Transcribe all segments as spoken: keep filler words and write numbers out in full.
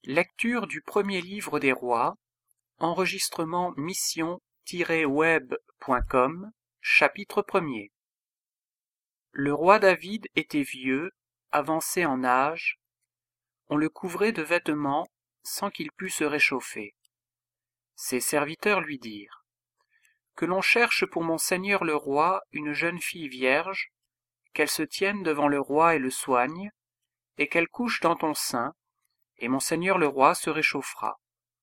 Lecture du premier livre des rois, enregistrement mission tiret web point com, chapitre premier. Le roi David était vieux, avancé en âge, on le couvrait de vêtements sans qu'il pût se réchauffer. Ses serviteurs lui dirent : Que l'on cherche pour mon seigneur le roi une jeune fille vierge, qu'elle se tienne devant le roi et le soigne, et qu'elle couche dans ton sein, et mon seigneur le roi se réchauffera.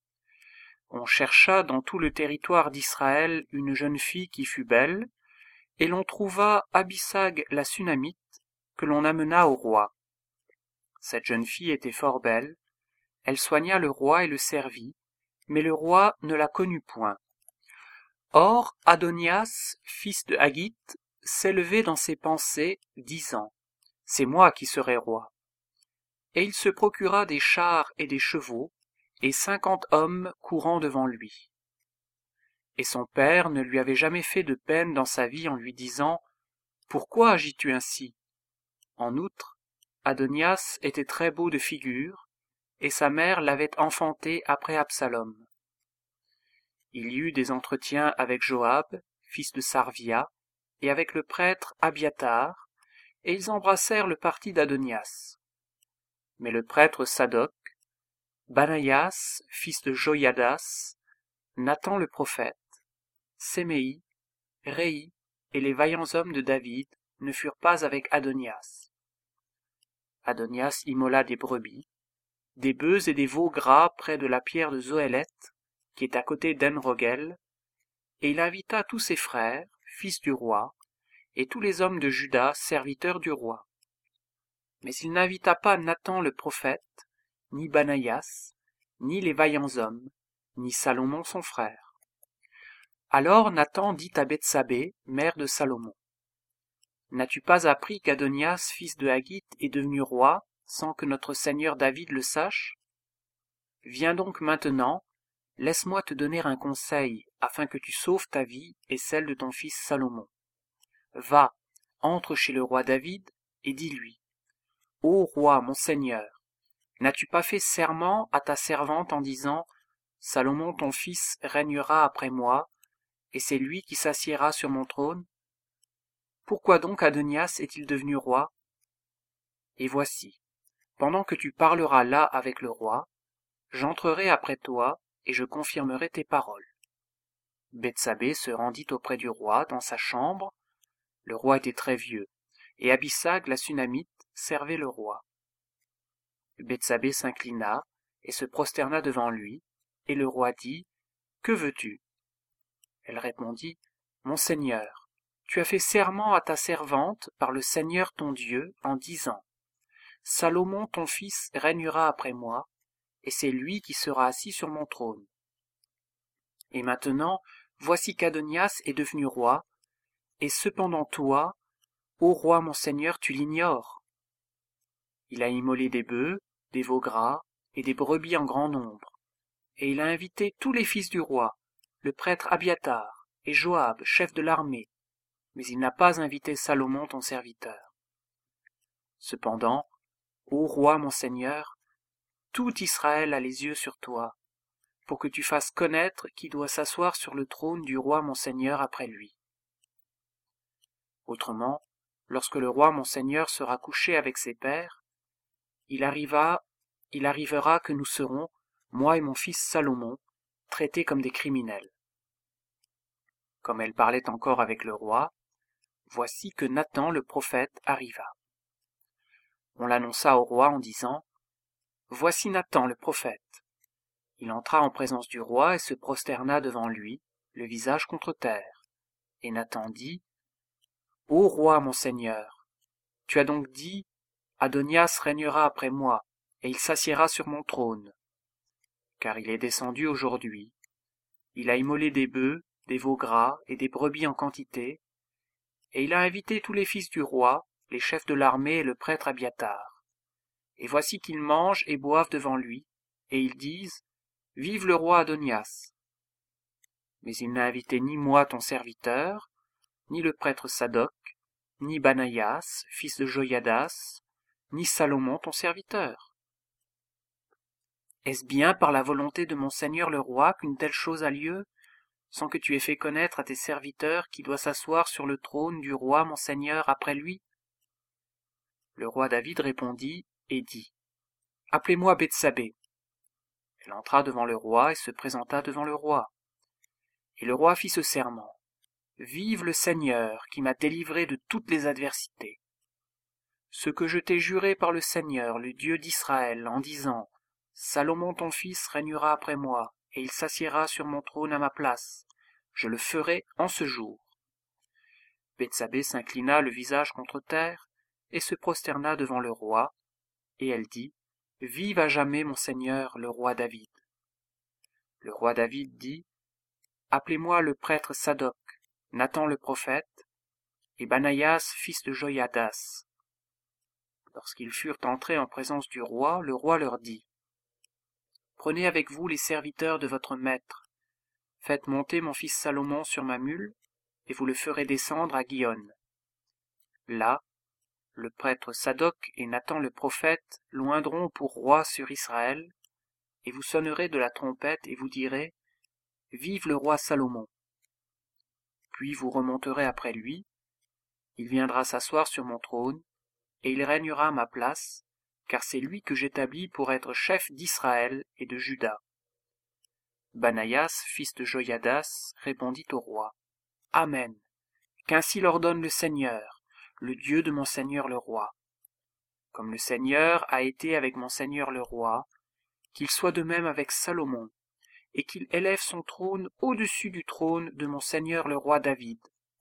On chercha dans tout le territoire d'Israël une jeune fille qui fût belle, et l'on trouva Abisag la Sunamite, que l'on amena au roi. Cette jeune fille était fort belle, elle soigna le roi et le servit, mais le roi ne la connut point. Or Adonias, fils de Haggith, s'élevait dans ses pensées, disant : C'est moi qui serai roi. Et il se procura des chars et des chevaux, et cinquante hommes courant devant lui. Et son père ne lui avait jamais fait de peine dans sa vie en lui disant : Pourquoi agis-tu ainsi ? En outre, Adonias était très beau de figure, et sa mère l'avait enfanté après Absalom. Il y eut des entretiens avec Joab, fils de Sarvia, et avec le prêtre Abiatar, et ils embrassèrent le parti d'Adonias. Mais le prêtre Sadoc, Banaïas, fils de Joyadas, Nathan le prophète, Séméi, Réi et les vaillants hommes de David ne furent pas avec Adonias. Adonias immola des brebis, des bœufs et des veaux gras près de la pierre de Zoéleth, qui est à côté d'En-Rogel, et il invita tous ses frères, fils du roi, et tous les hommes de Juda, serviteurs du roi. Mais il n'invita pas Nathan le prophète, ni Banaïas, ni les vaillants hommes, ni Salomon son frère. Alors Nathan dit à Bethsabée, mère de Salomon : N'as-tu pas appris qu'Adonias, fils de Haggith, est devenu roi, sans que notre seigneur David le sache ? Viens donc maintenant, laisse-moi te donner un conseil, afin que tu sauves ta vie et celle de ton fils Salomon. Va, entre chez le roi David, et dis-lui : Ô roi, mon seigneur, n'as-tu pas fait serment à ta servante en disant : Salomon ton fils régnera après moi, et c'est lui qui s'assiera sur mon trône ? Pourquoi donc Adonias est-il devenu roi ? Et voici, pendant que tu parleras là avec le roi, j'entrerai après toi, et je confirmerai tes paroles. Bethsabée se rendit auprès du roi dans sa chambre. Le roi était très vieux, et Abisag la Sunamite servait le roi. Bethsabée s'inclina et se prosterna devant lui, et le roi dit : Que veux-tu ? Elle répondit : Mon seigneur, tu as fait serment à ta servante par le Seigneur ton Dieu en disant : Salomon ton fils régnera après moi, et c'est lui qui sera assis sur mon trône. Et maintenant, voici qu'Adonias est devenu roi, et cependant toi, ô roi mon seigneur, tu l'ignores. Il a immolé des bœufs, des veaux gras et des brebis en grand nombre, et il a invité tous les fils du roi, le prêtre Abiatar et Joab, chef de l'armée, mais il n'a pas invité Salomon ton serviteur. Cependant, ô roi mon seigneur, tout Israël a les yeux sur toi, pour que tu fasses connaître qui doit s'asseoir sur le trône du roi mon seigneur après lui. Autrement, lorsque le roi mon seigneur sera couché avec ses pères, il arriva, il arrivera que nous serons, moi et mon fils Salomon, traités comme des criminels. Comme elle parlait encore avec le roi, voici que Nathan le prophète arriva. On l'annonça au roi en disant : Voici Nathan le prophète. Il entra en présence du roi et se prosterna devant lui, le visage contre terre. Et Nathan dit : Ô roi mon seigneur, tu as donc dit : Adonias régnera après moi, et il s'assiera sur mon trône. Car il est descendu aujourd'hui. Il a immolé des bœufs, des veaux gras et des brebis en quantité, et il a invité tous les fils du roi, les chefs de l'armée et le prêtre Abiatar. Et voici qu'ils mangent et boivent devant lui, et ils disent : Vive le roi Adonias. Mais il n'a invité ni moi ton serviteur, ni le prêtre Sadoc, ni Banaïas, fils de Joyadas, ni Salomon ton serviteur. Est-ce bien par la volonté de mon seigneur le roi qu'une telle chose a lieu, sans que tu aies fait connaître à tes serviteurs qui doit s'asseoir sur le trône du roi mon seigneur après lui? Le roi David répondit et dit, Appelez-moi Bethsabée. Elle entra devant le roi et se présenta devant le roi. Et le roi fit ce serment. Vive le Seigneur qui m'a délivré de toutes les adversités. Ce que je t'ai juré par le Seigneur, le Dieu d'Israël, en disant, Salomon ton fils régnera après moi, et il s'assiera sur mon trône à ma place. Je le ferai en ce jour. Bethsabée s'inclina le visage contre terre, et se prosterna devant le roi, et elle dit, Vive à jamais mon Seigneur, le roi David. Le roi David dit, Appelez-moi le prêtre Sadoc, Nathan le prophète, et Banaïas, fils de Joiadas. Lorsqu'ils furent entrés en présence du roi, le roi leur dit, Prenez avec vous les serviteurs de votre maître, faites monter mon fils Salomon sur ma mule, et vous le ferez descendre à Gihon. Là, le prêtre Sadoc et Nathan le prophète loindront pour roi sur Israël, et vous sonnerez de la trompette et vous direz, Vive le roi Salomon. Puis vous remonterez après lui, il viendra s'asseoir sur mon trône, et il régnera à ma place, car c'est lui que j'établis pour être chef d'Israël et de Juda. Banaïas, fils de Joiadas, répondit au roi, Amen, qu'ainsi l'ordonne le Seigneur, le Dieu de mon Seigneur le roi. Comme le Seigneur a été avec mon Seigneur le roi, qu'il soit de même avec Salomon, et qu'il élève son trône au-dessus du trône de mon Seigneur le roi David.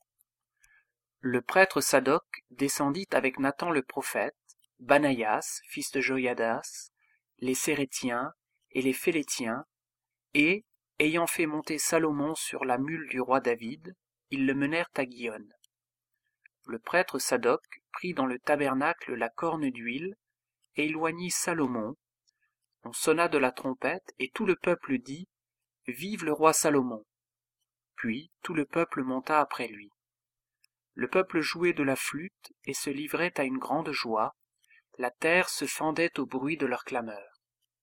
Le prêtre Sadoc descendit avec Nathan le prophète, Banaïas, fils de Joiadas, les Sérétiens et les Phélétiens, et, ayant fait monter Salomon sur la mule du roi David, ils le menèrent à Gihon. Le prêtre Sadoc prit dans le tabernacle la corne d'huile, et éloignit Salomon. On sonna de la trompette, et tout le peuple dit, Vive le roi Salomon. Puis tout le peuple monta après lui. Le peuple jouait de la flûte et se livrait à une grande joie, la terre se fendait au bruit de leurs clameurs.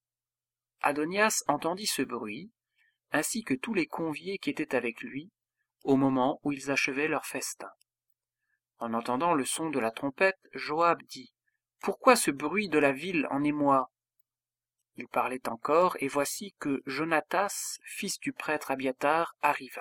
Adonias entendit ce bruit, ainsi que tous les conviés qui étaient avec lui, au moment où ils achevaient leur festin. En entendant le son de la trompette, Joab dit, « Pourquoi ce bruit de la ville en émoi ?» Il parlait encore, et voici que Jonatas, fils du prêtre Abiatar, arriva.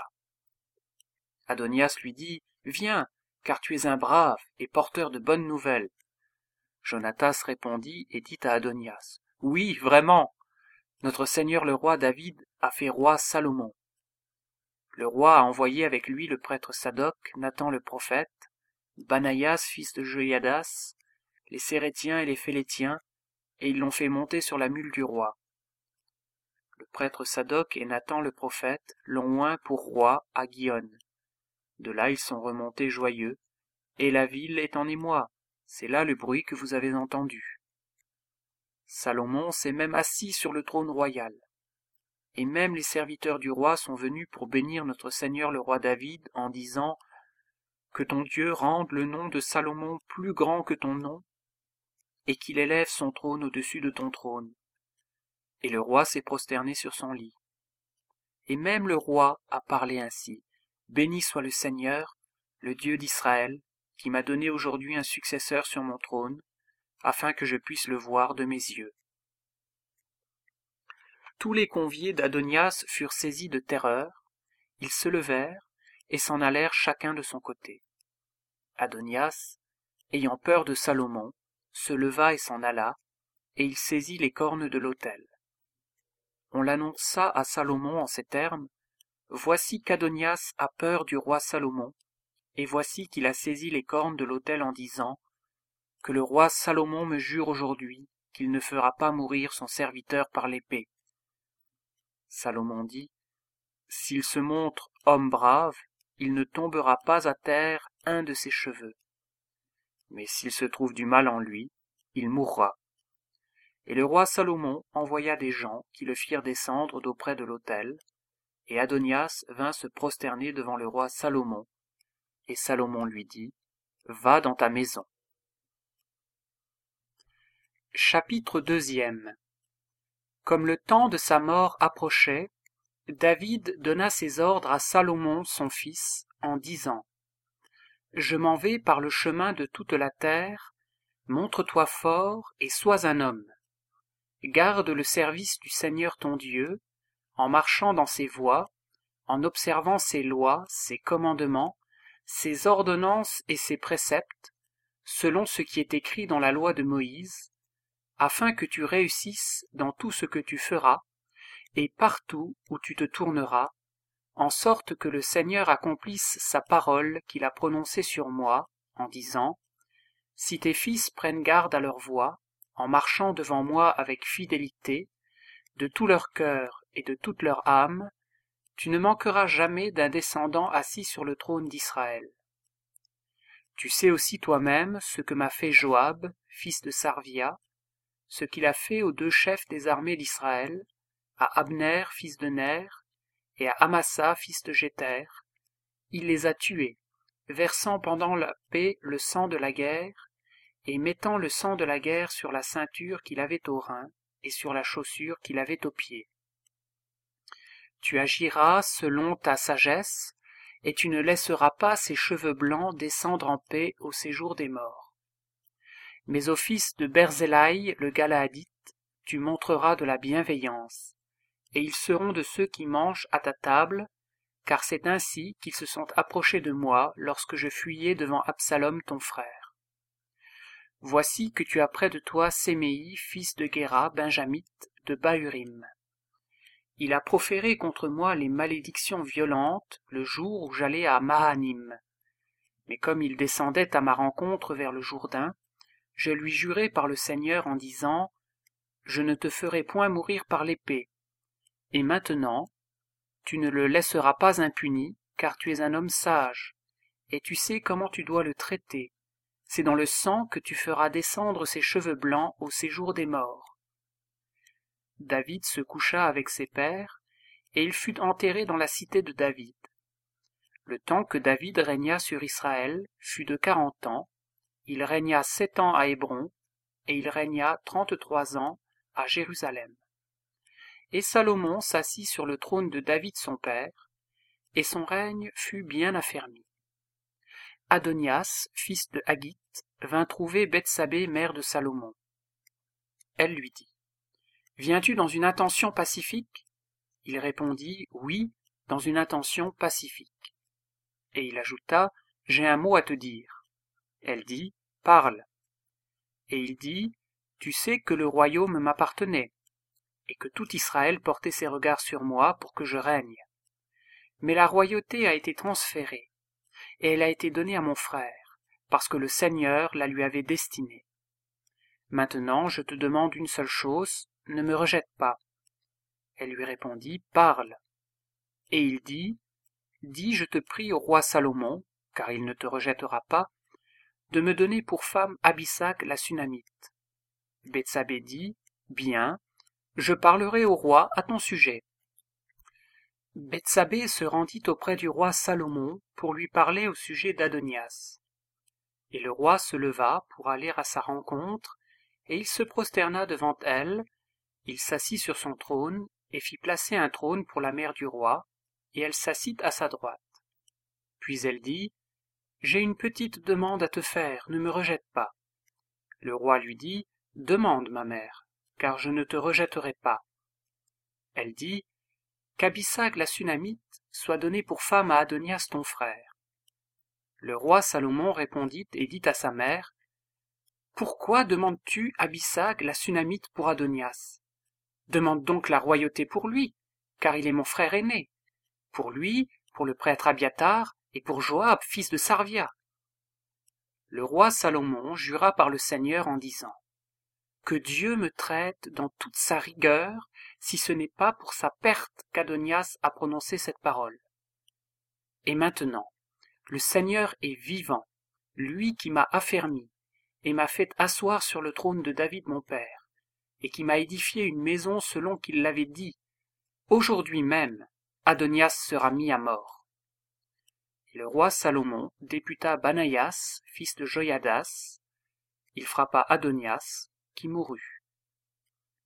Adonias lui dit, « Viens, car tu es un brave et porteur de bonnes nouvelles. » Jonatas répondit et dit à Adonias, « Oui, vraiment, notre seigneur le roi David a fait roi Salomon. » Le roi a envoyé avec lui le prêtre Sadoc, Nathan le prophète, Banaïas, fils de Joiadas, les Sérétiens et les Phélétiens, et ils l'ont fait monter sur la mule du roi. Le prêtre Sadoc et Nathan le prophète l'ont oint pour roi à Gihon. De là ils sont remontés joyeux, et la ville est en émoi, c'est là le bruit que vous avez entendu. Salomon s'est même assis sur le trône royal, et même les serviteurs du roi sont venus pour bénir notre Seigneur le roi David en disant « Que ton Dieu rende le nom de Salomon plus grand que ton nom, et qu'il élève son trône au-dessus de ton trône. » Et le roi s'est prosterné sur son lit. Et même le roi a parlé ainsi. Béni soit le Seigneur, le Dieu d'Israël, qui m'a donné aujourd'hui un successeur sur mon trône, afin que je puisse le voir de mes yeux. Tous les conviés d'Adonias furent saisis de terreur, ils se levèrent et s'en allèrent chacun de son côté. Adonias, ayant peur de Salomon, se leva et s'en alla, et il saisit les cornes de l'autel. On l'annonça à Salomon en ces termes, « Voici qu'Adonias a peur du roi Salomon, et voici qu'il a saisi les cornes de l'autel en disant, « Que le roi Salomon me jure aujourd'hui qu'il ne fera pas mourir son serviteur par l'épée. » Salomon dit, « S'il se montre homme brave, il ne tombera pas à terre un de ses cheveux. Mais s'il se trouve du mal en lui, il mourra. » Et le roi Salomon envoya des gens qui le firent descendre d'auprès de l'autel, et Adonias vint se prosterner devant le roi Salomon, et Salomon lui dit, « Va dans ta maison. » Chapitre deuxième. Comme le temps de sa mort approchait, David donna ses ordres à Salomon son fils en disant : « Je m'en vais par le chemin de toute la terre, montre-toi fort et sois un homme. Garde le service du Seigneur ton Dieu, en marchant dans ses voies, en observant ses lois, ses commandements, ses ordonnances et ses préceptes, selon ce qui est écrit dans la loi de Moïse, afin que tu réussisses dans tout ce que tu feras, et partout où tu te tourneras, en sorte que le Seigneur accomplisse sa parole qu'il a prononcée sur moi, en disant : Si tes fils prennent garde à leur voie, en marchant devant moi avec fidélité, de tout leur cœur et de toute leur âme, tu ne manqueras jamais d'un descendant assis sur le trône d'Israël. Tu sais aussi toi-même ce que m'a fait Joab, fils de Sarvia, ce qu'il a fait aux deux chefs des armées d'Israël, à Abner, fils de Ner, et à Amasa, fils de Jéter. Il les a tués, versant pendant la paix le sang de la guerre, et mettant le sang de la guerre sur la ceinture qu'il avait au rein, et sur la chaussure qu'il avait au pied. Tu agiras selon ta sagesse, et tu ne laisseras pas ses cheveux blancs descendre en paix au séjour des morts. Mais au fils de Berzélaï le Galaadite, tu montreras de la bienveillance, et ils seront de ceux qui mangent à ta table, car c'est ainsi qu'ils se sont approchés de moi lorsque je fuyais devant Absalom ton frère. Voici que tu as près de toi Séméi, fils de Guéra, benjamite, de Bahurim. Il a proféré contre moi les malédictions violentes le jour où j'allais à Mahanim. Mais comme il descendait à ma rencontre vers le Jourdain, je lui jurai par le Seigneur en disant : Je ne te ferai point mourir par l'épée. Et maintenant, tu ne le laisseras pas impuni, car tu es un homme sage, et tu sais comment tu dois le traiter. C'est dans le sang que tu feras descendre ses cheveux blancs au séjour des morts. David se coucha avec ses pères, et il fut enterré dans la cité de David. Le temps que David régna sur Israël fut de quarante ans. Il régna sept ans à Hébron, et il régna trente-trois ans à Jérusalem. Et Salomon s'assit sur le trône de David son père, et son règne fut bien affermi. Adonias, fils de Haggith, vint trouver Bethsabée, mère de Salomon. Elle lui dit : Viens-tu dans une intention pacifique ? Il répondit : Oui, dans une intention pacifique. Et il ajouta : J'ai un mot à te dire. Elle dit : Parle. Et il dit : Tu sais que le royaume m'appartenait, et que tout Israël portait ses regards sur moi pour que je règne. Mais la royauté a été transférée, et elle a été donnée à mon frère, parce que le Seigneur la lui avait destinée. Maintenant, je te demande une seule chose, ne me rejette pas. Elle lui répondit : Parle. Et il dit : Dis, je te prie au roi Salomon, car il ne te rejettera pas, de me donner pour femme Abisag la Sunamite. Bethsabée dit : Bien, je parlerai au roi à ton sujet. Bethsabée se rendit auprès du roi Salomon pour lui parler au sujet d'Adonias. Et le roi se leva pour aller à sa rencontre, et il se prosterna devant elle, il s'assit sur son trône, et fit placer un trône pour la mère du roi, et elle s'assit à sa droite. Puis elle dit : J'ai une petite demande à te faire, ne me rejette pas. Le roi lui dit : Demande, ma mère, car je ne te rejetterai pas. Elle dit : Qu'Abisag la Sunamite soit donnée pour femme à Adonias ton frère. Le roi Salomon répondit et dit à sa mère : Pourquoi demandes-tu Abisag la Sunamite pour Adonias ? Demande donc la royauté pour lui, car il est mon frère aîné, pour lui, pour le prêtre Abiatar et pour Joab, fils de Sarvia. Le roi Salomon jura par le Seigneur en disant : Que Dieu me traite dans toute sa rigueur, si ce n'est pas pour sa perte qu'Adonias a prononcé cette parole. Et maintenant, le Seigneur est vivant, lui qui m'a affermi, et m'a fait asseoir sur le trône de David mon père, et qui m'a édifié une maison selon qu'il l'avait dit. Aujourd'hui même, Adonias sera mis à mort. Et le roi Salomon députa Banaïas, fils de Joiadas. Il frappa Adonias, qui mourut.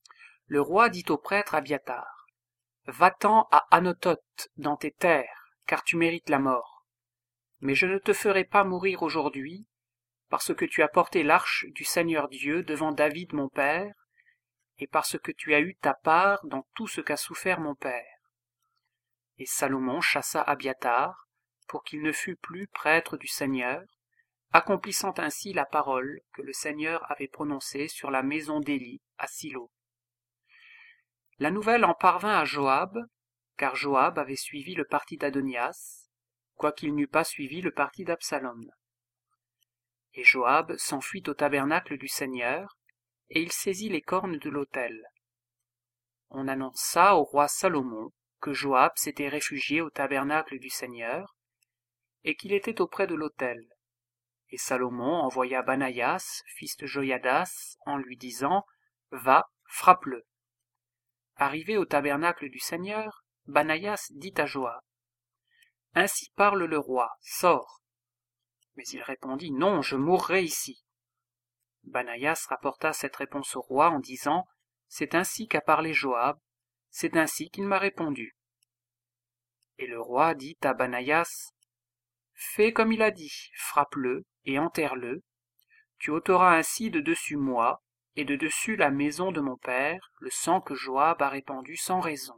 Le roi dit au prêtre Abiathar, « Va-t'en à Anathoth dans tes terres, car tu mérites la mort. Mais je ne te ferai pas mourir aujourd'hui, parce que tu as porté l'arche du Seigneur Dieu devant David mon père, et parce que tu as eu ta part dans tout ce qu'a souffert mon père. » Et Salomon chassa Abiathar, pour qu'il ne fût plus prêtre du Seigneur, accomplissant ainsi la parole que le Seigneur avait prononcée sur la maison d'Élie à Silo. La nouvelle en parvint à Joab, car Joab avait suivi le parti d'Adonias, quoiqu'il n'eût pas suivi le parti d'Absalom. Et Joab s'enfuit au tabernacle du Seigneur, et il saisit les cornes de l'autel. On annonça au roi Salomon que Joab s'était réfugié au tabernacle du Seigneur, et qu'il était auprès de l'autel. Et Salomon envoya Banaïas, fils de Joyadas, en lui disant « Va, frappe-le ». Arrivé au tabernacle du Seigneur, Banaïas dit à Joab « Ainsi parle le roi, sors ». Mais il répondit « Non, je mourrai ici ». Banaïas rapporta cette réponse au roi en disant « C'est ainsi qu'a parlé Joab, c'est ainsi qu'il m'a répondu. » Et le roi dit à Banaïas « Fais comme il a dit, frappe-le et enterre-le. Tu ôteras ainsi de dessus moi, et de dessus la maison de mon père, le sang que Joab a répandu sans raison.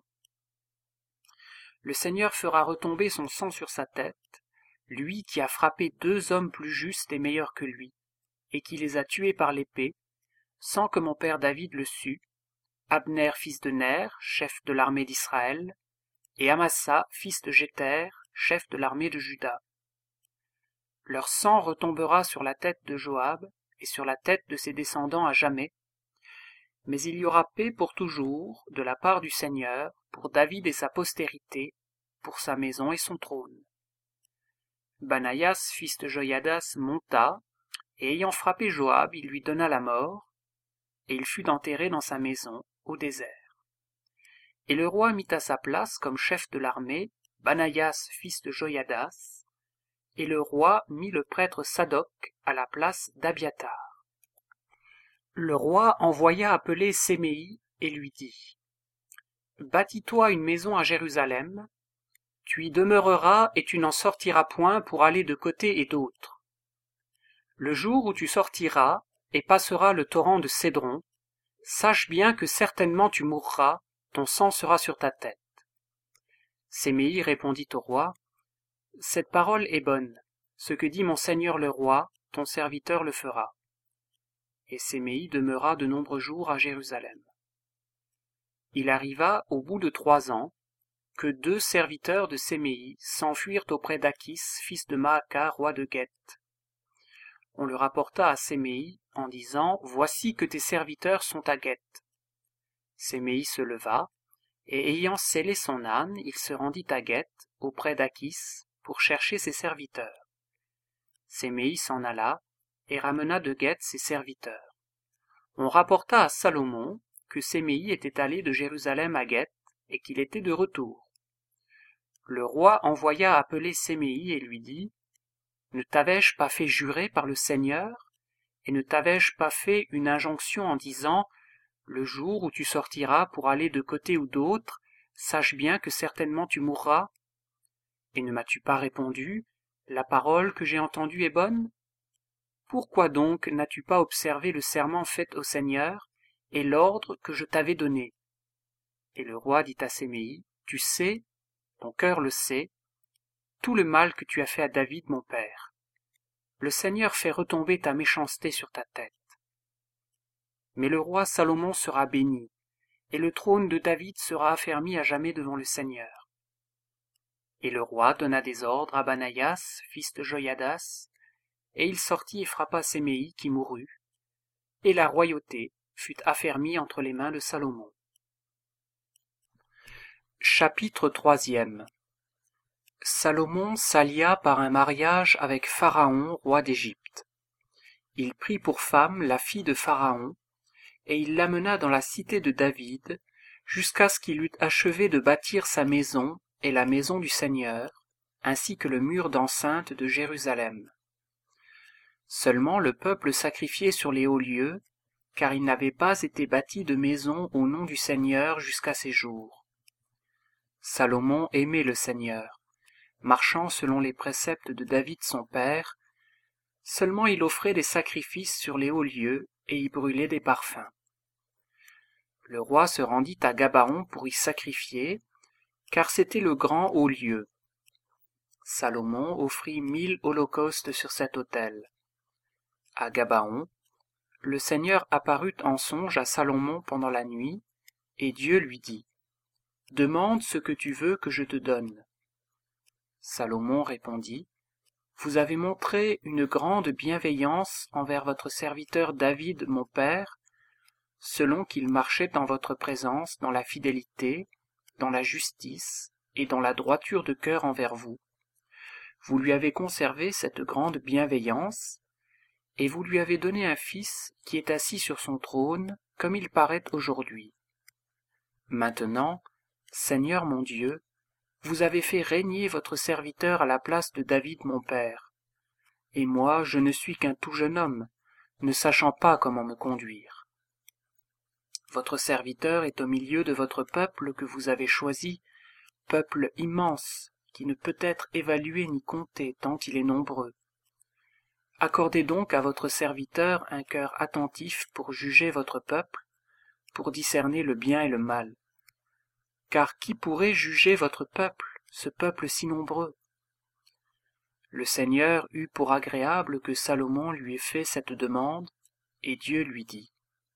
Le Seigneur fera retomber son sang sur sa tête, lui qui a frappé deux hommes plus justes et meilleurs que lui, et qui les a tués par l'épée, sans que mon père David le sût, Abner fils de Ner, chef de l'armée d'Israël, et Amasa fils de Jéter, chef de l'armée de Juda. Leur sang retombera sur la tête de Joab, et sur la tête de ses descendants à jamais, mais il y aura paix pour toujours de la part du Seigneur, pour David et sa postérité, pour sa maison et son trône. » Banaïas, fils de Joyadas, monta, et ayant frappé Joab, il lui donna la mort, et il fut enterré dans sa maison, au désert. Et le roi mit à sa place comme chef de l'armée Banaïas, fils de Joyadas, et le roi mit le prêtre Sadoc à la place d'Abiathar. Le roi envoya appeler Séméi et lui dit « Bâtis-toi une maison à Jérusalem, tu y demeureras et tu n'en sortiras point pour aller de côté et d'autre. Le jour où tu sortiras et passeras le torrent de Cédron, sache bien que certainement tu mourras, ton sang sera sur ta tête. » Séméi répondit au roi « Cette parole est bonne, ce que dit mon seigneur le roi, ton serviteur le fera. » Et Séméi demeura de nombreux jours à Jérusalem. Il arriva, au bout de trois ans, que deux serviteurs de Séméi s'enfuirent auprès d'Achis, fils de Maaka, roi de Gueth. On le rapporta à Séméi en disant « Voici que tes serviteurs sont à Gueth. » Séméi se leva, et ayant sellé son âne, il se rendit à Gueth, auprès d'Achis, pour chercher ses serviteurs. Séméi s'en alla, et ramena de Gueth ses serviteurs. On rapporta à Salomon que Séméi était allé de Jérusalem à Gueth, et qu'il était de retour. Le roi envoya appeler Séméi et lui dit « Ne t'avais-je pas fait jurer par le Seigneur, et ne t'avais-je pas fait une injonction en disant « Le jour où tu sortiras pour aller de côté ou d'autre, sache bien que certainement tu mourras » Et ne m'as-tu pas répondu « La parole que j'ai entendue est bonne » Pourquoi donc n'as-tu pas observé le serment fait au Seigneur et l'ordre que je t'avais donné? Et le roi dit à Séméi, tu sais, ton cœur le sait, tout le mal que tu as fait à David mon père. Le Seigneur fait retomber ta méchanceté sur ta tête. Mais le roi Salomon sera béni, et le trône de David sera affermi à jamais devant le Seigneur. Et le roi donna des ordres à Banaïas, fils de Joyadas, et il sortit et frappa Séméi qui mourut, et la royauté fut affermie entre les mains de Salomon. Chapitre troisième. Salomon s'allia par un mariage avec Pharaon, roi d'Égypte. Il prit pour femme la fille de Pharaon, et il l'amena dans la cité de David, jusqu'à ce qu'il eût achevé de bâtir sa maison et la maison du Seigneur, ainsi que le mur d'enceinte de Jérusalem. Seulement le peuple sacrifiait sur les hauts lieux, car il n'avait pas été bâti de maison au nom du Seigneur jusqu'à ces jours. Salomon aimait le Seigneur, marchant selon les préceptes de David son père, seulement il offrait des sacrifices sur les hauts lieux et y brûlait des parfums. Le roi se rendit à Gabaon pour y sacrifier, car c'était le grand haut lieu. Salomon offrit mille holocaustes sur cet autel. À Gabaon, le Seigneur apparut en songe à Salomon pendant la nuit, et Dieu lui dit : « Demande ce que tu veux que je te donne. » Salomon répondit : « Vous avez montré une grande bienveillance envers votre serviteur David mon père, selon qu'il marchait en votre présence dans la fidélité, dans la justice et dans la droiture de cœur envers vous. Vous lui avez conservé cette grande bienveillance, et vous lui avez donné un fils qui est assis sur son trône, comme il paraît aujourd'hui. Maintenant, Seigneur mon Dieu, vous avez fait régner votre serviteur à la place de David mon père. Et moi, je ne suis qu'un tout jeune homme, ne sachant pas comment me conduire. Votre serviteur est au milieu de votre peuple que vous avez choisi, peuple immense, qui ne peut être évalué ni compté tant il est nombreux. Accordez donc à votre serviteur un cœur attentif pour juger votre peuple, pour discerner le bien et le mal. Car qui pourrait juger votre peuple, ce peuple si nombreux ? Le Seigneur eut pour agréable que Salomon lui ait fait cette demande, et Dieu lui dit :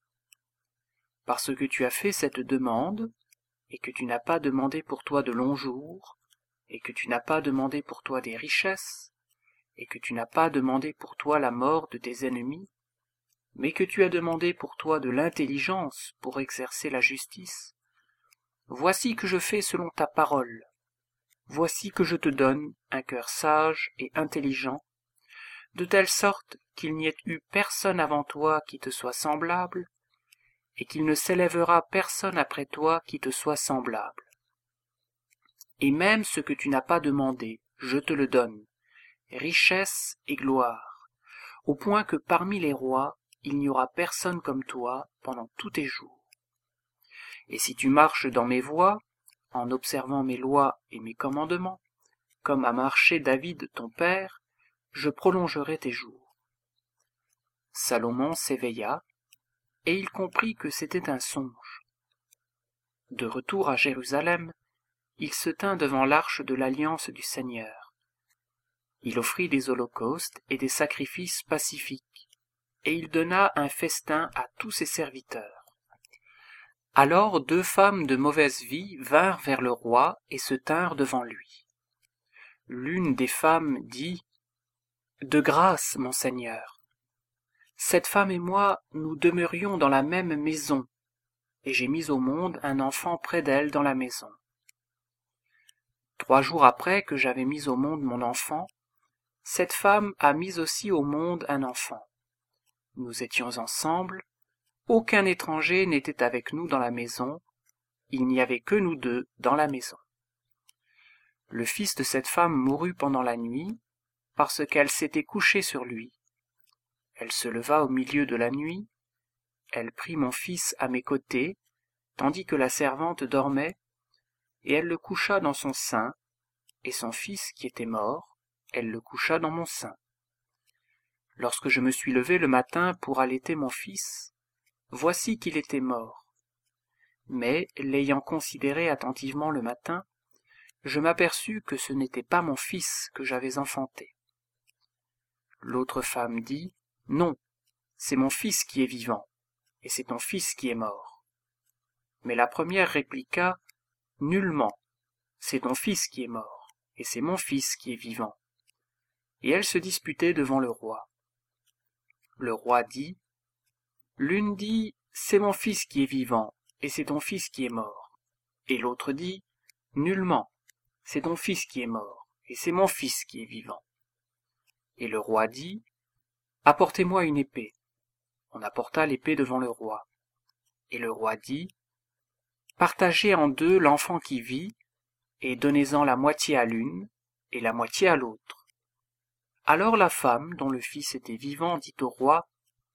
« Parce que tu as fait cette demande, et que tu n'as pas demandé pour toi de longs jours, et que tu n'as pas demandé pour toi des richesses, et que tu n'as pas demandé pour toi la mort de tes ennemis, mais que tu as demandé pour toi de l'intelligence pour exercer la justice, voici que je fais selon ta parole. Voici que je te donne un cœur sage et intelligent, de telle sorte qu'il n'y ait eu personne avant toi qui te soit semblable, et qu'il ne s'élèvera personne après toi qui te soit semblable. Et même ce que tu n'as pas demandé, je te le donne, richesse et gloire, au point que parmi les rois, il n'y aura personne comme toi pendant tous tes jours. Et si tu marches dans mes voies, en observant mes lois et mes commandements, comme a marché David ton père, je prolongerai tes jours. » Salomon s'éveilla, et il comprit que c'était un songe. De retour à Jérusalem, il se tint devant l'arche de l'alliance du Seigneur. Il offrit des holocaustes et des sacrifices pacifiques, et il donna un festin à tous ses serviteurs. Alors deux femmes de mauvaise vie vinrent vers le roi et se tinrent devant lui. L'une des femmes dit : « De grâce, mon Seigneur, cette femme et moi, nous demeurions dans la même maison, et j'ai mis au monde un enfant près d'elle dans la maison. Trois jours après que j'avais mis au monde mon enfant, cette femme a mis aussi au monde un enfant. Nous étions ensemble, aucun étranger n'était avec nous dans la maison, il n'y avait que nous deux dans la maison. Le fils de cette femme mourut pendant la nuit, parce qu'elle s'était couchée sur lui. Elle se leva au milieu de la nuit, elle prit mon fils à mes côtés, tandis que la servante dormait, et elle le coucha dans son sein, et son fils qui était mort, elle le coucha dans mon sein. Lorsque je me suis levé le matin pour allaiter mon fils, voici qu'il était mort. Mais, l'ayant considéré attentivement le matin, je m'aperçus que ce n'était pas mon fils que j'avais enfanté. L'autre femme dit : « Non, c'est mon fils qui est vivant, et c'est ton fils qui est mort. » Mais la première répliqua : « Nullement, c'est ton fils qui est mort, et c'est mon fils qui est vivant. » Et elles se disputaient devant le roi. Le roi dit : « L'une dit : C'est mon fils qui est vivant, et c'est ton fils qui est mort. Et l'autre dit : Nullement, c'est ton fils qui est mort, et c'est mon fils qui est vivant. Et le roi dit : Apportez-moi une épée. On apporta l'épée devant le roi. Et le roi dit : Partagez en deux l'enfant qui vit, et donnez-en la moitié à l'une, et la moitié à l'autre. Alors la femme, dont le fils était vivant, dit au roi :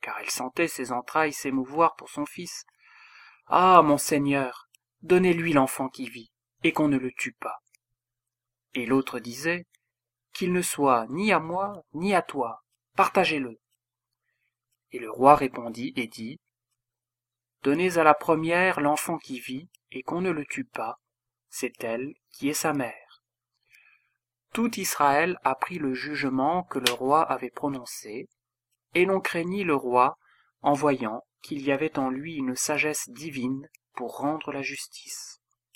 car elle sentait ses entrailles s'émouvoir pour son fils. « Ah, mon Seigneur, donnez-lui l'enfant qui vit, et qu'on ne le tue pas. » Et l'autre disait, « Qu'il ne soit ni à moi, ni à toi, partagez-le. » Et le roi répondit et dit, « Donnez à la première l'enfant qui vit, et qu'on ne le tue pas, c'est elle qui est sa mère. » Tout Israël apprit le jugement que le roi avait prononcé, et l'on craignit le roi en voyant qu'il y avait en lui une sagesse divine pour rendre la justice.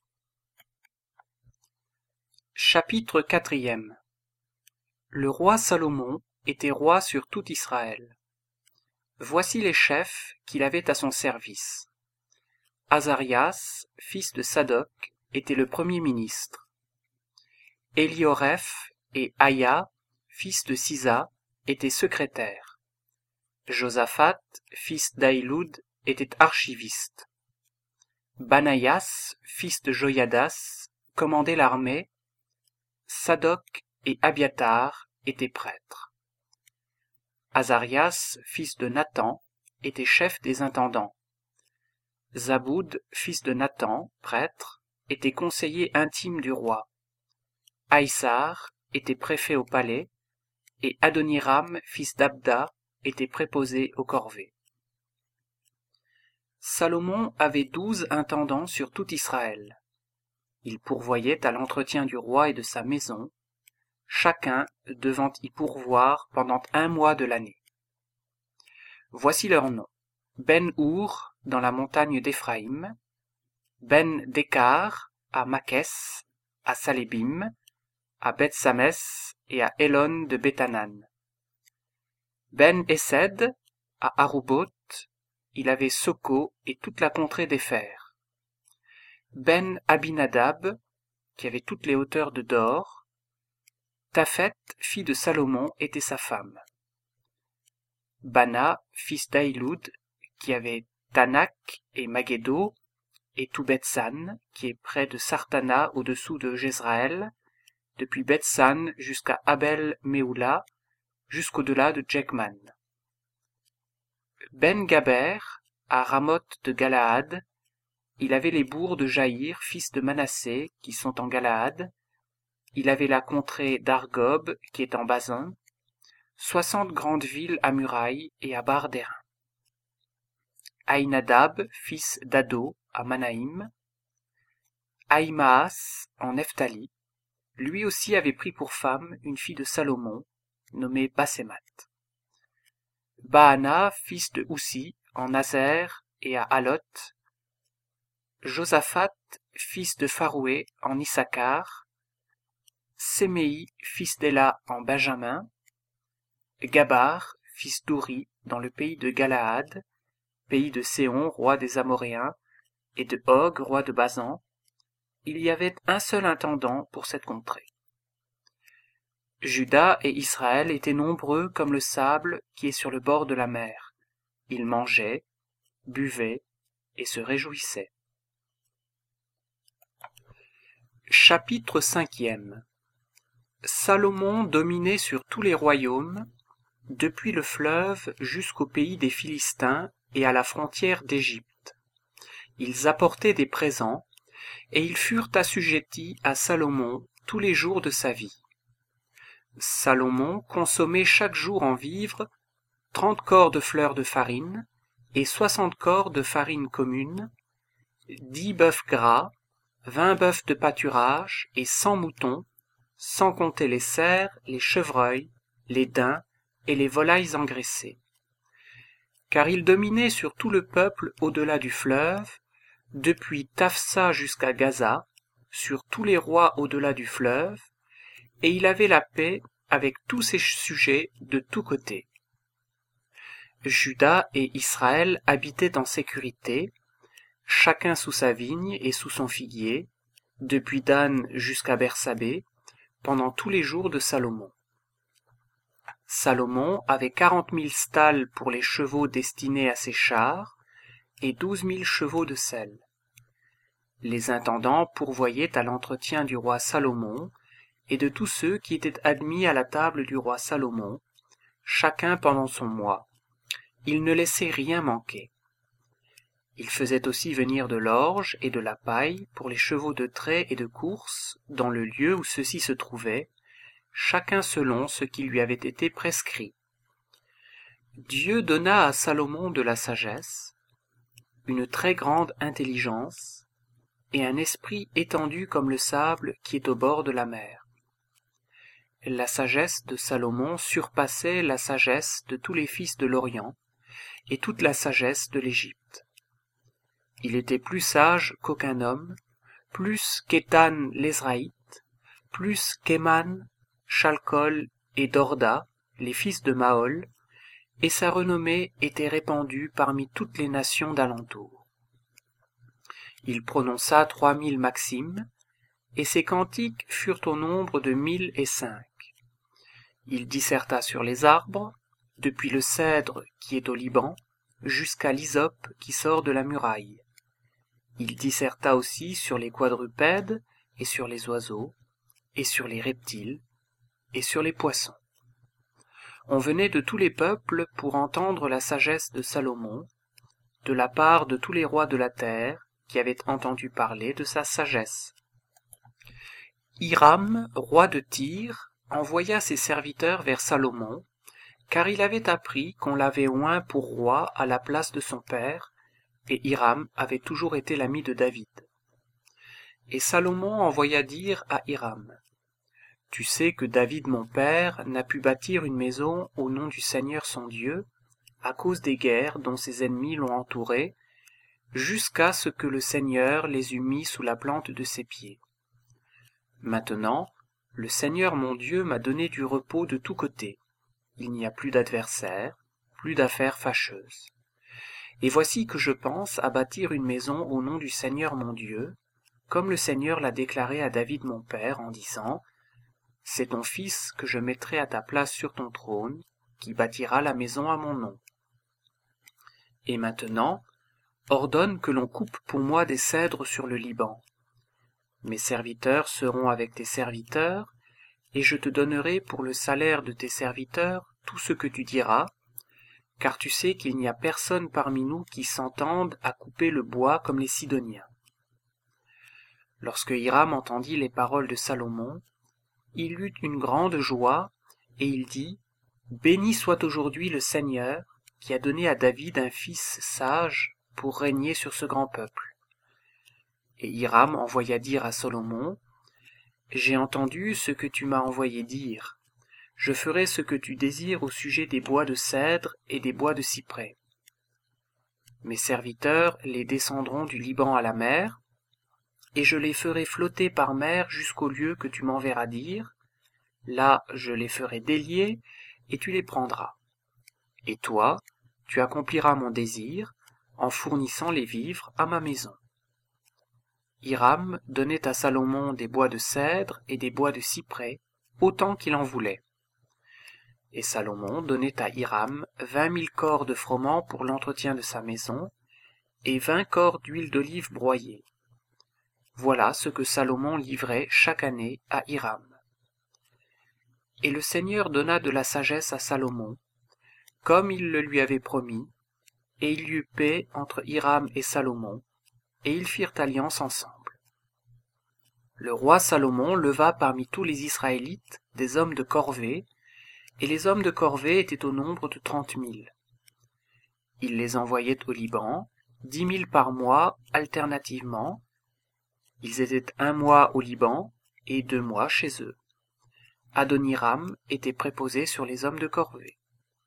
Chapitre quatrième. Le roi Salomon était roi sur tout Israël. Voici les chefs qu'il avait à son service. Azarias, fils de Sadoc, était le premier ministre. Élioreph et Aïa, fils de Sisa, étaient secrétaires. Josaphat, fils d'Aïloud, était archiviste. Banaïas, fils de Joyadas, commandait l'armée. Sadoc et Abiatar étaient prêtres. Azarias, fils de Nathan, était chef des intendants. Zaboud, fils de Nathan, prêtre, était conseiller intime du roi. Aïssar était préfet au palais, et Adoniram, fils d'Abda, était préposé aux corvées. Salomon avait douze intendants sur tout Israël. Il pourvoyait à l'entretien du roi et de sa maison, chacun devant y pourvoir pendant un mois de l'année. Voici leurs noms. Ben-Our, dans la montagne d'Éphraïm, Ben-Dekar, à Makès, à Salébim, à Beth-Samès et à Elon de Bethanan. Ben-Essed, à Aruboth, il avait Soko et toute la contrée des fers. Ben-Abinadab, qui avait toutes les hauteurs de Dor. Taphet, fille de Salomon, était sa femme. Bana, fils d'Aïloud, qui avait Tanak et Magédo, et tout Bethsan, qui est près de Sartana au-dessous de Jezraël, depuis Bethsan jusqu'à Abel-Méoula, jusqu'au-delà de Jekman. Ben-Gaber, à Ramoth de Galaad, il avait les bourgs de Jaïr, fils de Manassé, qui sont en Galaad. Il avait la contrée d'Argob, qui est en Basan, soixante grandes villes à murailles et à barres d'airain. Aïnadab, fils d'Ado, à Manaïm. Aïmaas, en Nephtali, lui aussi avait pris pour femme une fille de Salomon, nommée Bassémat. Baana, fils de Houssi, en Nazer et à Alot. Josaphat, fils de Pharoué, en Issachar. Séméi, fils d'Éla, en Benjamin. Gabar, fils d'Ouri, dans le pays de Galaad, pays de Séon, roi des Amoréens, et de Og, roi de Basan. Il y avait un seul intendant pour cette contrée. Juda et Israël étaient nombreux comme le sable qui est sur le bord de la mer. Ils mangeaient, buvaient et se réjouissaient. Chapitre cinquième. Salomon dominait sur tous les royaumes, depuis le fleuve jusqu'au pays des Philistins et à la frontière d'Égypte. Ils apportaient des présents, et ils furent assujettis à Salomon tous les jours de sa vie. Salomon consommait chaque jour en vivres trente cors de fleurs de farine et soixante cors de farine commune, dix bœufs gras, vingt bœufs de pâturage et cent moutons, sans compter les cerfs, les chevreuils, les daims et les volailles engraissées. Car il dominait sur tout le peuple au-delà du fleuve, depuis Taphsa jusqu'à Gaza, sur tous les rois au-delà du fleuve, et il avait la paix avec tous ses sujets de tous côtés. Juda et Israël habitaient en sécurité, chacun sous sa vigne et sous son figuier, depuis Dan jusqu'à Bersabée, pendant tous les jours de Salomon. Salomon avait quarante mille stalles pour les chevaux destinés à ses chars, et douze mille chevaux de selle. Les intendants pourvoyaient à l'entretien du roi Salomon et de tous ceux qui étaient admis à la table du roi Salomon, chacun pendant son mois, il ne laissait rien manquer. Il faisait aussi venir de l'orge et de la paille pour les chevaux de trait et de course dans le lieu où ceux-ci se trouvaient, chacun selon ce qui lui avait été prescrit. Dieu donna à Salomon de la sagesse, une très grande intelligence et un esprit étendu comme le sable qui est au bord de la mer. La sagesse de Salomon surpassait la sagesse de tous les fils de l'Orient et toute la sagesse de l'Égypte. Il était plus sage qu'aucun homme, plus qu'Étan l'Ezraïte, plus qu'Éman, Chalcol et Dorda, les fils de Mahol, et sa renommée était répandue parmi toutes les nations d'alentour. Il prononça trois mille maximes, et ses cantiques furent au nombre de mille et cinq. Il disserta sur les arbres, depuis le cèdre qui est au Liban, jusqu'à l'hysope qui sort de la muraille. Il disserta aussi sur les quadrupèdes, et sur les oiseaux, et sur les reptiles, et sur les poissons. On venait de tous les peuples pour entendre la sagesse de Salomon, de la part de tous les rois de la terre, qui avaient entendu parler de sa sagesse. Hiram, roi de Tyr, envoya ses serviteurs vers Salomon, car il avait appris qu'on l'avait oint pour roi à la place de son père, et Hiram avait toujours été l'ami de David. Et Salomon envoya dire à Hiram, « Tu sais que David mon père n'a pu bâtir une maison au nom du Seigneur son Dieu, à cause des guerres dont ses ennemis l'ont entouré, jusqu'à ce que le Seigneur les eût mis sous la plante de ses pieds. Maintenant, le Seigneur mon Dieu m'a donné du repos de tous côtés. Il n'y a plus d'adversaires, plus d'affaires fâcheuses. Et voici que je pense à bâtir une maison au nom du Seigneur mon Dieu, comme le Seigneur l'a déclaré à David mon père en disant, « C'est ton fils que je mettrai à ta place sur ton trône, qui bâtira la maison à mon nom. Et maintenant, ordonne que l'on coupe pour moi des cèdres sur le Liban. Mes serviteurs seront avec tes serviteurs, et je te donnerai pour le salaire de tes serviteurs tout ce que tu diras, car tu sais qu'il n'y a personne parmi nous qui s'entende à couper le bois comme les Sidoniens. » Lorsque Hiram entendit les paroles de Salomon, il eut une grande joie, et il dit, « Béni soit aujourd'hui le Seigneur, qui a donné à David un fils sage pour régner sur ce grand peuple. » Et Hiram envoya dire à Salomon, « J'ai entendu ce que tu m'as envoyé dire. Je ferai ce que tu désires au sujet des bois de cèdre et des bois de cyprès. Mes serviteurs les descendront du Liban à la mer, et je les ferai flotter par mer jusqu'au lieu que tu m'enverras dire. Là, je les ferai délier, et tu les prendras. Et toi, tu accompliras mon désir, en fournissant les vivres à ma maison. » Hiram donnait à Salomon des bois de cèdre et des bois de cyprès, autant qu'il en voulait. Et Salomon donnait à Hiram vingt mille corps de froment pour l'entretien de sa maison, et vingt corps d'huile d'olive broyée. Voilà ce que Salomon livrait chaque année à Hiram. Et le Seigneur donna de la sagesse à Salomon, comme il le lui avait promis, et il y eut paix entre Hiram et Salomon, et ils firent alliance ensemble. Le roi Salomon leva parmi tous les Israélites des hommes de corvée, et les hommes de corvée étaient au nombre de trente mille. Il les envoyait au Liban, dix mille par mois alternativement. Ils étaient un mois au Liban et deux mois chez eux. Adoniram était préposé sur les hommes de corvée.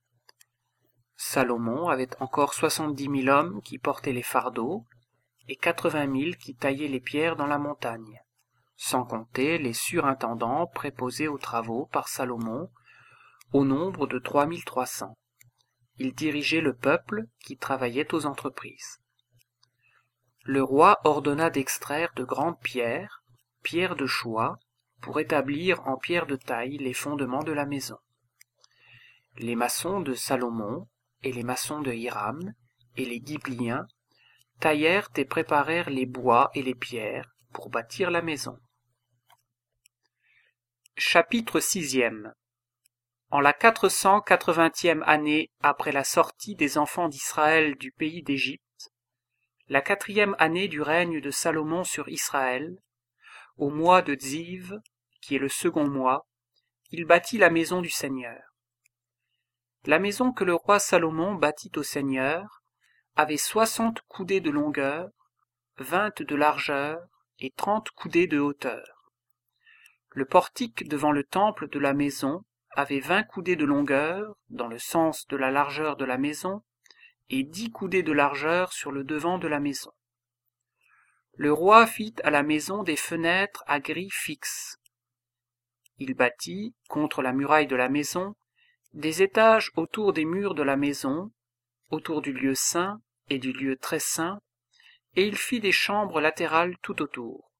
Salomon avait encore soixante-dix mille hommes qui portaient les fardeaux, et quatre-vingt mille qui taillaient les pierres dans la montagne, sans compter les surintendants préposés aux travaux par Salomon, au nombre de trois mille trois cents. Il dirigeait le peuple qui travaillait aux entreprises. Le roi ordonna d'extraire de grandes pierres, pierres de choix, pour établir en pierre de taille les fondements de la maison. Les maçons de Salomon et les maçons de Hiram et les Ghibliens taillèrent et préparèrent les bois et les pierres pour bâtir la maison. Chapitre sixième. En la quatre cent quatre-vingtième année après la sortie des enfants d'Israël du pays d'Égypte, la quatrième année du règne de Salomon sur Israël, au mois de Ziv, qui est le second mois, il bâtit la maison du Seigneur. La maison que le roi Salomon bâtit au Seigneur avait soixante coudées de longueur, vingt de largeur et trente coudées de hauteur. Le portique devant le temple de la maison avait vingt coudées de longueur dans le sens de la largeur de la maison et dix coudées de largeur sur le devant de la maison. Le roi fit à la maison des fenêtres à grilles fixes. Il bâtit, contre la muraille de la maison, des étages autour des murs de la maison, autour du lieu saint et du lieu très saint, et il fit des chambres latérales tout autour.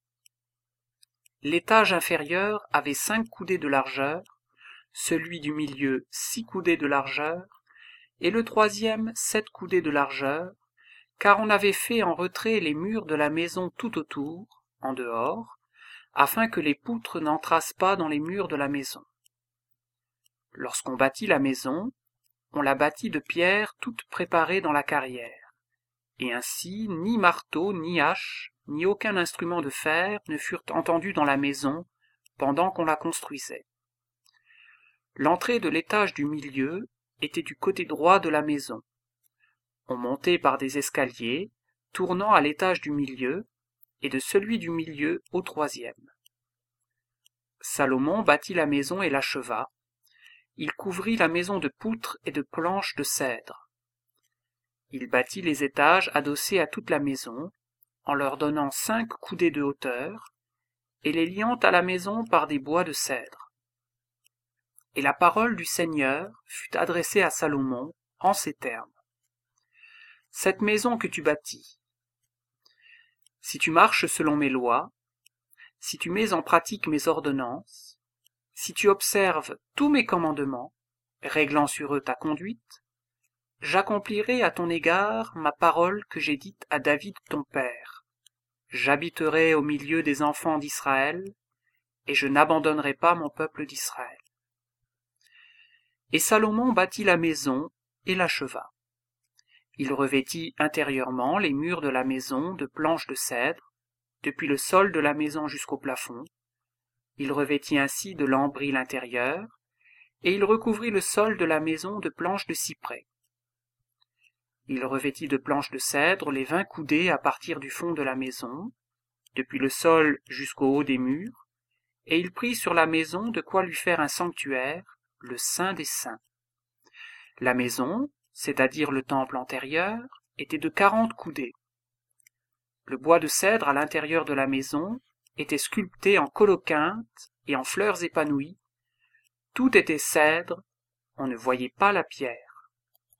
L'étage inférieur avait cinq coudées de largeur, celui du milieu six coudées de largeur, et le troisième sept coudées de largeur, car on avait fait en retrait les murs de la maison tout autour, en dehors, afin que les poutres n'entrassent pas dans les murs de la maison. Lorsqu'on bâtit la maison, on la bâtit de pierres toutes préparées dans la carrière, et ainsi ni marteau, ni hache, ni aucun instrument de fer ne furent entendus dans la maison pendant qu'on la construisait. L'entrée de l'étage du milieu était du côté droit de la maison. On montait par des escaliers, tournant à l'étage du milieu, et de celui du milieu au troisième. Salomon bâtit la maison et l'acheva. Il couvrit la maison de poutres et de planches de cèdre. Il bâtit les étages adossés à toute la maison, en leur donnant cinq coudées de hauteur, et les liant à la maison par des bois de cèdre. Et la parole du Seigneur fut adressée à Salomon en ces termes. Cette maison que tu bâtis, si tu marches selon mes lois, si tu mets en pratique mes ordonnances, si tu observes tous mes commandements, réglant sur eux ta conduite, j'accomplirai à ton égard ma parole que j'ai dite à David ton père. J'habiterai au milieu des enfants d'Israël, et je n'abandonnerai pas mon peuple d'Israël. Et Salomon bâtit la maison et l'acheva. Il revêtit intérieurement les murs de la maison de planches de cèdre, depuis le sol de la maison jusqu'au plafond. Il revêtit ainsi de lambris l'intérieur, et il recouvrit le sol de la maison de planches de cyprès. Il revêtit de planches de cèdre les vingt coudées à partir du fond de la maison, depuis le sol jusqu'au haut des murs, et il prit sur la maison de quoi lui faire un sanctuaire, le Saint des Saints. La maison, c'est-à-dire le temple antérieur, était de quarante coudées. Le bois de cèdre à l'intérieur de la maison était sculpté en coloquinte et en fleurs épanouies. Tout était cèdre, on ne voyait pas la pierre.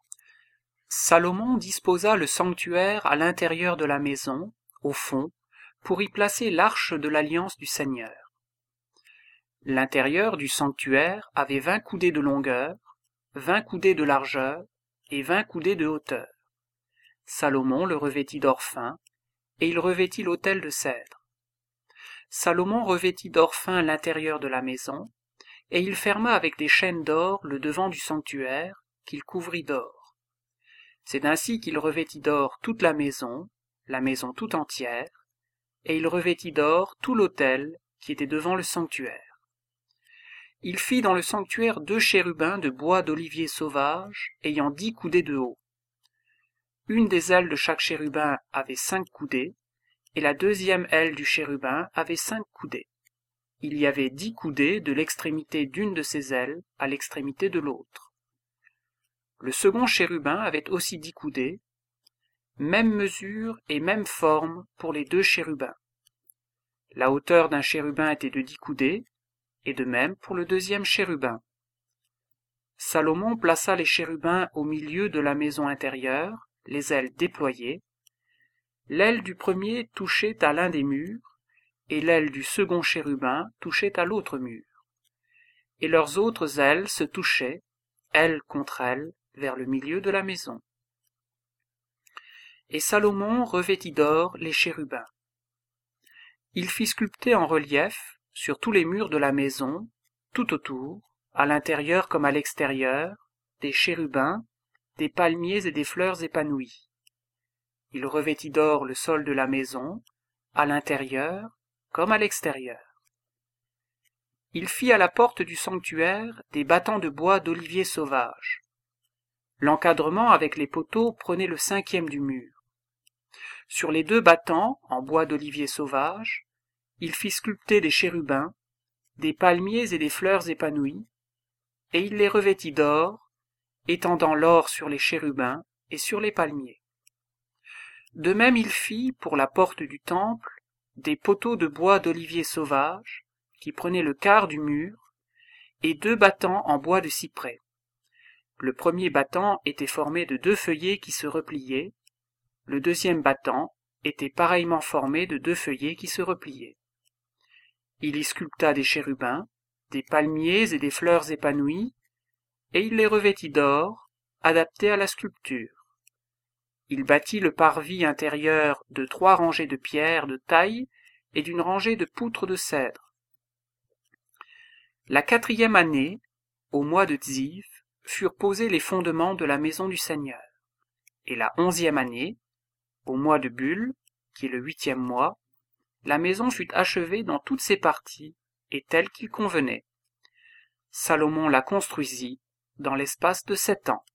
Salomon disposa le sanctuaire à l'intérieur de la maison, au fond, pour y placer l'arche de l'alliance du Seigneur. L'intérieur du sanctuaire avait vingt coudées de longueur, vingt coudées de largeur et vingt coudées de hauteur. Salomon le revêtit d'or fin, et il revêtit l'autel de cèdre. Salomon revêtit d'or fin l'intérieur de la maison, et il ferma avec des chaînes d'or le devant du sanctuaire, qu'il couvrit d'or. C'est ainsi qu'il revêtit d'or toute la maison, la maison tout entière, et il revêtit d'or tout l'autel qui était devant le sanctuaire. Il fit dans le sanctuaire deux chérubins de bois d'olivier sauvage, ayant dix coudées de haut. Une des ailes de chaque chérubin avait cinq coudées, et la deuxième aile du chérubin avait cinq coudées. Il y avait dix coudées de l'extrémité d'une de ses ailes à l'extrémité de l'autre. Le second chérubin avait aussi dix coudées, même mesure et même forme pour les deux chérubins. La hauteur d'un chérubin était de dix coudées, et de même pour le deuxième chérubin. Salomon plaça les chérubins au milieu de la maison intérieure, les ailes déployées. L'aile du premier touchait à l'un des murs, et l'aile du second chérubin touchait à l'autre mur. Et leurs autres ailes se touchaient, ailes contre ailes, vers le milieu de la maison. Et Salomon revêtit d'or les chérubins. Il fit sculpter en relief, sur tous les murs de la maison, tout autour, à l'intérieur comme à l'extérieur, des chérubins, des palmiers et des fleurs épanouies. Il revêtit d'or le sol de la maison, à l'intérieur comme à l'extérieur. Il fit à la porte du sanctuaire des battants de bois d'olivier sauvage. L'encadrement avec les poteaux prenait le cinquième du mur. Sur les deux battants, en bois d'olivier sauvage, il fit sculpter des chérubins, des palmiers et des fleurs épanouies, et il les revêtit d'or, étendant l'or sur les chérubins et sur les palmiers. De même il fit, pour la porte du temple, des poteaux de bois d'olivier sauvage, qui prenaient le quart du mur, et deux battants en bois de cyprès. Le premier battant était formé de deux feuillets qui se repliaient, le deuxième battant était pareillement formé de deux feuillets qui se repliaient. Il y sculpta des chérubins, des palmiers et des fleurs épanouies, et il les revêtit d'or, adapté à la sculpture. Il bâtit le parvis intérieur de trois rangées de pierres de taille et d'une rangée de poutres de cèdre. La quatrième année, au mois de Tsiv, furent posés les fondements de la maison du Seigneur. Et la onzième année, au mois de Bul, qui est le huitième mois, la maison fut achevée dans toutes ses parties, et telle qu'il convenait. Salomon la construisit dans l'espace de sept ans.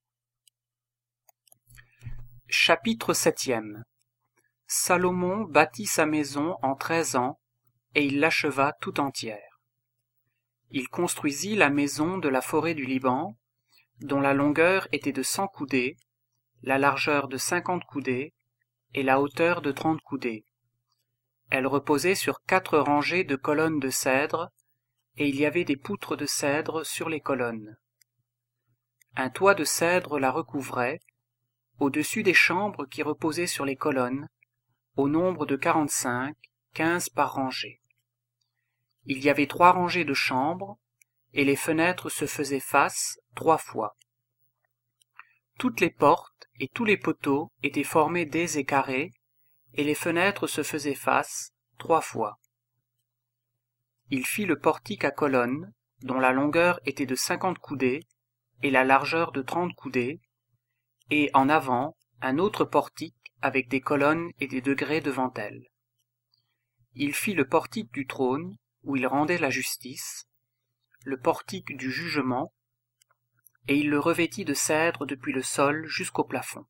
Chapitre septième. Salomon bâtit sa maison en treize ans, et il l'acheva tout entière. Il construisit la maison de la forêt du Liban, dont la longueur était de cent coudées, la largeur de cinquante coudées, et la hauteur de trente coudées. Elle reposait sur quatre rangées de colonnes de cèdre, et il y avait des poutres de cèdre sur les colonnes. Un toit de cèdre la recouvrait, au-dessus des chambres qui reposaient sur les colonnes, au nombre de quarante-cinq, quinze par rangée. Il y avait trois rangées de chambres, et les fenêtres se faisaient face trois fois. Toutes les portes et tous les poteaux étaient formés d'ais et carrés, et les fenêtres se faisaient face trois fois. Il fit le portique à colonnes, dont la longueur était de cinquante coudées, et la largeur de trente coudées, et en avant un autre portique avec des colonnes et des degrés devant elles. Il fit le portique du trône, où il rendait la justice, le portique du jugement, et il le revêtit de cèdre depuis le sol jusqu'au plafond.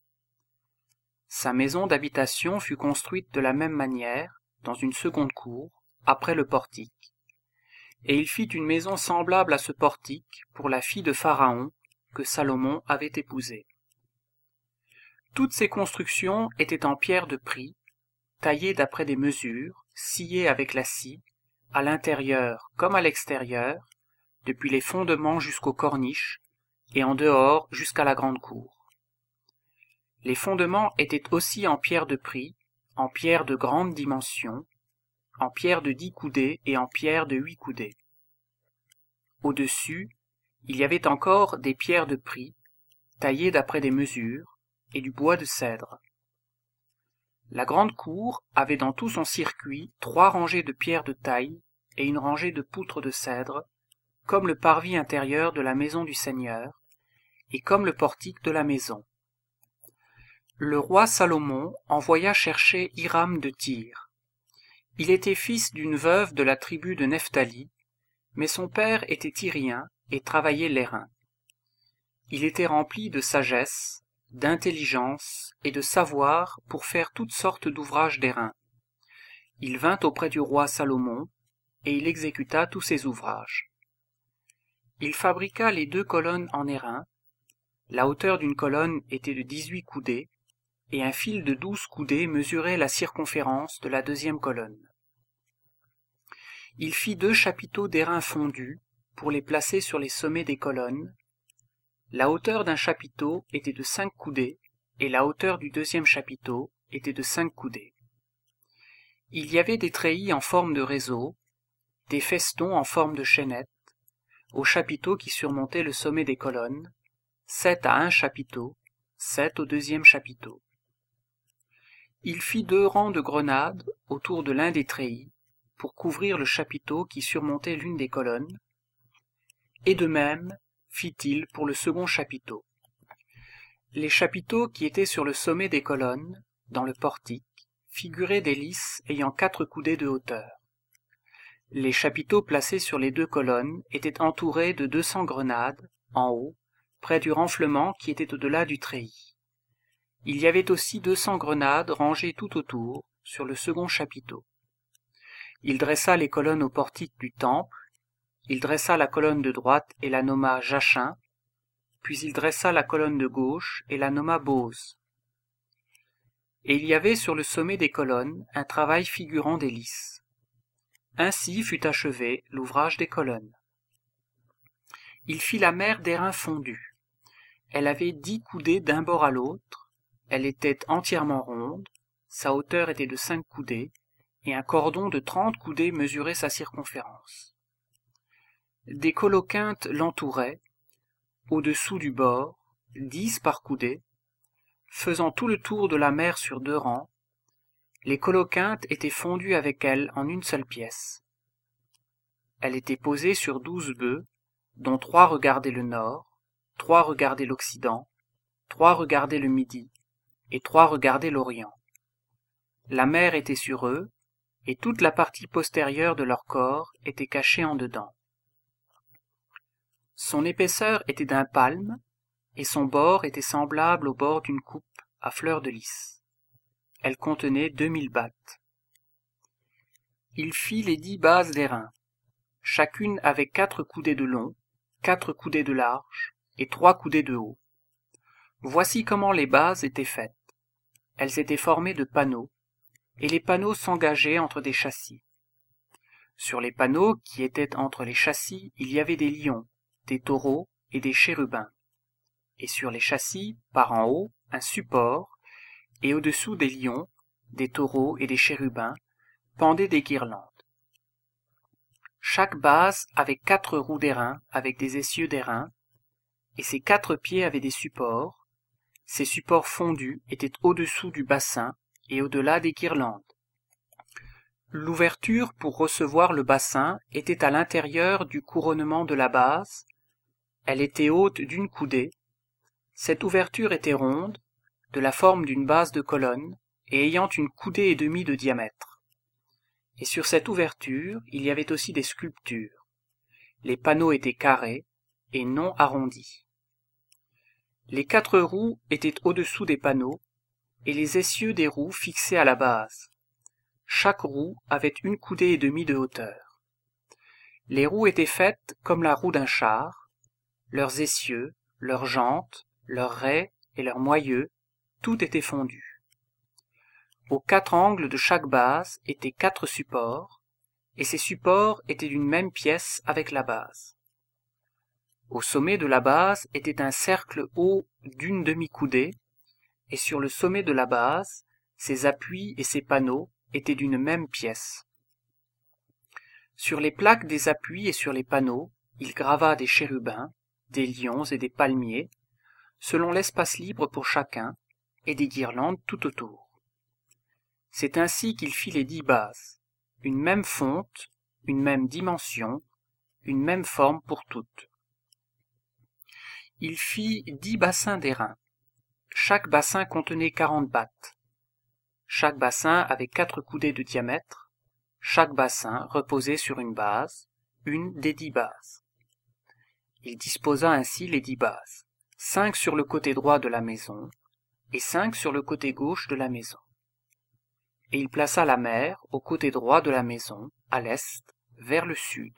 Sa maison d'habitation fut construite de la même manière, dans une seconde cour, après le portique. Et il fit une maison semblable à ce portique pour la fille de Pharaon, que Salomon avait épousée. Toutes ces constructions étaient en pierre de pris, taillées d'après des mesures, sciées avec la scie, à l'intérieur comme à l'extérieur, depuis les fondements jusqu'aux corniches, et en dehors jusqu'à la grande cour. Les fondements étaient aussi en pierre de pris, en pierre de grande dimension, en pierre de dix coudées et en pierre de huit coudées. Au-dessus, il y avait encore des pierres de pris, taillées d'après des mesures, et du bois de cèdre. La grande cour avait dans tout son circuit trois rangées de pierres de taille et une rangée de poutres de cèdre, comme le parvis intérieur de la maison du Seigneur, et comme le portique de la maison. Le roi Salomon envoya chercher Hiram de Tyr. Il était fils d'une veuve de la tribu de Nephtali, mais son père était tyrien et travaillait l'airain. Il était rempli de sagesse, d'intelligence et de savoir pour faire toutes sortes d'ouvrages d'airain. Il vint auprès du roi Salomon, et il exécuta tous ses ouvrages. Il fabriqua les deux colonnes en airain. La hauteur d'une colonne était de dix-huit coudées, et un fil de douze coudées mesurait la circonférence de la deuxième colonne. Il fit deux chapiteaux d'airain fondu pour les placer sur les sommets des colonnes. La hauteur d'un chapiteau était de cinq coudées, et la hauteur du deuxième chapiteau était de cinq coudées. Il y avait des treillis en forme de réseau, des festons en forme de chaînette, aux chapiteaux qui surmontaient le sommet des colonnes, sept à un chapiteau, sept au deuxième chapiteau. Il fit deux rangs de grenades autour de l'un des treillis, pour couvrir le chapiteau qui surmontait l'une des colonnes, Et de même fit-il pour le second chapiteau. Les chapiteaux qui étaient sur le sommet des colonnes, dans le portique, figuraient des lys ayant quatre coudées de hauteur. Les chapiteaux placés sur les deux colonnes étaient entourés de deux cents grenades, en haut, près du renflement qui était au-delà du treillis. Il y avait aussi deux cents grenades rangées tout autour, sur le second chapiteau. Il dressa les colonnes au portique du temple, il dressa la colonne de droite et la nomma Jachin, puis il dressa la colonne de gauche et la nomma Bose. Et il y avait sur le sommet des colonnes un travail figurant des lys. Ainsi fut achevé l'ouvrage des colonnes. Il fit la mer d'airain fondu. Elle avait dix coudées d'un bord à l'autre, elle était entièrement ronde, sa hauteur était de cinq coudées, et un cordon de trente coudées mesurait sa circonférence. Des coloquintes l'entouraient, au-dessous du bord, dix par coudée, faisant tout le tour de la mer sur deux rangs. Les coloquintes étaient fondues avec elle en une seule pièce. Elle était posée sur douze bœufs, dont trois regardaient le nord, trois regardaient l'occident, trois regardaient le midi, et trois regardaient l'orient. La mer était sur eux, et toute la partie postérieure de leur corps était cachée en dedans. Son épaisseur était d'un palme, et son bord était semblable au bord d'une coupe à fleurs de lys. Elle contenait deux mille battes. Il fit les dix bases d'airain. Chacune avait quatre coudées de long, quatre coudées de large et trois coudées de haut. Voici comment les bases étaient faites. Elles étaient formées de panneaux, et les panneaux s'engageaient entre des châssis. Sur les panneaux qui étaient entre les châssis, il y avait des lions, des taureaux et des chérubins. Et sur les châssis, par en haut, un support, et au-dessous des lions, des taureaux et des chérubins, pendaient des guirlandes. Chaque base avait quatre roues d'airain avec des essieux d'airain, et ces quatre pieds avaient des supports. Ces supports fondus étaient au-dessous du bassin et au-delà des guirlandes. L'ouverture pour recevoir le bassin était à l'intérieur du couronnement de la base. Elle était haute d'une coudée. Cette ouverture était ronde, de la forme d'une base de colonne, et ayant une coudée et demie de diamètre. Et sur cette ouverture, il y avait aussi des sculptures. Les panneaux étaient carrés et non arrondis. Les quatre roues étaient au-dessous des panneaux, et les essieux des roues fixés à la base. Chaque roue avait une coudée et demie de hauteur. Les roues étaient faites comme la roue d'un char. Leurs essieux, leurs jantes, leurs raies et leurs moyeux, tout était fondu. Aux quatre angles de chaque base étaient quatre supports, et ces supports étaient d'une même pièce avec la base. Au sommet de la base était un cercle haut d'une demi-coudée, et sur le sommet de la base, ses appuis et ses panneaux étaient d'une même pièce. Sur les plaques des appuis et sur les panneaux, il grava des chérubins, des lions et des palmiers, selon l'espace libre pour chacun, et des guirlandes tout autour. C'est ainsi qu'il fit les dix bases, une même fonte, une même dimension, une même forme pour toutes. Il fit dix bassins d'airain. Chaque bassin contenait quarante battes. Chaque bassin avait quatre coudées de diamètre. Chaque bassin reposait sur une base, une des dix bases. Il disposa ainsi les dix bases, cinq sur le côté droit de la maison et cinq sur le côté gauche de la maison. Et il plaça la mer au côté droit de la maison, à l'est, vers le sud.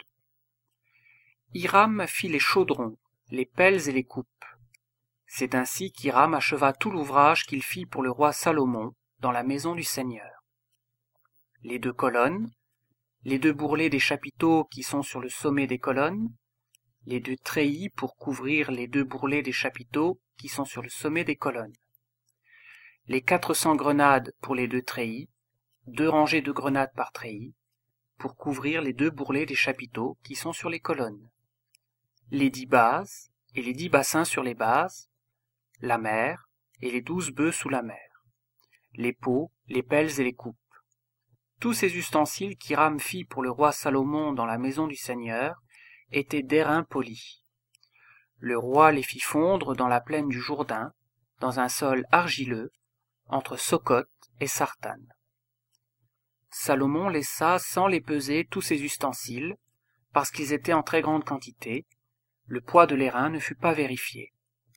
Hiram fit les chaudrons, les pelles et les coupes. C'est ainsi qu'Hiram acheva tout l'ouvrage qu'il fit pour le roi Salomon dans la maison du Seigneur. Les deux colonnes, les deux bourrelets des chapiteaux qui sont sur le sommet des colonnes, les deux treillis pour couvrir les deux bourrelets des chapiteaux qui sont sur le sommet des colonnes, les quatre cents grenades pour les deux treillis, deux rangées de grenades par treillis, pour couvrir les deux bourrelets des chapiteaux qui sont sur les colonnes, les dix bases et les dix bassins sur les bases, la mer et les douze bœufs sous la mer, les pots, les pelles et les coupes. Tous ces ustensiles qu'Hiram fit pour le roi Salomon dans la maison du Seigneur étaient d'airain poli. Le roi les fit fondre dans la plaine du Jourdain, dans un sol argileux, entre Socote et Sartane. Salomon laissa sans les peser tous ces ustensiles, parce qu'ils étaient en très grande quantité. Le poids de l'airain ne fut pas vérifié.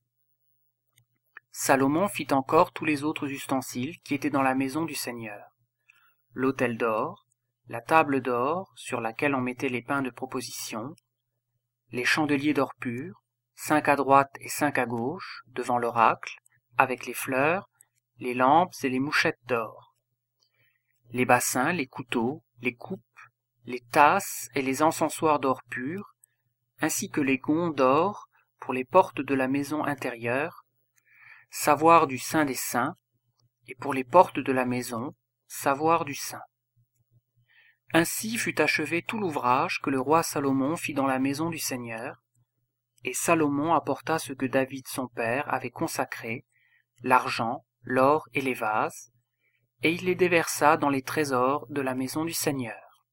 Salomon fit encore tous les autres ustensiles qui étaient dans la maison du Seigneur. L'autel d'or, la table d'or sur laquelle on mettait les pains de proposition, les chandeliers d'or pur, cinq à droite et cinq à gauche, devant l'oracle, avec les fleurs, les lampes et les mouchettes d'or, les bassins, les couteaux, les coupes, les tasses et les encensoirs d'or pur, ainsi que les gonds d'or pour les portes de la maison intérieure, savoir du Saint des Saints, et pour les portes de la maison, savoir du Saint. Ainsi fut achevé tout l'ouvrage que le roi Salomon fit dans la maison du Seigneur, et Salomon apporta ce que David son père avait consacré, l'argent, l'or et les vases, et il les déversa dans les trésors de la maison du Seigneur.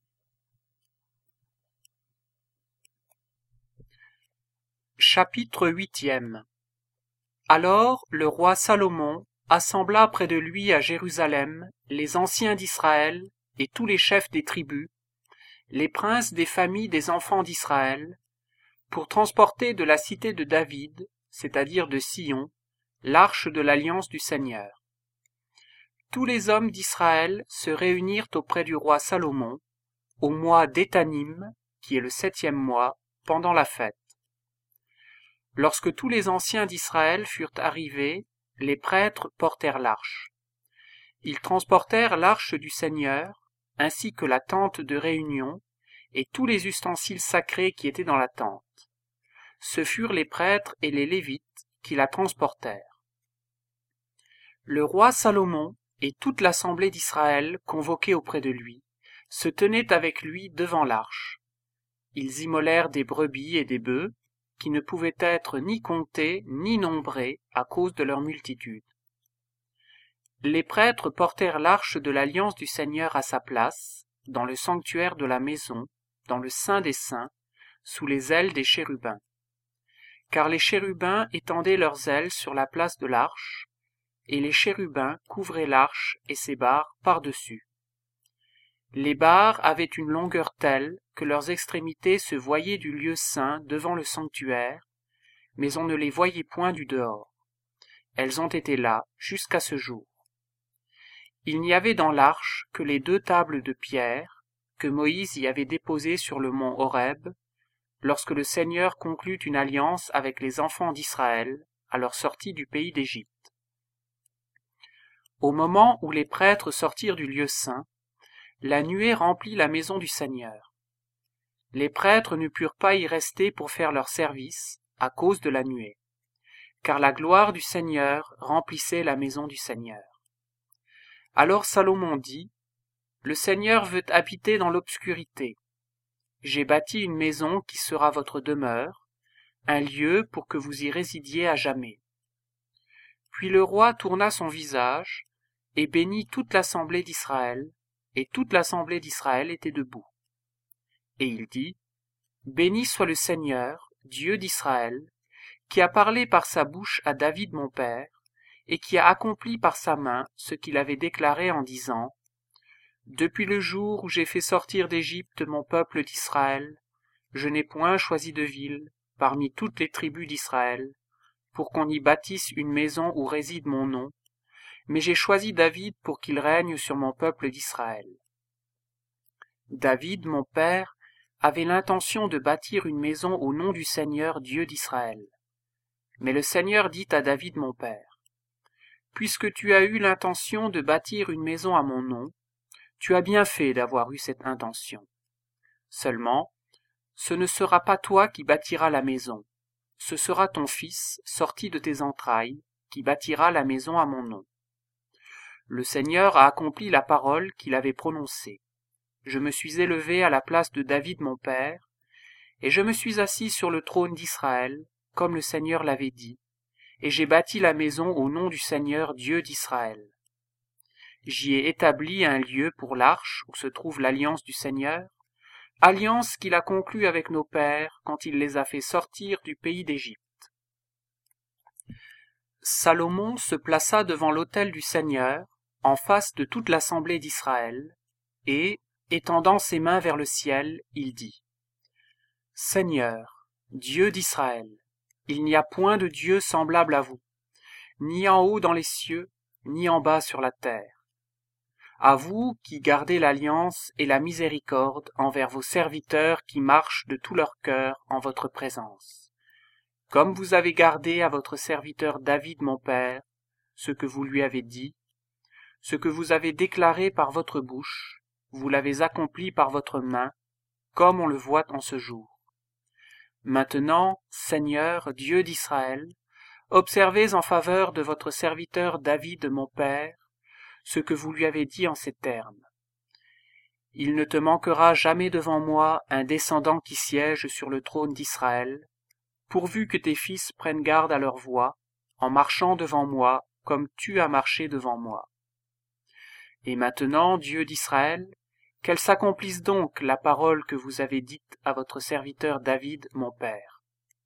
Chapitre huitième. Alors le roi Salomon assembla près de lui à Jérusalem les anciens d'Israël et tous les chefs des tribus, les princes des familles des enfants d'Israël, pour transporter de la cité de David, c'est-à-dire de Sion, l'arche de l'alliance du Seigneur. Tous les hommes d'Israël se réunirent auprès du roi Salomon, au mois d'Étanim, qui est le septième mois, pendant la fête. Lorsque tous les anciens d'Israël furent arrivés, les prêtres portèrent l'arche. Ils transportèrent l'arche du Seigneur, ainsi que la tente de réunion, et tous les ustensiles sacrés qui étaient dans la tente. Ce furent les prêtres et les Lévites qui la transportèrent. Le roi Salomon et toute l'assemblée d'Israël convoquée auprès de lui, se tenaient avec lui devant l'arche. Ils immolèrent des brebis et des bœufs, qui ne pouvaient être ni comptés ni nombrés à cause de leur multitude. Les prêtres portèrent l'arche de l'alliance du Seigneur à sa place, dans le sanctuaire de la maison, dans le Saint des Saints, sous les ailes des chérubins. Car les chérubins étendaient leurs ailes sur la place de l'arche, et les chérubins couvraient l'arche et ses barres par-dessus. Les barres avaient une longueur telle que leurs extrémités se voyaient du lieu saint devant le sanctuaire, mais on ne les voyait point du dehors. Elles ont été là jusqu'à ce jour. Il n'y avait dans l'arche que les deux tables de pierre que Moïse y avait déposées sur le mont Horeb, lorsque le Seigneur conclut une alliance avec les enfants d'Israël à leur sortie du pays d'Égypte. Au moment où les prêtres sortirent du lieu saint, la nuée remplit la maison du Seigneur. Les prêtres ne purent pas y rester pour faire leur service à cause de la nuée, car la gloire du Seigneur remplissait la maison du Seigneur. Alors Salomon dit, « Le Seigneur veut habiter dans l'obscurité. J'ai bâti une maison qui sera votre demeure, un lieu pour que vous y résidiez à jamais. » Puis le roi tourna son visage et bénit toute l'assemblée d'Israël, et toute l'assemblée d'Israël était debout. Et il dit, « Béni soit le Seigneur, Dieu d'Israël, qui a parlé par sa bouche à David mon père, et qui a accompli par sa main ce qu'il avait déclaré en disant, « Depuis le jour où j'ai fait sortir d'Égypte mon peuple d'Israël, je n'ai point choisi de ville parmi toutes les tribus d'Israël, pour qu'on y bâtisse une maison où réside mon nom, mais j'ai choisi David pour qu'il règne sur mon peuple d'Israël. David, mon père, avait l'intention de bâtir une maison au nom du Seigneur Dieu d'Israël. Mais le Seigneur dit à David, mon père, « Puisque tu as eu l'intention de bâtir une maison à mon nom, tu as bien fait d'avoir eu cette intention. Seulement, ce ne sera pas toi qui bâtiras la maison, ce sera ton fils, sorti de tes entrailles, qui bâtira la maison à mon nom. » Le Seigneur a accompli la parole qu'il avait prononcée. Je me suis élevé à la place de David mon père, et je me suis assis sur le trône d'Israël, comme le Seigneur l'avait dit, et j'ai bâti la maison au nom du Seigneur Dieu d'Israël. J'y ai établi un lieu pour l'arche où se trouve l'alliance du Seigneur, alliance qu'il a conclue avec nos pères quand il les a fait sortir du pays d'Égypte. Salomon se plaça devant l'autel du Seigneur, en face de toute l'assemblée d'Israël, et, étendant ses mains vers le ciel, il dit : Seigneur, Dieu d'Israël, il n'y a point de Dieu semblable à vous, ni en haut dans les cieux, ni en bas sur la terre. À vous qui gardez l'alliance et la miséricorde envers vos serviteurs qui marchent de tout leur cœur en votre présence, comme vous avez gardé à votre serviteur David mon père ce que vous lui avez dit, ce que vous avez déclaré par votre bouche, vous l'avez accompli par votre main, comme on le voit en ce jour. Maintenant, Seigneur, Dieu d'Israël, observez en faveur de votre serviteur David mon père ce que vous lui avez dit en ces termes. Il ne te manquera jamais devant moi un descendant qui siège sur le trône d'Israël, pourvu que tes fils prennent garde à leur voie, en marchant devant moi comme tu as marché devant moi. Et maintenant, Dieu d'Israël, qu'elle s'accomplisse donc la parole que vous avez dite à votre serviteur David mon père.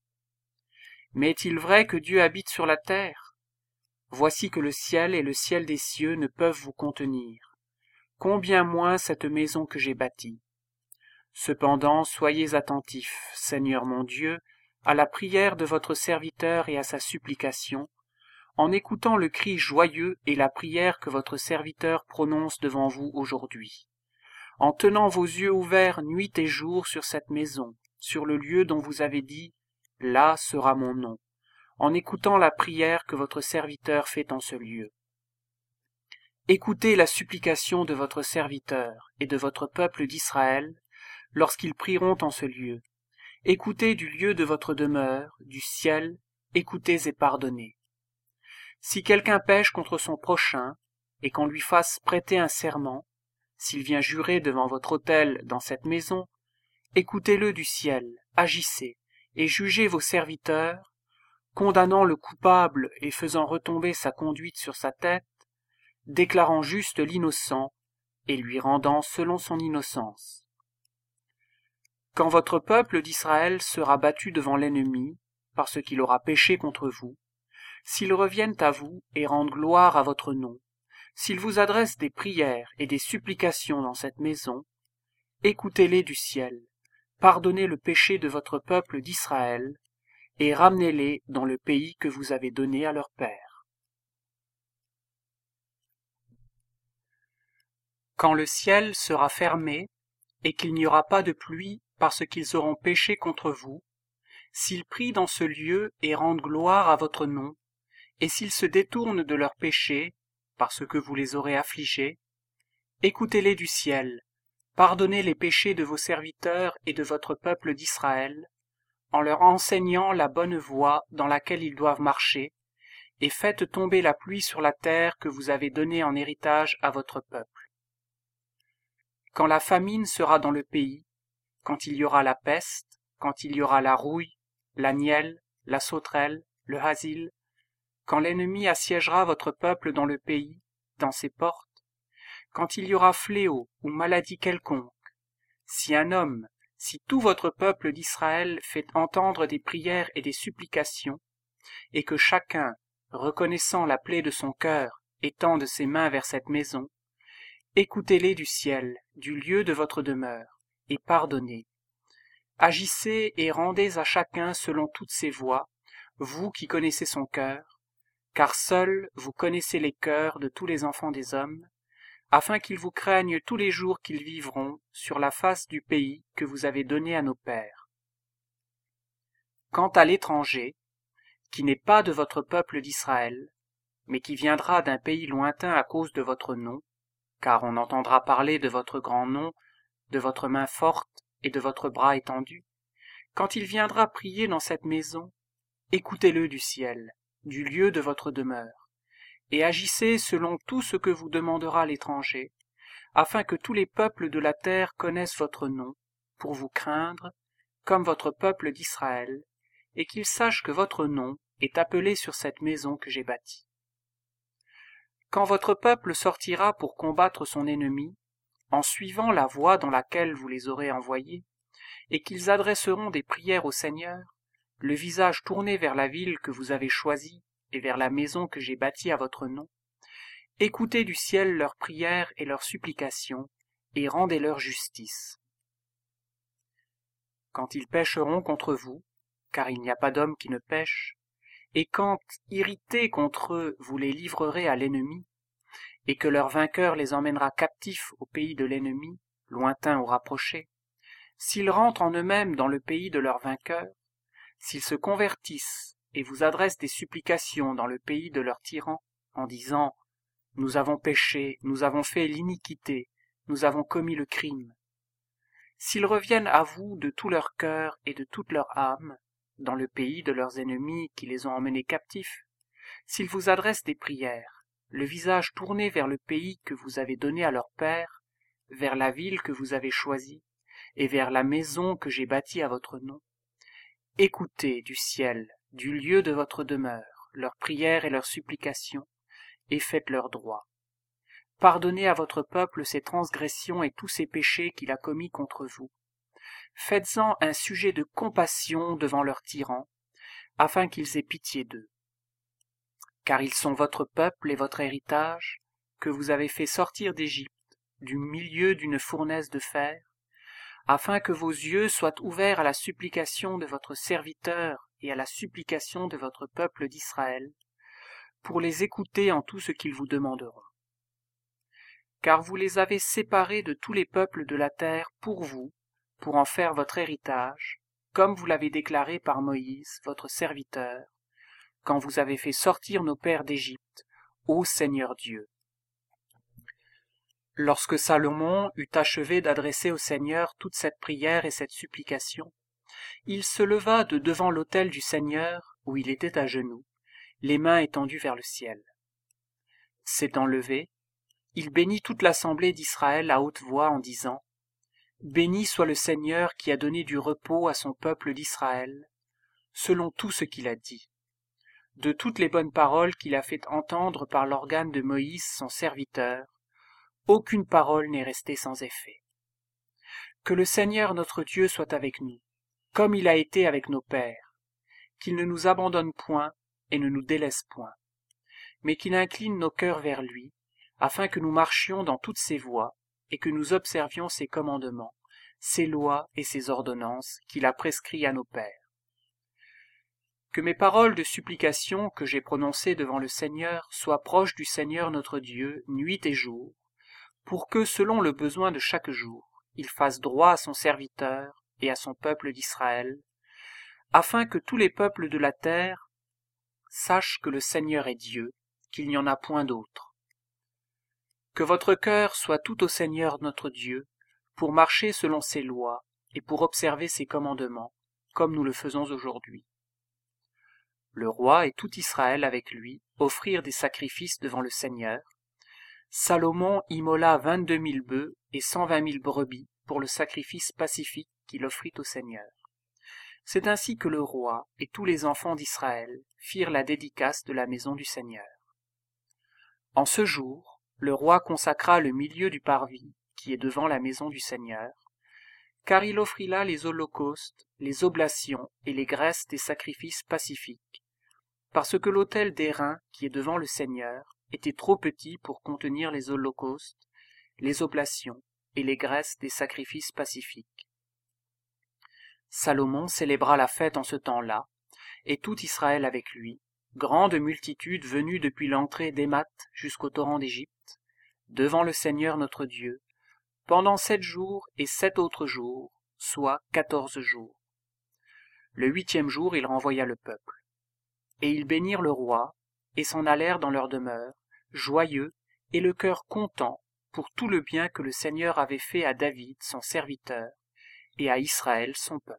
Mais est-il vrai que Dieu habite sur la terre ? Voici que le ciel et le ciel des cieux ne peuvent vous contenir, combien moins cette maison que j'ai bâtie. Cependant, soyez attentifs, Seigneur mon Dieu, à la prière de votre serviteur et à sa supplication, en écoutant le cri joyeux et la prière que votre serviteur prononce devant vous aujourd'hui, en tenant vos yeux ouverts nuit et jour sur cette maison, sur le lieu dont vous avez dit « Là sera mon nom », en écoutant la prière que votre serviteur fait en ce lieu. Écoutez la supplication de votre serviteur et de votre peuple d'Israël lorsqu'ils prieront en ce lieu. Écoutez du lieu de votre demeure, du ciel, écoutez et pardonnez. Si quelqu'un pêche contre son prochain, et qu'on lui fasse prêter un serment, s'il vient jurer devant votre autel dans cette maison, écoutez-le du ciel, agissez, et jugez vos serviteurs, condamnant le coupable et faisant retomber sa conduite sur sa tête, déclarant juste l'innocent et lui rendant selon son innocence. Quand votre peuple d'Israël sera battu devant l'ennemi, parce qu'il aura péché contre vous, s'ils reviennent à vous et rendent gloire à votre nom, s'ils vous adressent des prières et des supplications dans cette maison, écoutez-les du ciel, pardonnez le péché de votre peuple d'Israël, et ramenez-les dans le pays que vous avez donné à leur père. Quand le ciel sera fermé, et qu'il n'y aura pas de pluie parce qu'ils auront péché contre vous, s'ils prient dans ce lieu et rendent gloire à votre nom, et s'ils se détournent de leurs péchés, parce que vous les aurez affligés, écoutez-les du ciel, pardonnez les péchés de vos serviteurs et de votre peuple d'Israël, en leur enseignant la bonne voie dans laquelle ils doivent marcher, et faites tomber la pluie sur la terre que vous avez donnée en héritage à votre peuple. Quand la famine sera dans le pays, quand il y aura la peste, quand il y aura la rouille, la nielle, la sauterelle, le hasil, quand l'ennemi assiégera votre peuple dans le pays, dans ses portes, quand il y aura fléau ou maladie quelconque, si un homme, si tout votre peuple d'Israël fait entendre des prières et des supplications, et que chacun, reconnaissant la plaie de son cœur, étende ses mains vers cette maison, écoutez-les du ciel, du lieu de votre demeure, et pardonnez. Agissez et rendez à chacun selon toutes ses voies, vous qui connaissez son cœur, car seuls vous connaissez les cœurs de tous les enfants des hommes, afin qu'ils vous craignent tous les jours qu'ils vivront sur la face du pays que vous avez donné à nos pères. Quant à l'étranger, qui n'est pas de votre peuple d'Israël, mais qui viendra d'un pays lointain à cause de votre nom, car on entendra parler de votre grand nom, de votre main forte et de votre bras étendu, quand il viendra prier dans cette maison, écoutez-le du ciel, du lieu de votre demeure, et agissez selon tout ce que vous demandera l'étranger, afin que tous les peuples de la terre connaissent votre nom, pour vous craindre, comme votre peuple d'Israël, et qu'ils sachent que votre nom est appelé sur cette maison que j'ai bâtie. Quand votre peuple sortira pour combattre son ennemi, en suivant la voie dans laquelle vous les aurez envoyés, et qu'ils adresseront des prières au Seigneur, le visage tourné vers la ville que vous avez choisie et vers la maison que j'ai bâtie à votre nom, écoutez du ciel leurs prières et leurs supplications, et rendez-leur justice. Quand ils pécheront contre vous, car il n'y a pas d'homme qui ne pêche, et quand, irrités contre eux, vous les livrerez à l'ennemi, et que leur vainqueur les emmènera captifs au pays de l'ennemi, lointain ou rapproché, s'ils rentrent en eux-mêmes dans le pays de leur vainqueur, s'ils se convertissent et vous adressent des supplications dans le pays de leur tyran, en disant « Nous avons péché, nous avons fait l'iniquité, nous avons commis le crime », s'ils reviennent à vous de tout leur cœur et de toute leur âme, dans le pays de leurs ennemis qui les ont emmenés captifs, s'ils vous adressent des prières, le visage tourné vers le pays que vous avez donné à leur père, vers la ville que vous avez choisie, et vers la maison que j'ai bâtie à votre nom, écoutez du ciel, du lieu de votre demeure, leurs prières et leurs supplications, et faites leur droit. Pardonnez à votre peuple ses transgressions et tous ses péchés qu'il a commis contre vous. Faites-en un sujet de compassion devant leurs tyrans, afin qu'ils aient pitié d'eux. Car ils sont votre peuple et votre héritage, que vous avez fait sortir d'Égypte, du milieu d'une fournaise de fer, afin que vos yeux soient ouverts à la supplication de votre serviteur et à la supplication de votre peuple d'Israël, pour les écouter en tout ce qu'ils vous demanderont. Car vous les avez séparés de tous les peuples de la terre pour vous, pour en faire votre héritage, comme vous l'avez déclaré par Moïse, votre serviteur, quand vous avez fait sortir nos pères d'Égypte, ô Seigneur Dieu. Lorsque Salomon eut achevé d'adresser au Seigneur toute cette prière et cette supplication, il se leva de devant l'autel du Seigneur, où il était à genoux, les mains étendues vers le ciel. S'étant levé, il bénit toute l'assemblée d'Israël à haute voix en disant « Béni soit le Seigneur qui a donné du repos à son peuple d'Israël, selon tout ce qu'il a dit. De toutes les bonnes paroles qu'il a fait entendre par l'organe de Moïse son serviteur, aucune parole n'est restée sans effet. Que le Seigneur notre Dieu soit avec nous, comme il a été avec nos pères, qu'il ne nous abandonne point et ne nous délaisse point, mais qu'il incline nos cœurs vers lui, afin que nous marchions dans toutes ses voies et que nous observions ses commandements, ses lois et ses ordonnances qu'il a prescrits à nos pères. Que mes paroles de supplication que j'ai prononcées devant le Seigneur soient proches du Seigneur notre Dieu, nuit et jour, pour que, selon le besoin de chaque jour, il fasse droit à son serviteur et à son peuple d'Israël, afin que tous les peuples de la terre sachent que le Seigneur est Dieu, qu'il n'y en a point d'autre. Que votre cœur soit tout au Seigneur notre Dieu, pour marcher selon ses lois et pour observer ses commandements, comme nous le faisons aujourd'hui. Le roi et tout Israël avec lui offrirent des sacrifices devant le Seigneur. Salomon immola vingt-deux mille bœufs et cent vingt mille brebis pour le sacrifice pacifique qu'il offrit au Seigneur. C'est ainsi que le roi et tous les enfants d'Israël firent la dédicace de la maison du Seigneur. En ce jour, le roi consacra le milieu du parvis qui est devant la maison du Seigneur, car il offrit là les holocaustes, les oblations et les graisses des sacrifices pacifiques, parce que l'autel d'airain qui est devant le Seigneur était trop petit pour contenir les holocaustes, les oblations et les graisses des sacrifices pacifiques. Salomon célébra la fête en ce temps-là, et tout Israël avec lui, grande multitude venue depuis l'entrée d'Émat jusqu'au torrent d'Égypte, devant le Seigneur notre Dieu, pendant sept jours et sept autres jours, soit quatorze jours. Le huitième jour il renvoya le peuple. Et ils bénirent le roi, et s'en allèrent dans leur demeure, joyeux et le cœur content pour tout le bien que le Seigneur avait fait à David son serviteur, et à Israël son peuple.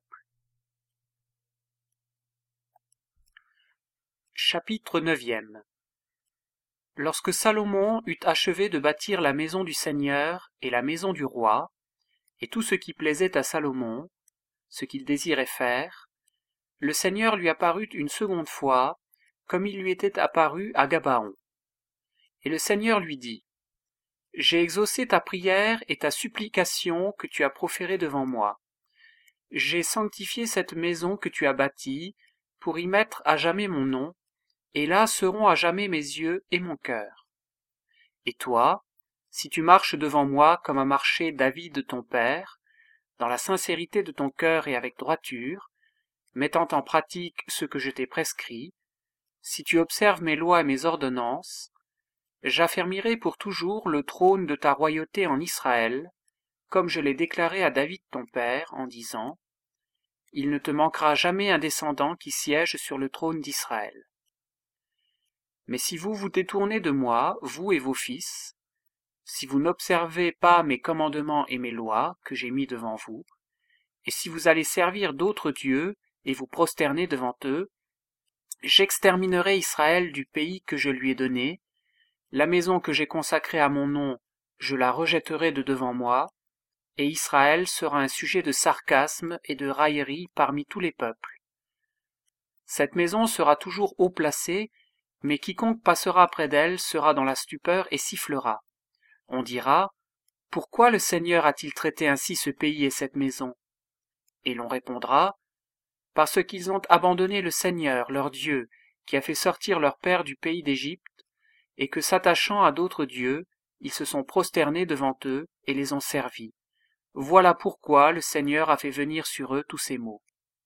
Chapitre neuvième. Lorsque Salomon eut achevé de bâtir la maison du Seigneur et la maison du roi, et tout ce qui plaisait à Salomon, ce qu'il désirait faire, le Seigneur lui apparut une seconde fois, comme il lui était apparu à Gabaon. Et le Seigneur lui dit, « J'ai exaucé ta prière et ta supplication que tu as proférée devant moi. J'ai sanctifié cette maison que tu as bâtie, pour y mettre à jamais mon nom, et là seront à jamais mes yeux et mon cœur. Et toi, si tu marches devant moi comme a marché David ton père, dans la sincérité de ton cœur et avec droiture, mettant en pratique ce que je t'ai prescrit, si tu observes mes lois et mes ordonnances, j'affermirai pour toujours le trône de ta royauté en Israël, comme je l'ai déclaré à David ton père, en disant, « Il ne te manquera jamais un descendant qui siège sur le trône d'Israël. » Mais si vous vous détournez de moi, vous et vos fils, si vous n'observez pas mes commandements et mes lois que j'ai mis devant vous, et si vous allez servir d'autres dieux et vous prosterner devant eux, j'exterminerai Israël du pays que je lui ai donné, la maison que j'ai consacrée à mon nom, je la rejetterai de devant moi, et Israël sera un sujet de sarcasme et de raillerie parmi tous les peuples. Cette maison sera toujours haut placée, mais quiconque passera près d'elle sera dans la stupeur et sifflera. On dira, « Pourquoi le Seigneur a-t-il traité ainsi ce pays et cette maison ?» Et l'on répondra, « Parce qu'ils ont abandonné le Seigneur, leur Dieu, qui a fait sortir leur père du pays d'Égypte, et que s'attachant à d'autres dieux, ils se sont prosternés devant eux et les ont servis. Voilà pourquoi le Seigneur a fait venir sur eux tous ces maux. »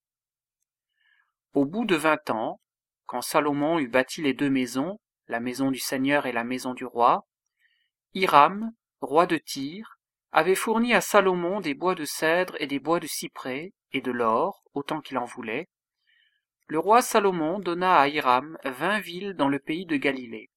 Au bout de vingt ans, quand Salomon eut bâti les deux maisons, la maison du Seigneur et la maison du roi, Hiram, roi de Tyr, avait fourni à Salomon des bois de cèdre et des bois de cyprès, et de l'or, autant qu'il en voulait. Le roi Salomon donna à Hiram vingt villes dans le pays de Galilée.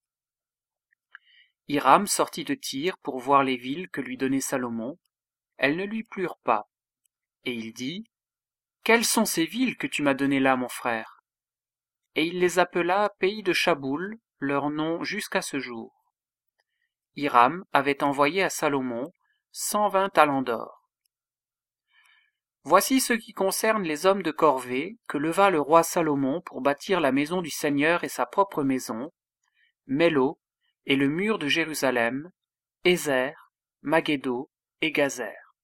Hiram sortit de Tyr pour voir les villes que lui donnait Salomon. Elles ne lui plurent pas. Et il dit, « Quelles sont ces villes que tu m'as données là, mon frère ?» Et il les appela pays de Chaboul, leur nom jusqu'à ce jour. Hiram avait envoyé à Salomon cent vingt talents d'or. Voici ce qui concerne les hommes de corvée que leva le roi Salomon pour bâtir la maison du Seigneur et sa propre maison, Mélo et le mur de Jérusalem, Ézer, Magédo et Gazer.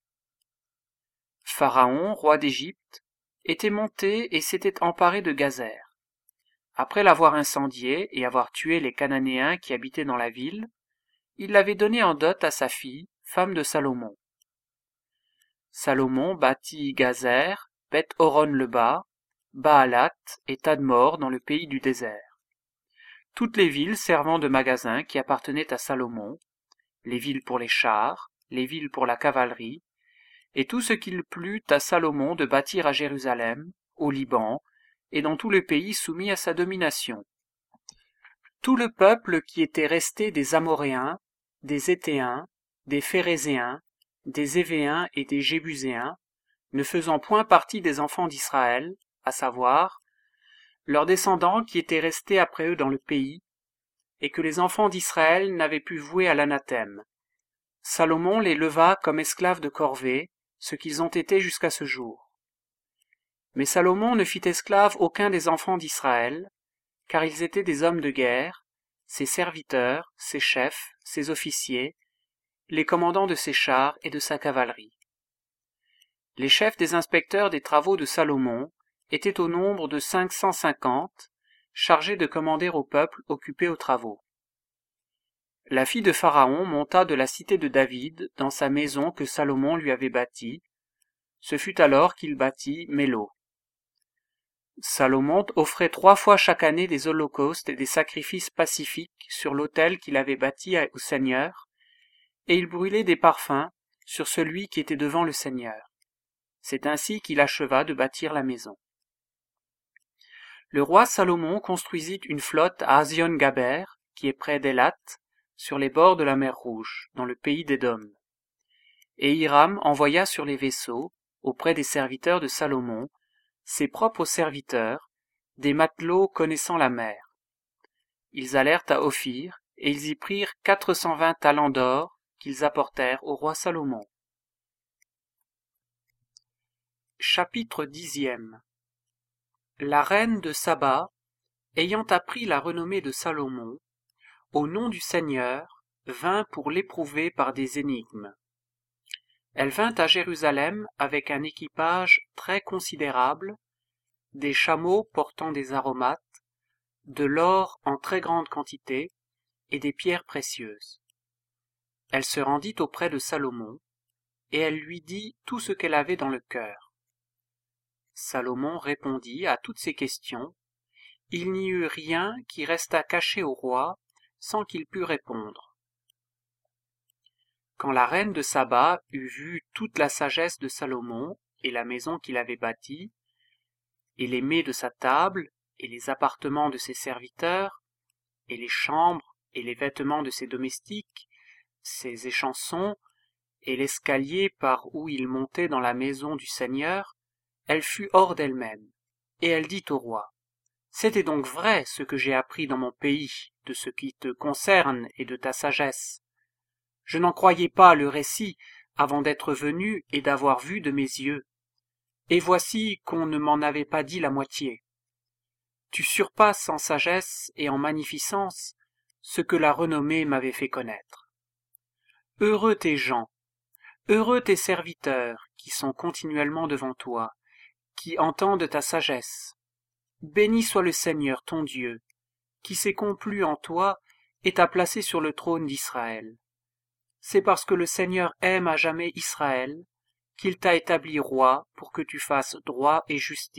Pharaon, roi d'Égypte, était monté et s'était emparé de Gazer. Après l'avoir incendié et avoir tué les Cananéens qui habitaient dans la ville, il l'avait donnée en dot à sa fille, femme de Salomon. Salomon bâtit Gazer, Beth-Horon-le-Bas, Baalat et Tadmor dans le pays du désert. Toutes les villes servant de magasins qui appartenaient à Salomon, les villes pour les chars, les villes pour la cavalerie, et tout ce qu'il plut à Salomon de bâtir à Jérusalem, au Liban, et dans tout le pays soumis à sa domination. Tout le peuple qui était resté des Amoréens, des Héthéens, des Phérézéens, des Évéens et des Jébuséens, ne faisant point partie des enfants d'Israël, à savoir, leurs descendants qui étaient restés après eux dans le pays, et que les enfants d'Israël n'avaient pu vouer à l'anathème. Salomon les leva comme esclaves de corvée, ce qu'ils ont été jusqu'à ce jour. Mais Salomon ne fit esclave aucun des enfants d'Israël, car ils étaient des hommes de guerre, ses serviteurs, ses chefs, ses officiers, les commandants de ses chars et de sa cavalerie. Les chefs des inspecteurs des travaux de Salomon étaient au nombre de cinq cent cinquante, chargés de commander au peuple occupé aux travaux. La fille de Pharaon monta de la cité de David dans sa maison que Salomon lui avait bâtie. Ce fut alors qu'il bâtit Mélo. Salomon offrait trois fois chaque année des holocaustes et des sacrifices pacifiques sur l'autel qu'il avait bâti au Seigneur, et il brûlait des parfums sur celui qui était devant le Seigneur. C'est ainsi qu'il acheva de bâtir la maison. Le roi Salomon construisit une flotte à Azion-Gaber, qui est près d'Élat, sur les bords de la mer Rouge, dans le pays d'Édom. Et Hiram envoya sur les vaisseaux, auprès des serviteurs de Salomon, ses propres serviteurs, des matelots connaissant la mer. Ils allèrent à Ophir, et ils y prirent quatre cent vingt talents d'or qu'ils apportèrent au roi Salomon. Chapitre dixième. La reine de Saba, ayant appris la renommée de Salomon, au nom du Seigneur, vint pour l'éprouver par des énigmes. Elle vint à Jérusalem avec un équipage très considérable, des chameaux portant des aromates, de l'or en très grande quantité et des pierres précieuses. Elle se rendit auprès de Salomon, et elle lui dit tout ce qu'elle avait dans le cœur. Salomon répondit à toutes ses questions. Il n'y eut rien qui restât caché au roi sans qu'il pût répondre. Quand la reine de Saba eut vu toute la sagesse de Salomon et la maison qu'il avait bâtie, et les mets de sa table, et les appartements de ses serviteurs, et les chambres, et les vêtements de ses domestiques, ses échansons, et l'escalier par où il montait dans la maison du Seigneur, elle fut hors d'elle-même, et elle dit au roi, « C'était donc vrai ce que j'ai appris dans mon pays, de ce qui te concerne et de ta sagesse. Je n'en croyais pas le récit avant d'être venu et d'avoir vu de mes yeux. Et voici qu'on ne m'en avait pas dit la moitié. Tu surpasses en sagesse et en magnificence ce que la renommée m'avait fait connaître. Heureux tes gens, heureux tes serviteurs qui sont continuellement devant toi, qui entendent ta sagesse. Béni soit le Seigneur ton Dieu, qui s'est complu en toi et t'a placé sur le trône d'Israël. C'est parce que le Seigneur aime à jamais Israël qu'il t'a établi roi pour que tu fasses droit et justice. »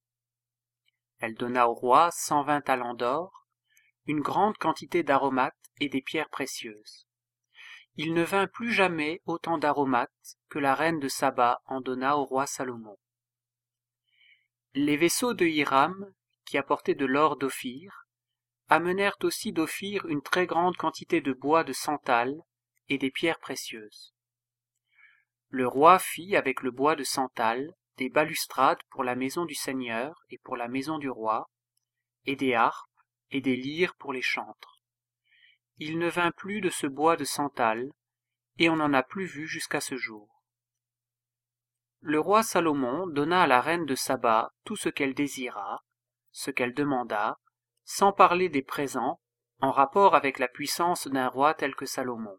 Elle donna au roi cent vingt talents d'or, une grande quantité d'aromates et des pierres précieuses. Il ne vint plus jamais autant d'aromates que la reine de Saba en donna au roi Salomon. Les vaisseaux de Hiram, qui apportaient de l'or d'Ophir, amenèrent aussi d'Ophir une très grande quantité de bois de santal et des pierres précieuses. Le roi fit avec le bois de santal des balustrades pour la maison du Seigneur et pour la maison du roi, et des harpes et des lyres pour les chantres. Il ne vint plus de ce bois de santal, et on n'en a plus vu jusqu'à ce jour. Le roi Salomon donna à la reine de Saba tout ce qu'elle désira, ce qu'elle demanda, sans parler des présents, en rapport avec la puissance d'un roi tel que Salomon.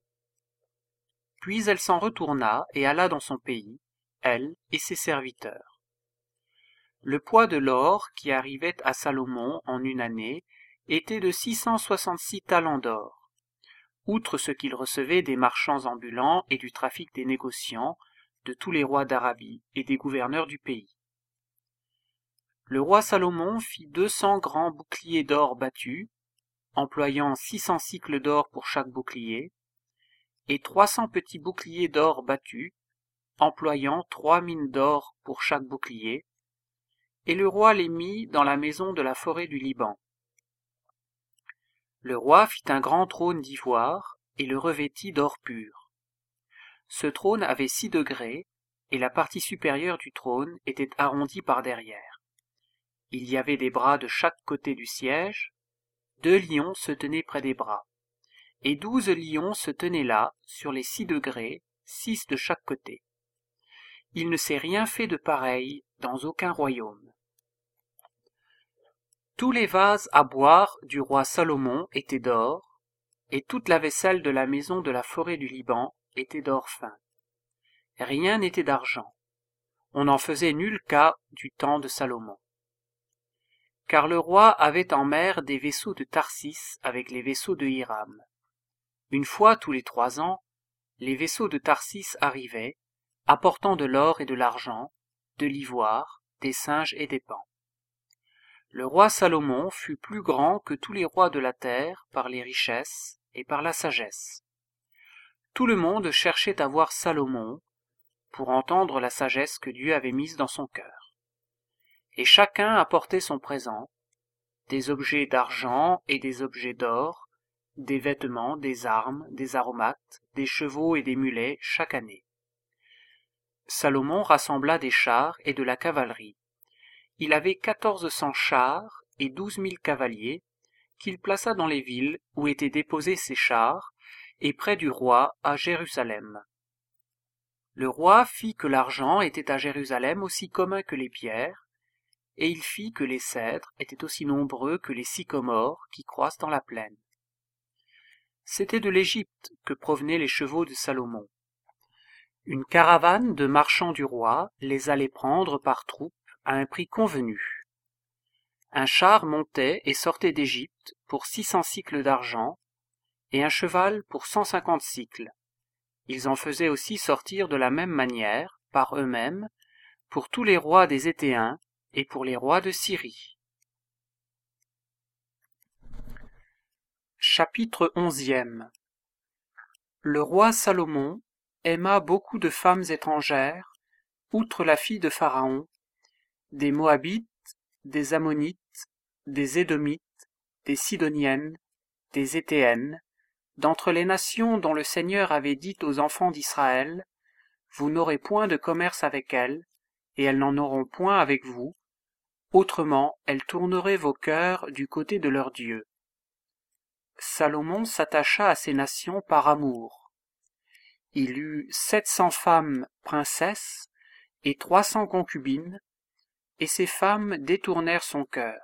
Puis elle s'en retourna et alla dans son pays, elle et ses serviteurs. Le poids de l'or qui arrivait à Salomon en une année était de six cent soixante-six talents d'or, outre ce qu'il recevait des marchands ambulants et du trafic des négociants, de tous les rois d'Arabie et des gouverneurs du pays. Le roi Salomon fit deux cents grands boucliers d'or battus, employant six cents cycles d'or pour chaque bouclier, et trois cents petits boucliers d'or battus, employant trois mines d'or pour chaque bouclier, et le roi les mit dans la maison de la forêt du Liban. Le roi fit un grand trône d'ivoire et le revêtit d'or pur. Ce trône avait six degrés, et la partie supérieure du trône était arrondie par derrière. Il y avait des bras de chaque côté du siège, deux lions se tenaient près des bras, et douze lions se tenaient là, sur les six degrés, six de chaque côté. Il ne s'est rien fait de pareil dans aucun royaume. Tous les vases à boire du roi Salomon étaient d'or, et toute la vaisselle de la maison de la forêt du Liban était d'or fin. Rien n'était d'argent. On n'en faisait nul cas du temps de Salomon. Car le roi avait en mer des vaisseaux de Tarsis avec les vaisseaux de Hiram. Une fois tous les trois ans, les vaisseaux de Tarsis arrivaient, apportant de l'or et de l'argent, de l'ivoire, des singes et des paons. Le roi Salomon fut plus grand que tous les rois de la terre par les richesses et par la sagesse. Tout le monde cherchait à voir Salomon pour entendre la sagesse que Dieu avait mise dans son cœur. Et chacun apportait son présent, des objets d'argent et des objets d'or, des vêtements, des armes, des aromates, des chevaux et des mulets chaque année. Salomon rassembla des chars et de la cavalerie. Il avait quatorze cents chars et douze mille cavaliers, qu'il plaça dans les villes où étaient déposés ces chars, et près du roi à Jérusalem. Le roi fit que l'argent était à Jérusalem aussi commun que les pierres, et il fit que les cèdres étaient aussi nombreux que les sycomores qui croissent dans la plaine. C'était de l'Égypte que provenaient les chevaux de Salomon. Une caravane de marchands du roi les allait prendre par troupes à un prix convenu. Un char montait et sortait d'Égypte pour six cents cycles d'argent, et un cheval pour cent cinquante cycles. Ils en faisaient aussi sortir de la même manière, par eux-mêmes, pour tous les rois des Héthéens et pour les rois de Syrie. Chapitre onzième. Le roi Salomon aima beaucoup de femmes étrangères, outre la fille de Pharaon, des Moabites, des Ammonites, des Édomites, des Sidoniennes, des Héthéennes, d'entre les nations dont le Seigneur avait dit aux enfants d'Israël, « Vous n'aurez point de commerce avec elles, et elles n'en auront point avec vous, autrement elles tourneraient vos cœurs du côté de leur Dieu. » Salomon s'attacha à ces nations par amour. Il eut sept cents femmes princesses et trois cents concubines, et ces femmes détournèrent son cœur.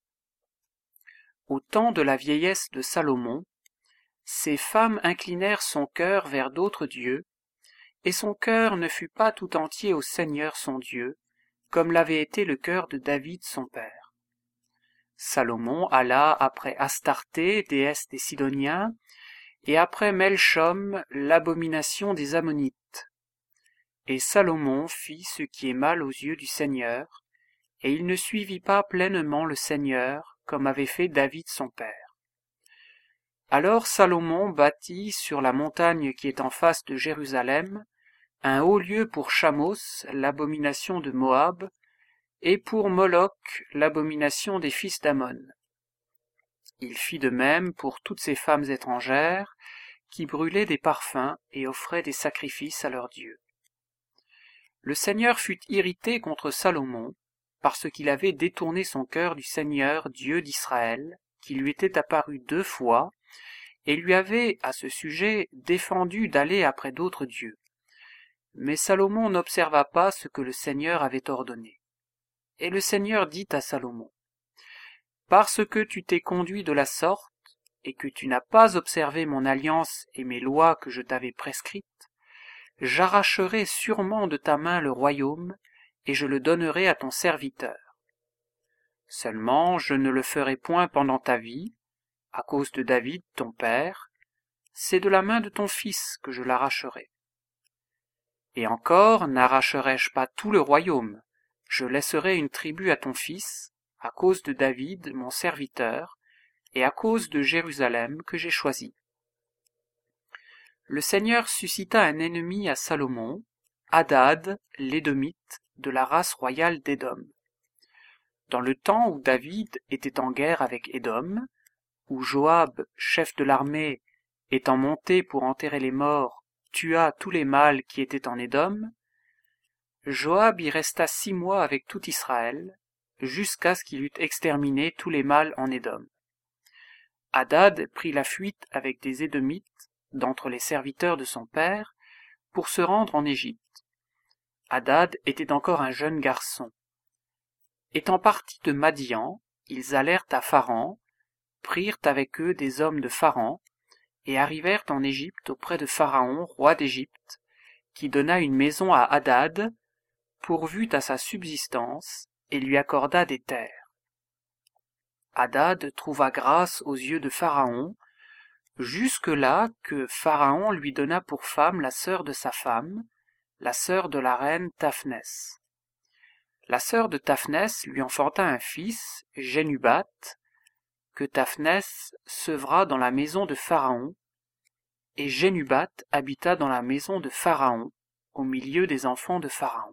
Au temps de la vieillesse de Salomon, ces femmes inclinèrent son cœur vers d'autres dieux, et son cœur ne fut pas tout entier au Seigneur son Dieu, comme l'avait été le cœur de David son père. Salomon alla après Astarté, déesse des Sidoniens, et après Melchom, l'abomination des Ammonites. Et Salomon fit ce qui est mal aux yeux du Seigneur, et il ne suivit pas pleinement le Seigneur, comme avait fait David son père. Alors Salomon bâtit sur la montagne qui est en face de Jérusalem un haut lieu pour Chamos, l'abomination de Moab, et pour Moloch, l'abomination des fils d'Ammon. Il fit de même pour toutes ces femmes étrangères qui brûlaient des parfums et offraient des sacrifices à leurs dieux. Le Seigneur fut irrité contre Salomon parce qu'il avait détourné son cœur du Seigneur Dieu d'Israël, qui lui était apparu deux fois, et lui avait, à ce sujet, défendu d'aller après d'autres dieux. Mais Salomon n'observa pas ce que le Seigneur avait ordonné. Et le Seigneur dit à Salomon, « Parce que tu t'es conduit de la sorte, et que tu n'as pas observé mon alliance et mes lois que je t'avais prescrites, j'arracherai sûrement de ta main le royaume, et je le donnerai à ton serviteur. Seulement je ne le ferai point pendant ta vie, à cause de David ton père, c'est de la main de ton fils que je l'arracherai. Et encore n'arracherai-je pas tout le royaume, je laisserai une tribu à ton fils, à cause de David mon serviteur, et à cause de Jérusalem que j'ai choisi. » Le Seigneur suscita un ennemi à Salomon, Hadad, l'Édomite, de la race royale d'Édom. Dans le temps où David était en guerre avec Édom, où Joab, chef de l'armée, étant monté pour enterrer les morts, tua tous les mâles qui étaient en Édom, Joab y resta six mois avec tout Israël, jusqu'à ce qu'il eût exterminé tous les mâles en Édom. Hadad prit la fuite avec des Édomites, d'entre les serviteurs de son père, pour se rendre en Égypte. Hadad était encore un jeune garçon. Étant partis de Madian, ils allèrent à Pharan, prirent avec eux des hommes de Pharan, et arrivèrent en Égypte auprès de Pharaon, roi d'Égypte, qui donna une maison à Hadad, pourvut à sa subsistance, et lui accorda des terres. Hadad trouva grâce aux yeux de Pharaon, jusque-là que Pharaon lui donna pour femme la sœur de sa femme, la sœur de la reine Taphnès. La sœur de Taphnès lui enfanta un fils, Génubat, que Taphnès sevra dans la maison de Pharaon, et Génubat habita dans la maison de Pharaon, au milieu des enfants de Pharaon.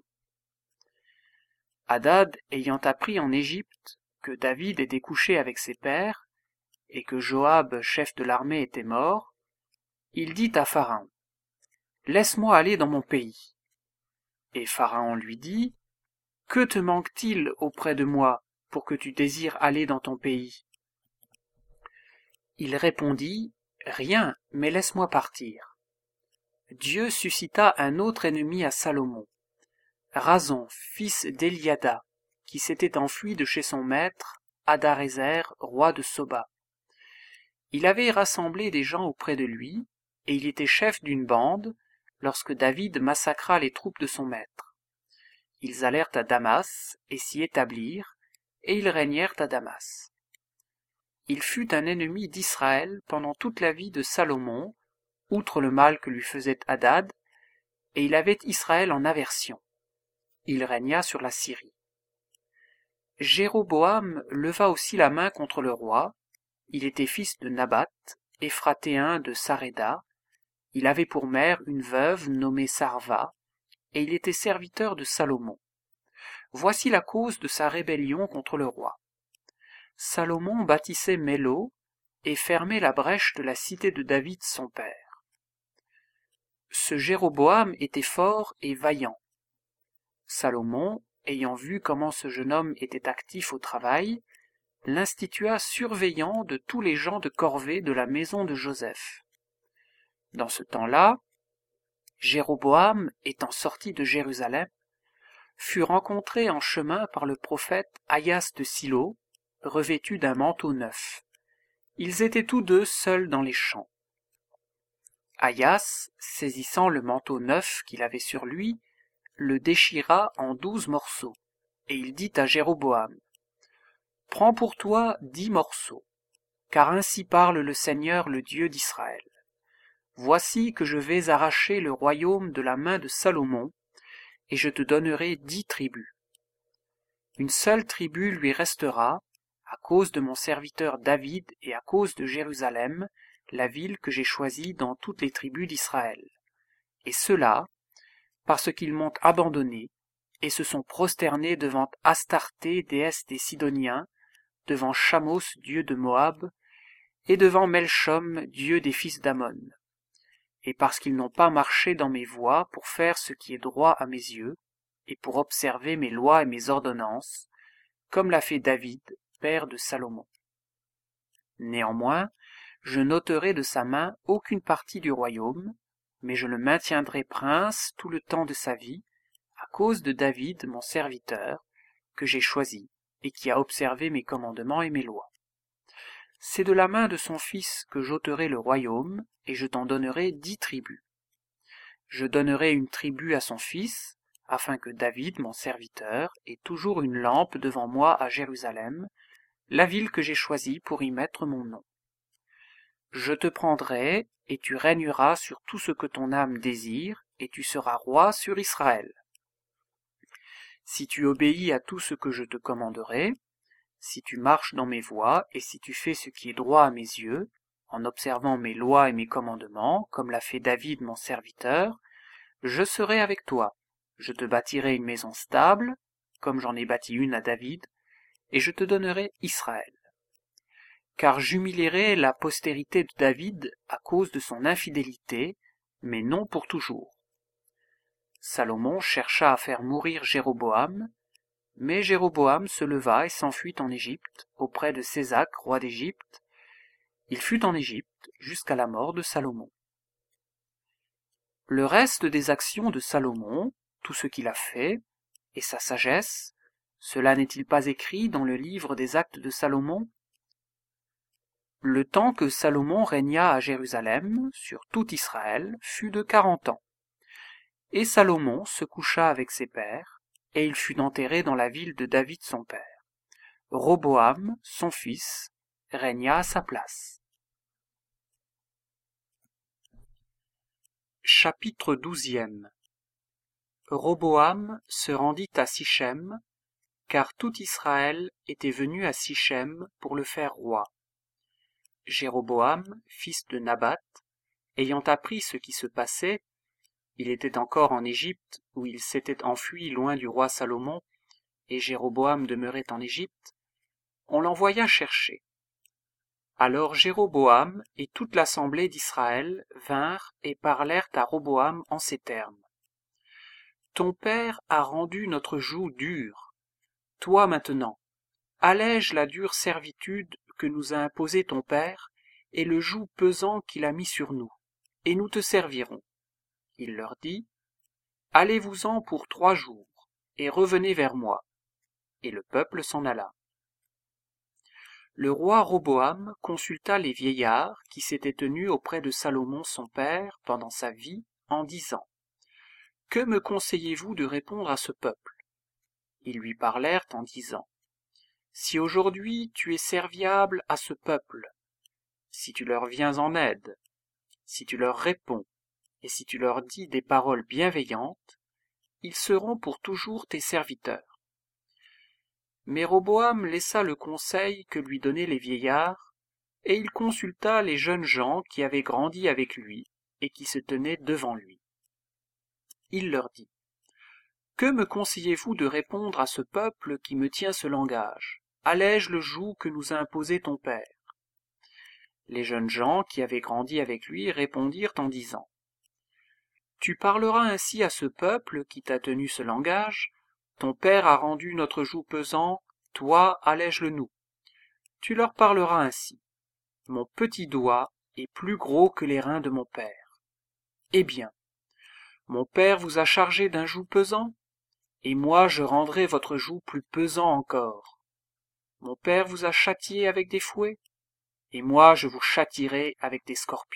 Hadad, ayant appris en Égypte que David était couché avec ses pères, et que Joab, chef de l'armée, était mort, il dit à Pharaon, « Laisse-moi aller dans mon pays. » Et Pharaon lui dit, « Que te manque-t-il auprès de moi pour que tu désires aller dans ton pays ?» Il répondit, « Rien, mais laisse-moi partir. » Dieu suscita un autre ennemi à Salomon, Razon, fils d'Eliada, qui s'était enfui de chez son maître, Hadarézer, roi de Soba. Il avait rassemblé des gens auprès de lui, et il était chef d'une bande, lorsque David massacra les troupes de son maître. Ils allèrent à Damas, et s'y établirent, et ils régnèrent à Damas. Il fut un ennemi d'Israël pendant toute la vie de Salomon, outre le mal que lui faisait Hadad, et il avait Israël en aversion. Il régna sur la Syrie. Jéroboam leva aussi la main contre le roi. Il était fils de Nabat, Éphratéen de Saréda. Il avait pour mère une veuve nommée Sarva, et il était serviteur de Salomon. Voici la cause de sa rébellion contre le roi. Salomon bâtissait Mélo et fermait la brèche de la cité de David son père. Ce Jéroboam était fort et vaillant. Salomon, ayant vu comment ce jeune homme était actif au travail, l'institua surveillant de tous les gens de corvée de la maison de Joseph. Dans ce temps-là, Jéroboam, étant sorti de Jérusalem, fut rencontré en chemin par le prophète Ahias de Silo, revêtu d'un manteau neuf. Ils étaient tous deux seuls dans les champs. Ahias, saisissant le manteau neuf qu'il avait sur lui, le déchira en douze morceaux, et il dit à Jéroboam, « Prends pour toi dix morceaux, car ainsi parle le Seigneur, le Dieu d'Israël. Voici que je vais arracher le royaume de la main de Salomon, et je te donnerai dix tribus. Une seule tribu lui restera, à cause de mon serviteur David et à cause de Jérusalem, la ville que j'ai choisie dans toutes les tribus d'Israël. Et cela, parce qu'ils m'ont abandonné, et se sont prosternés devant Astarté, déesse des Sidoniens, devant Chamos, dieu de Moab, et devant Melchom, dieu des fils d'Ammon. Et parce qu'ils n'ont pas marché dans mes voies pour faire ce qui est droit à mes yeux, et pour observer mes lois et mes ordonnances, comme l'a fait David, père de Salomon. Néanmoins, je n'ôterai de sa main aucune partie du royaume, mais je le maintiendrai prince tout le temps de sa vie, à cause de David, mon serviteur, que j'ai choisi, et qui a observé mes commandements et mes lois. C'est de la main de son fils que j'ôterai le royaume, et je t'en donnerai dix tribus. Je donnerai une tribu à son fils, afin que David, mon serviteur, ait toujours une lampe devant moi à Jérusalem, la ville que j'ai choisie pour y mettre mon nom. Je te prendrai, et tu régneras sur tout ce que ton âme désire, et tu seras roi sur Israël. Si tu obéis à tout ce que je te commanderai, si tu marches dans mes voies, et si tu fais ce qui est droit à mes yeux, en observant mes lois et mes commandements, comme l'a fait David mon serviteur, je serai avec toi. Je te bâtirai une maison stable, comme j'en ai bâti une à David, et je te donnerai Israël. Car j'humilierai la postérité de David à cause de son infidélité, mais non pour toujours. Salomon chercha à faire mourir Jéroboam, mais Jéroboam se leva et s'enfuit en Égypte, auprès de Sésac, roi d'Égypte. Il fut en Égypte jusqu'à la mort de Salomon. Le reste des actions de Salomon, tout ce qu'il a fait, et sa sagesse, cela n'est-il pas écrit dans le livre des actes de Salomon? Le temps que Salomon régna à Jérusalem, sur tout Israël, fut de quarante ans. Et Salomon se coucha avec ses pères, et il fut enterré dans la ville de David son père. Roboam, son fils, régna à sa place. Chapitre douzième. Roboam se rendit à Sichem, car tout Israël était venu à Sichem pour le faire roi. Jéroboam, fils de Nabat, ayant appris ce qui se passait, il était encore en Égypte, où il s'était enfui loin du roi Salomon, et Jéroboam demeurait en Égypte, on l'envoya chercher. Alors Jéroboam et toute l'assemblée d'Israël vinrent et parlèrent à Roboam en ces termes. Ton père a rendu notre joug dur. Toi maintenant, allège la dure servitude que nous a imposée ton père et le joug pesant qu'il a mis sur nous, et nous te servirons. Il leur dit, allez-vous-en pour trois jours, et revenez vers moi. Et le peuple s'en alla. Le roi Roboam consulta les vieillards qui s'étaient tenus auprès de Salomon son père pendant sa vie, en disant « Que me conseillez-vous de répondre à ce peuple ?» Ils lui parlèrent en disant « Si aujourd'hui tu es serviable à ce peuple, si tu leur viens en aide, si tu leur réponds, et si tu leur dis des paroles bienveillantes, ils seront pour toujours tes serviteurs. » Mais Roboam laissa le conseil que lui donnaient les vieillards, et il consulta les jeunes gens qui avaient grandi avec lui et qui se tenaient devant lui. Il leur dit « Que me conseillez-vous de répondre à ce peuple qui me tient ce langage? Allège le joug que nous a imposé ton père. » Les jeunes gens qui avaient grandi avec lui répondirent en disant « Tu parleras ainsi à ce peuple qui t'a tenu ce langage. Ton père a rendu notre joug pesant, toi allège-le-nous. Tu leur parleras ainsi. Mon petit doigt est plus gros que les reins de mon père. Eh bien, mon père vous a chargé d'un joug pesant, et moi je rendrai votre joug plus pesant encore. Mon père vous a châtié avec des fouets, et moi je vous châtierai avec des scorpions. »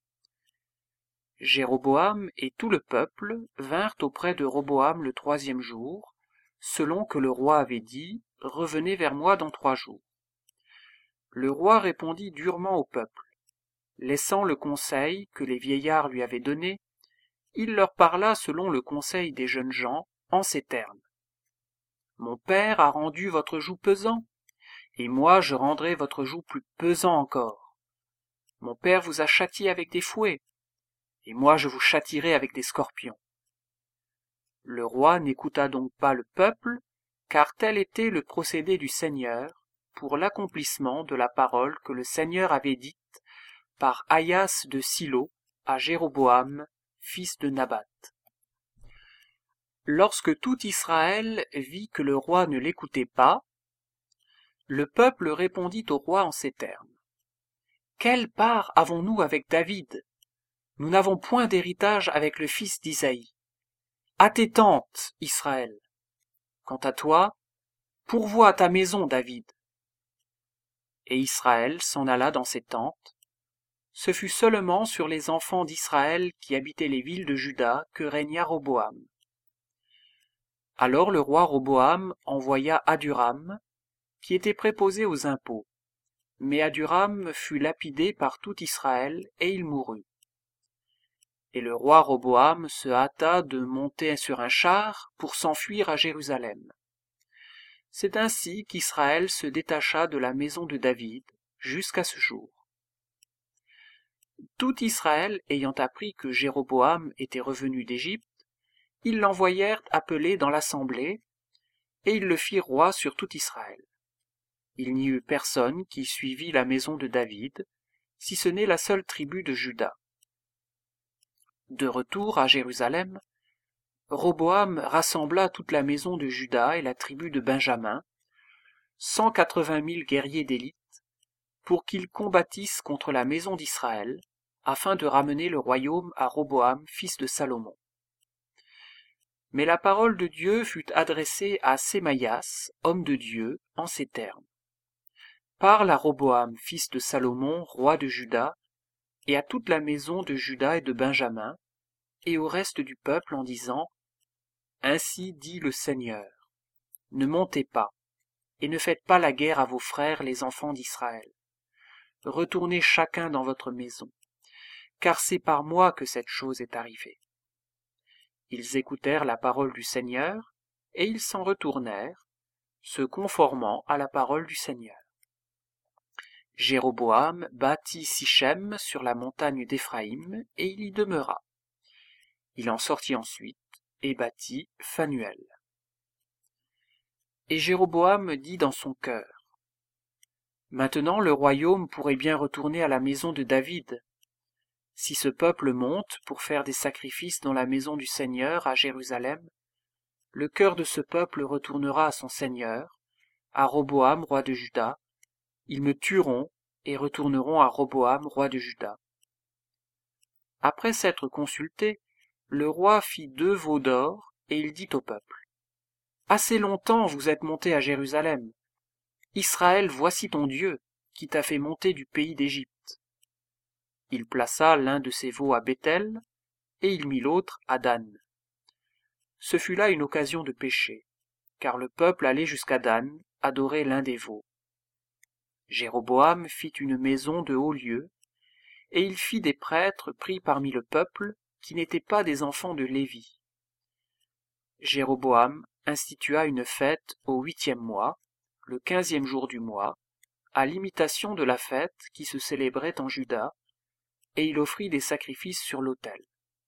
Jéroboam et tout le peuple vinrent auprès de Roboam le troisième jour, selon que le roi avait dit, « Revenez vers moi dans trois jours. » Le roi répondit durement au peuple. Laissant le conseil que les vieillards lui avaient donné, il leur parla selon le conseil des jeunes gens, en ces termes. « Mon père a rendu votre joug pesant, et moi je rendrai votre joug plus pesant encore. Mon père vous a châtié avec des fouets, et moi je vous châtierai avec des scorpions. » Le roi n'écouta donc pas le peuple, car tel était le procédé du Seigneur, pour l'accomplissement de la parole que le Seigneur avait dite par Ahias de Silo à Jéroboam, fils de Nabat. Lorsque tout Israël vit que le roi ne l'écoutait pas, le peuple répondit au roi en ces termes. « Quelle part avons-nous avec David? Nous n'avons point d'héritage avec le fils d'Isaïe. À tes tentes, Israël. Quant à toi, pourvois ta maison, David. » Et Israël s'en alla dans ses tentes. Ce fut seulement sur les enfants d'Israël qui habitaient les villes de Juda que régna Roboam. Alors le roi Roboam envoya Aduram, qui était préposé aux impôts. Mais Aduram fut lapidé par tout Israël, et il mourut. Et le roi Roboam se hâta de monter sur un char pour s'enfuir à Jérusalem. C'est ainsi qu'Israël se détacha de la maison de David jusqu'à ce jour. Tout Israël ayant appris que Jéroboam était revenu d'Égypte, ils l'envoyèrent appeler dans l'assemblée, et ils le firent roi sur tout Israël. Il n'y eut personne qui suivit la maison de David, si ce n'est la seule tribu de Juda. De retour à Jérusalem, Roboam rassembla toute la maison de Juda et la tribu de Benjamin, cent quatre-vingt mille guerriers d'élite, pour qu'ils combattissent contre la maison d'Israël, afin de ramener le royaume à Roboam, fils de Salomon. Mais la parole de Dieu fut adressée à Semaïas, homme de Dieu, en ces termes. Parle à Roboam, fils de Salomon, roi de Juda, et à toute la maison de Juda et de Benjamin, et au reste du peuple en disant « Ainsi dit le Seigneur, ne montez pas, et ne faites pas la guerre à vos frères les enfants d'Israël. Retournez chacun dans votre maison, car c'est par moi que cette chose est arrivée. » Ils écoutèrent la parole du Seigneur, et ils s'en retournèrent, se conformant à la parole du Seigneur. Jéroboam bâtit Sichem sur la montagne d'Éphraïm, et il y demeura. Il en sortit ensuite, et bâtit Phanuel. Et Jéroboam dit dans son cœur, « Maintenant le royaume pourrait bien retourner à la maison de David. Si ce peuple monte pour faire des sacrifices dans la maison du Seigneur à Jérusalem, le cœur de ce peuple retournera à son Seigneur, à Roboam, roi de Juda. Ils me tueront et retourneront à Roboam, roi de Juda. » Après s'être consulté, le roi fit deux veaux d'or, et il dit au peuple, « Assez longtemps vous êtes montés à Jérusalem. Israël, voici ton Dieu, qui t'a fait monter du pays d'Égypte. Il plaça l'un de ses veaux à Béthel, et il mit l'autre à Dan. Ce fut là une occasion de péché, car le peuple allait jusqu'à Dan adorer l'un des veaux. Jéroboam fit une maison de haut lieu, et il fit des prêtres pris parmi le peuple, qui n'étaient pas des enfants de Lévi. Jéroboam institua une fête au huitième mois, le quinzième jour du mois, à l'imitation de la fête qui se célébrait en Juda, et il offrit des sacrifices sur l'autel.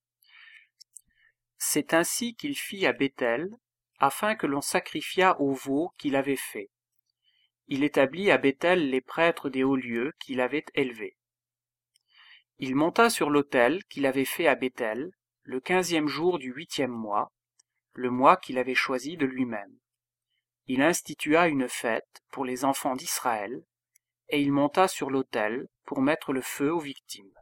C'est ainsi qu'il fit à Béthel, afin que l'on sacrifiât au veau qu'il avait fait. Il établit à Béthel les prêtres des hauts lieux qu'il avait élevés. Il monta sur l'autel qu'il avait fait à Béthel, le quinzième jour du huitième mois, le mois qu'il avait choisi de lui-même. Il institua une fête pour les enfants d'Israël, et il monta sur l'autel pour mettre le feu aux victimes.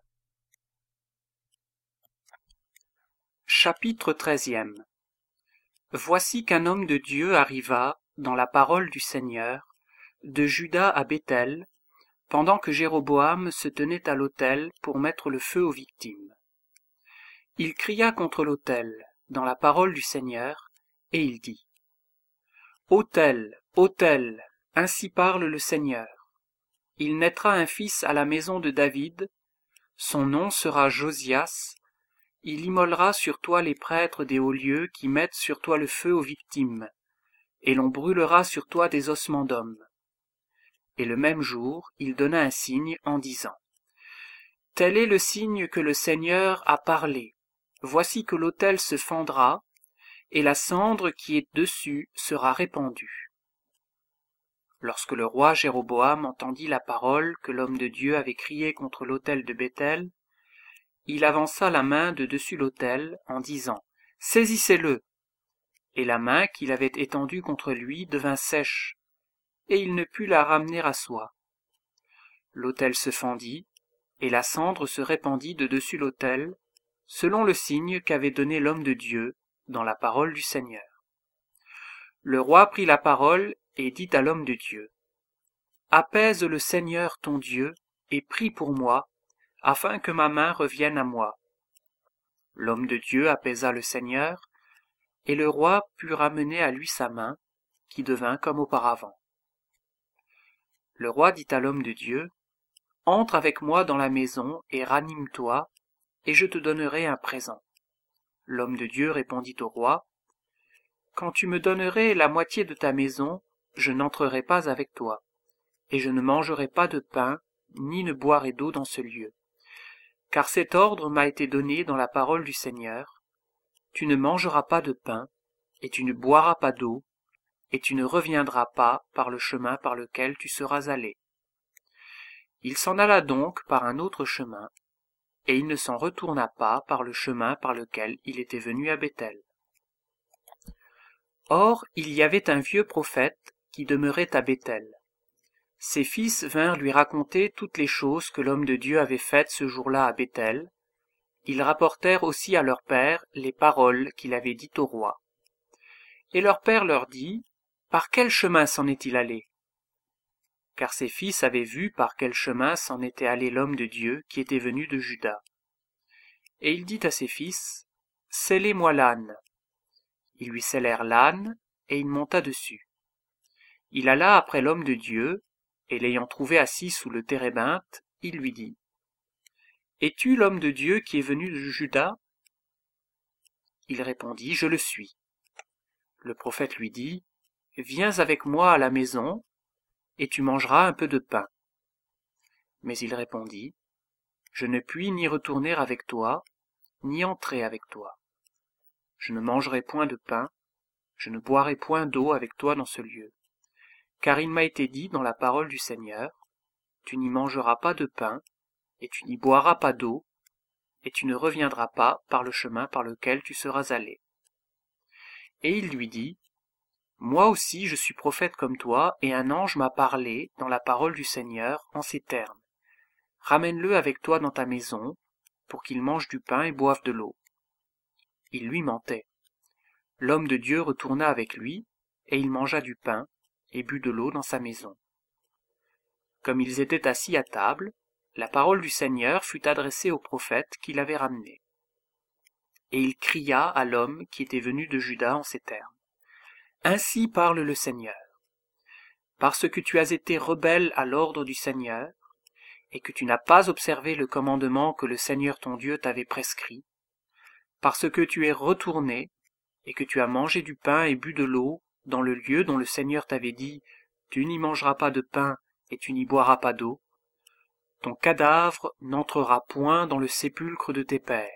Chapitre treizième. Voici qu'un homme de Dieu arriva, dans la parole du Seigneur, de Juda à Béthel, pendant que Jéroboam se tenait à l'autel pour mettre le feu aux victimes. Il cria contre l'autel, dans la parole du Seigneur, et il dit : Autel, autel, ainsi parle le Seigneur. Il naîtra un fils à la maison de David, son nom sera Josias. Il immolera sur toi les prêtres des hauts lieux qui mettent sur toi le feu aux victimes, et l'on brûlera sur toi des ossements d'hommes. Et le même jour, il donna un signe en disant : Tel est le signe que le Seigneur a parlé. Voici que l'autel se fendra, et la cendre qui est dessus sera répandue. Lorsque le roi Jéroboam entendit la parole que l'homme de Dieu avait criée contre l'autel de Béthel, il avança la main de dessus l'autel en disant : Saisissez-le. Et la main qu'il avait étendue contre lui devint sèche, et il ne put la ramener à soi. L'autel se fendit, et la cendre se répandit de dessus l'autel, selon le signe qu'avait donné l'homme de Dieu dans la parole du Seigneur. Le roi prit la parole et dit à l'homme de Dieu : Apaise le Seigneur ton Dieu, et prie pour moi, afin que ma main revienne à moi. L'homme de Dieu apaisa le Seigneur, et le roi put ramener à lui sa main, qui devint comme auparavant. Le roi dit à l'homme de Dieu : Entre avec moi dans la maison et ranime-toi, et je te donnerai un présent. L'homme de Dieu répondit au roi : Quand tu me donnerais la moitié de ta maison, je n'entrerai pas avec toi, et je ne mangerai pas de pain, ni ne boirai d'eau dans ce lieu. Car cet ordre m'a été donné dans la parole du Seigneur : Tu ne mangeras pas de pain, et tu ne boiras pas d'eau, et tu ne reviendras pas par le chemin par lequel tu seras allé. Il s'en alla donc par un autre chemin, et il ne s'en retourna pas par le chemin par lequel il était venu à Béthel. Or, il y avait un vieux prophète qui demeurait à Béthel. Ses fils vinrent lui raconter toutes les choses que l'homme de Dieu avait faites ce jour-là à Béthel. Ils rapportèrent aussi à leur père les paroles qu'il avait dites au roi. Et leur père leur dit : Par quel chemin s'en est-il allé ? Car ses fils avaient vu par quel chemin s'en était allé l'homme de Dieu qui était venu de Juda. Et il dit à ses fils : Scellez-moi l'âne. Ils lui scellèrent l'âne, et il monta dessus. Il alla après l'homme de Dieu, et l'ayant trouvé assis sous le térébinthe, il lui dit : Es-tu l'homme de Dieu qui est venu de Juda ? Il répondit : Je le suis. Le prophète lui dit : Viens avec moi à la maison, et tu mangeras un peu de pain. Mais il répondit : Je ne puis ni retourner avec toi, ni entrer avec toi. Je ne mangerai point de pain, je ne boirai point d'eau avec toi dans ce lieu. Car il m'a été dit dans la parole du Seigneur : Tu n'y mangeras pas de pain, et tu n'y boiras pas d'eau, et tu ne reviendras pas par le chemin par lequel tu seras allé. Et il lui dit : Moi aussi je suis prophète comme toi, et un ange m'a parlé dans la parole du Seigneur en ces termes : Ramène-le avec toi dans ta maison, pour qu'il mange du pain et boive de l'eau. Il lui mentait. L'homme de Dieu retourna avec lui, et il mangea du pain et but de l'eau dans sa maison. comme ils étaient assis à table, la parole du Seigneur fut adressée au prophète qui l'avait ramené. Et il cria à l'homme qui était venu de Juda en ces termes. « Ainsi parle le Seigneur. Parce que tu as été rebelle à l'ordre du Seigneur, et que tu n'as pas observé le commandement que le Seigneur ton Dieu t'avait prescrit, parce que tu es retourné, et que tu as mangé du pain et bu de l'eau dans le lieu dont le Seigneur t'avait dit, tu n'y mangeras pas de pain et tu n'y boiras pas d'eau, ton cadavre n'entrera point dans le sépulcre de tes pères. »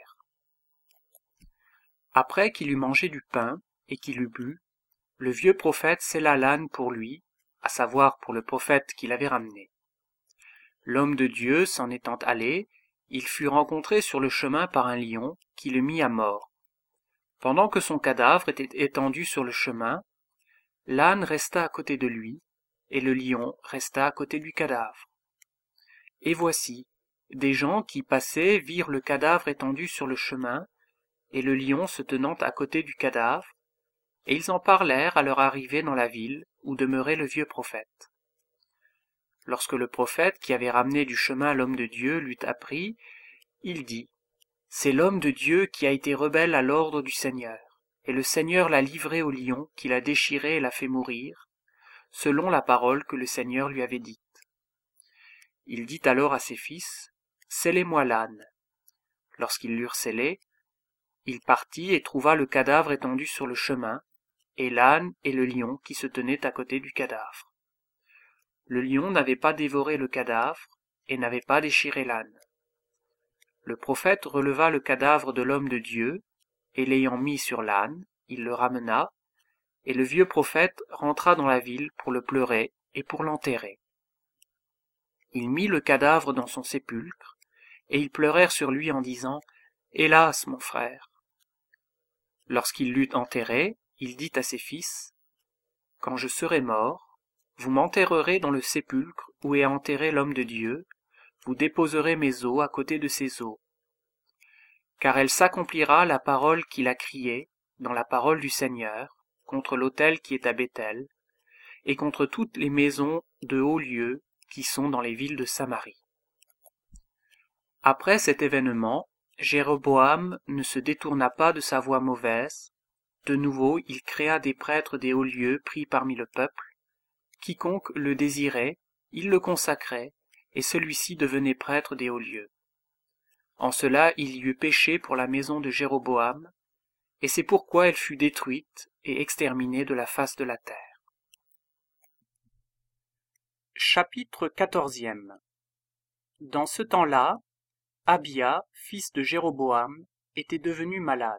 Après qu'il eut mangé du pain et qu'il eut bu, le vieux prophète sella l'âne pour lui, à savoir pour le prophète qui l'avait ramené. L'homme de Dieu s'en étant allé, il fut rencontré sur le chemin par un lion qui le mit à mort. Pendant que son cadavre était étendu sur le chemin, l'âne resta à côté de lui, et le lion resta à côté du cadavre. Et voici, des gens qui passaient virent le cadavre étendu sur le chemin, et le lion se tenant à côté du cadavre, et ils en parlèrent à leur arrivée dans la ville où demeurait le vieux prophète. Lorsque le prophète qui avait ramené du chemin l'homme de Dieu l'eut appris, il dit, « C'est l'homme de Dieu qui a été rebelle à l'ordre du Seigneur, et le Seigneur l'a livré au lion qui l'a déchiré et l'a fait mourir, selon la parole que le Seigneur lui avait dite. » Il dit alors à ses fils, « Scellez-moi l'âne. » Lorsqu'ils l'eurent scellé, il partit et trouva le cadavre étendu sur le chemin, et l'âne et le lion qui se tenaient à côté du cadavre. Le lion n'avait pas dévoré le cadavre, et n'avait pas déchiré l'âne. Le prophète releva le cadavre de l'homme de Dieu, et l'ayant mis sur l'âne, il le ramena, et le vieux prophète rentra dans la ville pour le pleurer et pour l'enterrer. Il mit le cadavre dans son sépulcre, et ils pleurèrent sur lui en disant « Hélas, mon frère !» Lorsqu'il l'eut enterré, il dit à ses fils « Quand je serai mort, vous m'enterrerez dans le sépulcre où est enterré l'homme de Dieu, vous déposerez mes os à côté de ses os. Car elle s'accomplira la parole qu'il a criée dans la parole du Seigneur, contre l'autel qui est à Béthel, et contre toutes les maisons de hauts lieux qui sont dans les villes de Samarie. » Après cet événement, Jéroboam ne se détourna pas de sa voie mauvaise. De nouveau, il créa des prêtres des hauts lieux pris parmi le peuple. Quiconque le désirait, il le consacrait, et celui-ci devenait prêtre des hauts lieux. En cela il y eut péché pour la maison de Jéroboam, et c'est pourquoi elle fut détruite et exterminée de la face de la terre. Chapitre quatorzième. Dans ce temps-là, Abia, fils de Jéroboam, était devenu malade.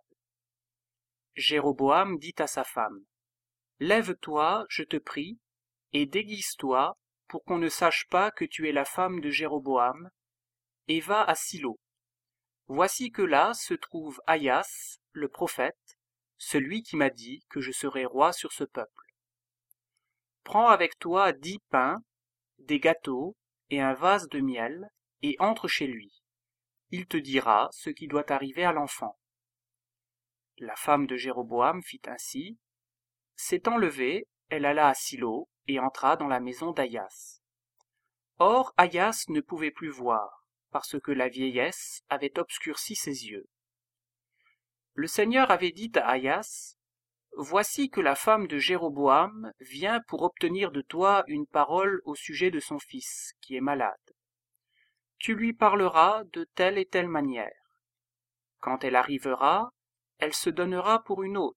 Jéroboam dit à sa femme, « Lève-toi, je te prie, et déguise-toi, pour qu'on ne sache pas que tu es la femme de Jéroboam, et va à Silo. Voici que là se trouve Ahas, le prophète, celui qui m'a dit que je serais roi sur ce peuple. Prends avec toi dix pains, des gâteaux et un vase de miel, et entre chez lui. Il te dira ce qui doit arriver à l'enfant. » La femme de Jéroboam fit ainsi. S'étant levée, elle alla à Silo et entra dans la maison d'Ahas. Or Ahas ne pouvait plus voir, parce que la vieillesse avait obscurci ses yeux. Le Seigneur avait dit à Ahas, « Voici que la femme de Jéroboam vient pour obtenir de toi une parole au sujet de son fils, qui est malade. Tu lui parleras de telle et telle manière. Quand elle arrivera, elle se donnera pour une autre. »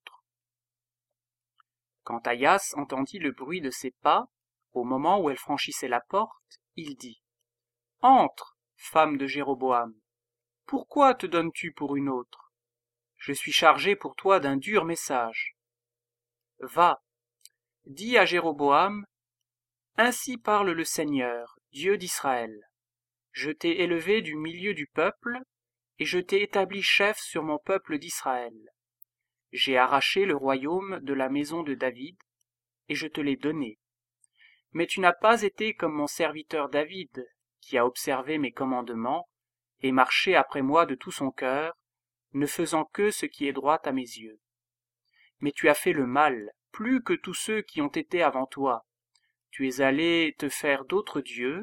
Quand Ahas entendit le bruit de ses pas, au moment où elle franchissait la porte, il dit, « Entre, femme de Jéroboam. Pourquoi te donnes-tu pour une autre? Je suis chargé pour toi d'un dur message. Va, dis à Jéroboam, ainsi parle le Seigneur, Dieu d'Israël. Je t'ai élevé du milieu du peuple, et je t'ai établi chef sur mon peuple d'Israël. J'ai arraché le royaume de la maison de David, et je te l'ai donné. Mais tu n'as pas été comme mon serviteur David, qui a observé mes commandements, et marché après moi de tout son cœur, ne faisant que ce qui est droit à mes yeux. Mais tu as fait le mal, plus que tous ceux qui ont été avant toi. Tu es allé te faire d'autres dieux,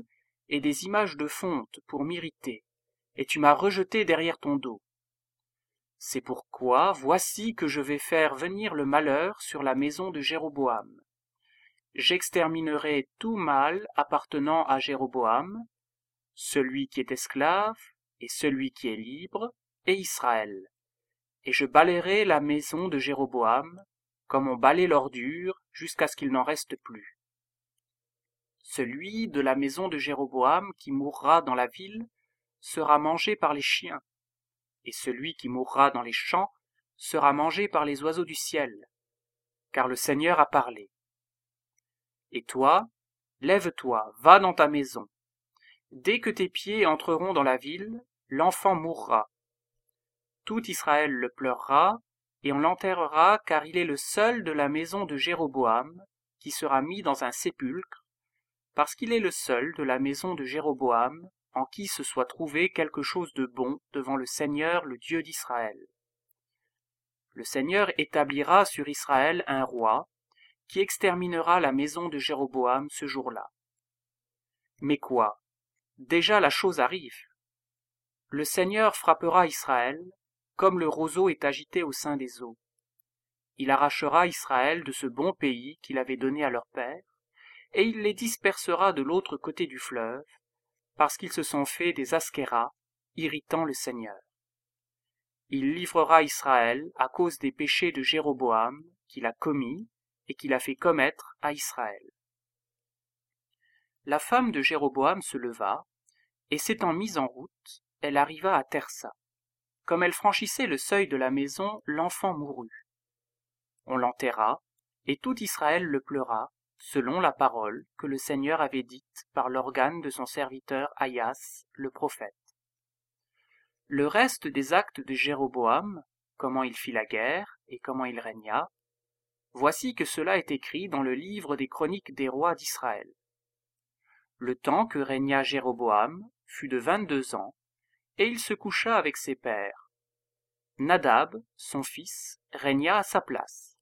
et des images de fonte pour m'irriter, et tu m'as rejeté derrière ton dos. C'est pourquoi voici que je vais faire venir le malheur sur la maison de Jéroboam. J'exterminerai tout mâle appartenant à Jéroboam, celui qui est esclave et celui qui est libre, et Israël. Et je balayerai la maison de Jéroboam, comme on balaye l'ordure, jusqu'à ce qu'il n'en reste plus. Celui de la maison de Jéroboam qui mourra dans la ville sera mangé par les chiens, et celui qui mourra dans les champs sera mangé par les oiseaux du ciel, car le Seigneur a parlé. Et toi, lève-toi, va dans ta maison. Dès que tes pieds entreront dans la ville, l'enfant mourra. Tout Israël le pleurera, et on l'enterrera, car il est le seul de la maison de Jéroboam qui sera mis dans un sépulcre, parce qu'il est le seul de la maison de Jéroboam en qui se soit trouvé quelque chose de bon devant le Seigneur, le Dieu d'Israël. Le Seigneur établira sur Israël un roi, qui exterminera la maison de Jéroboam ce jour-là. Mais quoi? Déjà la chose arrive. Le Seigneur frappera Israël, comme le roseau est agité au sein des eaux. Il arrachera Israël de ce bon pays qu'il avait donné à leur père, et il les dispersera de l'autre côté du fleuve, parce qu'ils se sont fait des askéras, irritant le Seigneur. Il livrera Israël à cause des péchés de Jéroboam qu'il a commis et qu'il a fait commettre à Israël. La femme de Jéroboam se leva, et s'étant mise en route, elle arriva à Tersa. Comme elle franchissait le seuil de la maison, l'enfant mourut. On l'enterra, et tout Israël le pleura, selon la parole que le Seigneur avait dite par l'organe de son serviteur Ahias, le prophète. Le reste des actes de Jéroboam, comment il fit la guerre et comment il régna, voici que cela est écrit dans le livre des chroniques des rois d'Israël. Le temps que régna Jéroboam fut de vingt-deux ans, et il se coucha avec ses pères. Nadab, son fils, régna à sa place.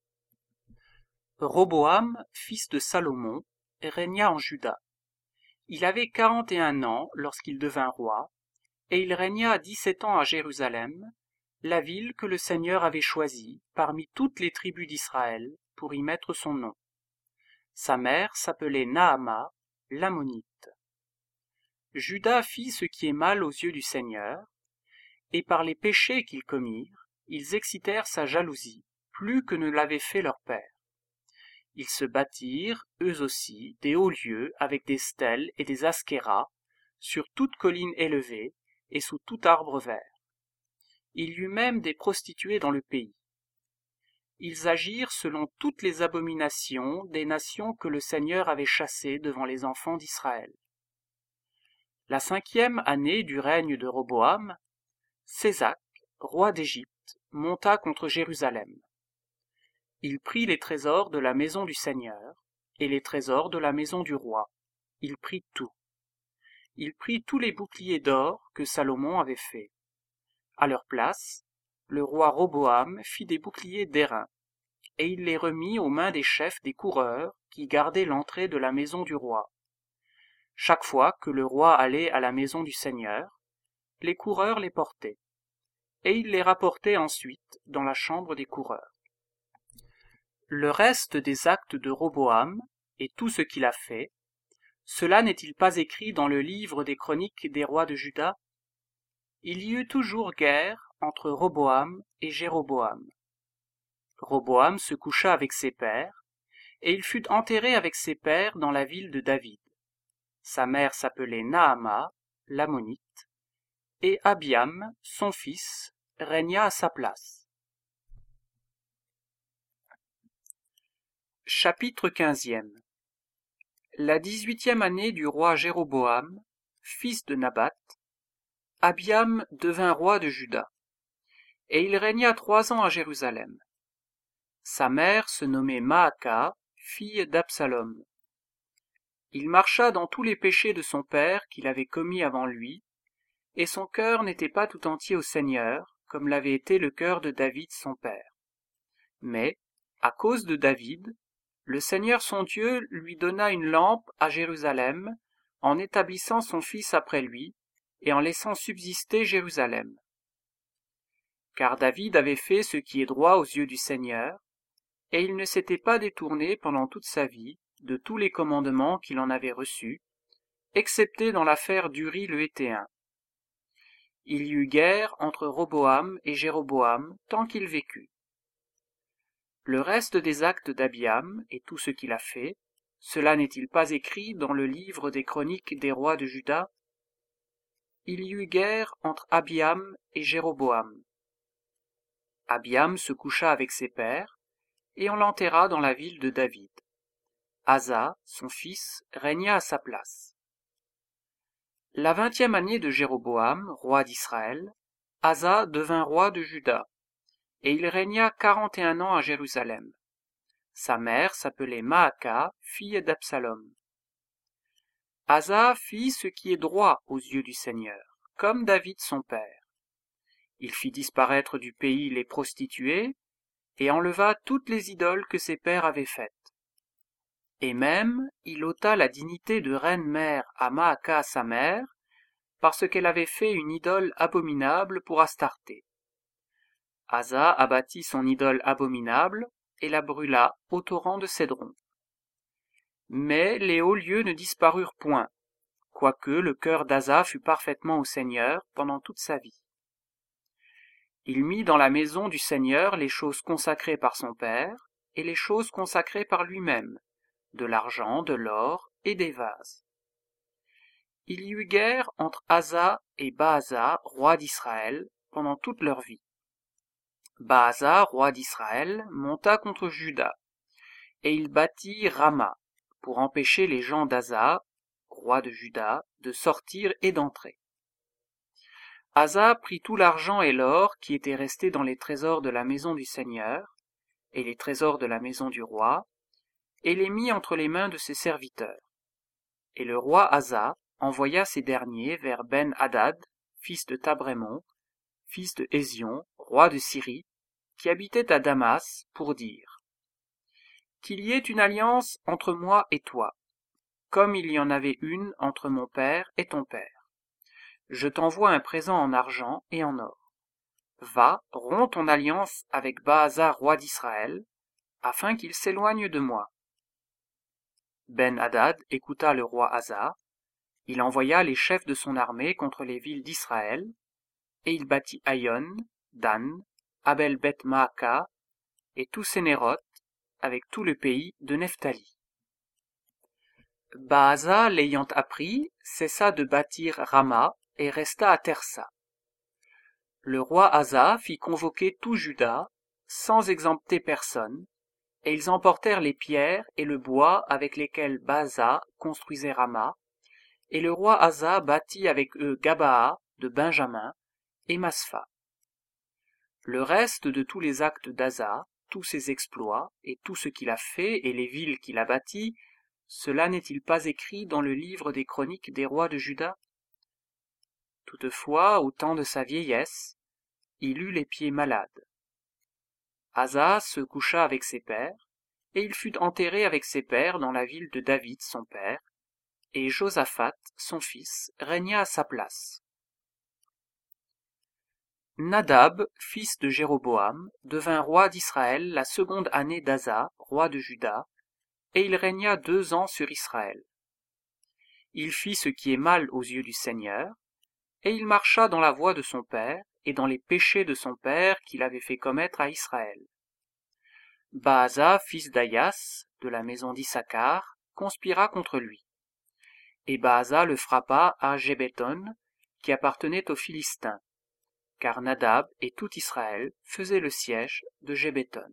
Roboam, fils de Salomon, régna en Juda. Il avait quarante et un ans lorsqu'il devint roi, et il régna dix-sept ans à Jérusalem, la ville que le Seigneur avait choisie parmi toutes les tribus d'Israël pour y mettre son nom. Sa mère s'appelait Naama, l'Ammonite. Juda fit ce qui est mal aux yeux du Seigneur, et par les péchés qu'ils commirent, ils excitèrent sa jalousie, plus que ne l'avait fait leur père. Ils se bâtirent, eux aussi, des hauts lieux avec des stèles et des askéras, sur toute colline élevée et sous tout arbre vert. Il y eut même des prostituées dans le pays. Ils agirent selon toutes les abominations des nations que le Seigneur avait chassées devant les enfants d'Israël. La cinquième année du règne de Roboam, Sésac, roi d'Égypte, monta contre Jérusalem. Il prit les trésors de la maison du Seigneur et les trésors de la maison du roi. Il prit tout. Il prit tous les boucliers d'or que Salomon avait faits. À leur place, le roi Roboam fit des boucliers d'airain, et il les remit aux mains des chefs des coureurs qui gardaient l'entrée de la maison du roi. Chaque fois que le roi allait à la maison du Seigneur, les coureurs les portaient, et il les rapportait ensuite dans la chambre des coureurs. Le reste des actes de Roboam, et tout ce qu'il a fait, cela n'est-il pas écrit dans le livre des chroniques des rois de Juda? Il y eut toujours guerre entre Roboam et Jéroboam. Roboam se coucha avec ses pères, et il fut enterré avec ses pères dans la ville de David. Sa mère s'appelait Naama, l'Ammonite, et Abiam, son fils, régna à sa place. Chapitre quinzième. La dix-huitième année du roi Jéroboam, fils de Nabat, Abiam devint roi de Juda, et il régna trois ans à Jérusalem. Sa mère se nommait Maaka, fille d'Absalom. Il marcha dans tous les péchés de son père qu'il avait commis avant lui, et son cœur n'était pas tout entier au Seigneur, comme l'avait été le cœur de David son père. Mais, à cause de David, le Seigneur son Dieu lui donna une lampe à Jérusalem, en établissant son fils après lui, et en laissant subsister Jérusalem. Car David avait fait ce qui est droit aux yeux du Seigneur, et il ne s'était pas détourné pendant toute sa vie de tous les commandements qu'il en avait reçus, excepté dans l'affaire d'Uri le Héthéen. Il y eut guerre entre Roboam et Jéroboam tant qu'il vécut. Le reste des actes d'Abiam et tout ce qu'il a fait, cela n'est-il pas écrit dans le livre des chroniques des rois de Juda? Il y eut guerre entre Abiam et Jéroboam. Abiam se coucha avec ses pères, et on l'enterra dans la ville de David. Asa, son fils, régna à sa place. La vingtième année de Jéroboam, roi d'Israël, Asa devint roi de Juda, et il régna quarante et un ans à Jérusalem. Sa mère s'appelait Maaka, fille d'Absalom. Asa fit ce qui est droit aux yeux du Seigneur, comme David son père. Il fit disparaître du pays les prostituées, et enleva toutes les idoles que ses pères avaient faites. Et même, il ôta la dignité de reine-mère à Maaka sa mère, parce qu'elle avait fait une idole abominable pour Astarté. Asa abattit son idole abominable, et la brûla au torrent de Cédron. Mais les hauts lieux ne disparurent point, quoique le cœur d'Asa fût parfaitement au Seigneur pendant toute sa vie. Il mit dans la maison du Seigneur les choses consacrées par son père, et les choses consacrées par lui-même, de l'argent, de l'or et des vases. Il y eut guerre entre Asa et Baasa, roi d'Israël, pendant toute leur vie. Baasa, roi d'Israël, monta contre Juda, et il bâtit Rama, pour empêcher les gens d'Asa, roi de Juda, de sortir et d'entrer. Asa prit tout l'argent et l'or qui étaient restés dans les trésors de la maison du Seigneur, et les trésors de la maison du roi, et les mit entre les mains de ses serviteurs. Et le roi Asa envoya ces derniers vers Ben-Hadad, fils de Tabrémon, fils de Hézion, roi de Syrie, qui habitait à Damas, pour dire « Qu'il y ait une alliance entre moi et toi, comme il y en avait une entre mon père et ton père. Je t'envoie un présent en argent et en or. Va, romps ton alliance avec Baasa, roi d'Israël, afin qu'il s'éloigne de moi. » Ben-Hadad écouta le roi Asa, il envoya les chefs de son armée contre les villes d'Israël, et il bâtit Aïon, Dan, Abel-Beth-Maaka, et tout Sénéroth, avec tout le pays de Nephtali. Baasa, l'ayant appris, cessa de bâtir Rama, et resta à Tersa. Le roi Asa fit convoquer tout Juda, sans exempter personne, et ils emportèrent les pierres et le bois avec lesquels Baasa construisait Rama, et le roi Asa bâtit avec eux Gabaa de Benjamin et Maspha. Le reste de tous les actes d'Asa, tous ses exploits, et tout ce qu'il a fait, et les villes qu'il a bâties, cela n'est-il pas écrit dans le livre des chroniques des rois de Juda? Toutefois, au temps de sa vieillesse, il eut les pieds malades. Asa se coucha avec ses pères, et il fut enterré avec ses pères dans la ville de David son père, et Josaphat, son fils, régna à sa place. Nadab, fils de Jéroboam, devint roi d'Israël la seconde année d'Asa, roi de Juda, et il régna deux ans sur Israël. Il fit ce qui est mal aux yeux du Seigneur, et il marcha dans la voie de son père, et dans les péchés de son père qu'il avait fait commettre à Israël. Baasa, fils d'Ayas, de la maison d'Issachar, conspira contre lui. Et Baasa le frappa à Gébéton, qui appartenait aux Philistins, car Nadab et tout Israël faisaient le siège de Gébéton.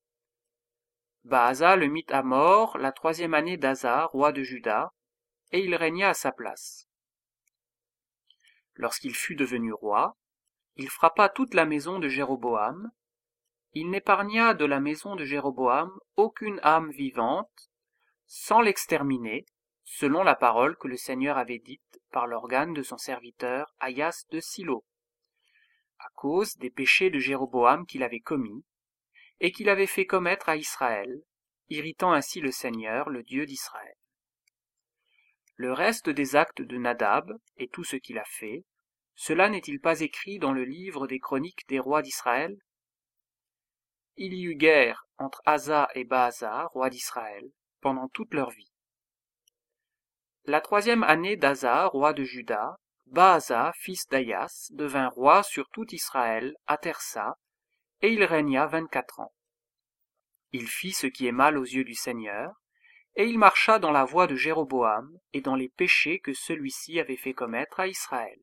Baasa le mit à mort la troisième année d'Asa, roi de Juda, et il régna à sa place. Lorsqu'il fut devenu roi, il frappa toute la maison de Jéroboam. Il n'épargna de la maison de Jéroboam aucune âme vivante, sans l'exterminer, selon la parole que le Seigneur avait dite par l'organe de son serviteur Ayas de Silo, à cause des péchés de Jéroboam qu'il avait commis, et qu'il avait fait commettre à Israël, irritant ainsi le Seigneur, le Dieu d'Israël. Le reste des actes de Nadab et tout ce qu'il a fait, cela n'est-il pas écrit dans le livre des chroniques des rois d'Israël? Il y eut guerre entre Asa et Baasa, rois d'Israël, pendant toute leur vie. La troisième année d'Asa, roi de Juda, Baasa, fils d'Ayas, devint roi sur tout Israël, à Tersa, et il régna vingt-quatre ans. Il fit ce qui est mal aux yeux du Seigneur, et il marcha dans la voie de Jéroboam et dans les péchés que celui-ci avait fait commettre à Israël.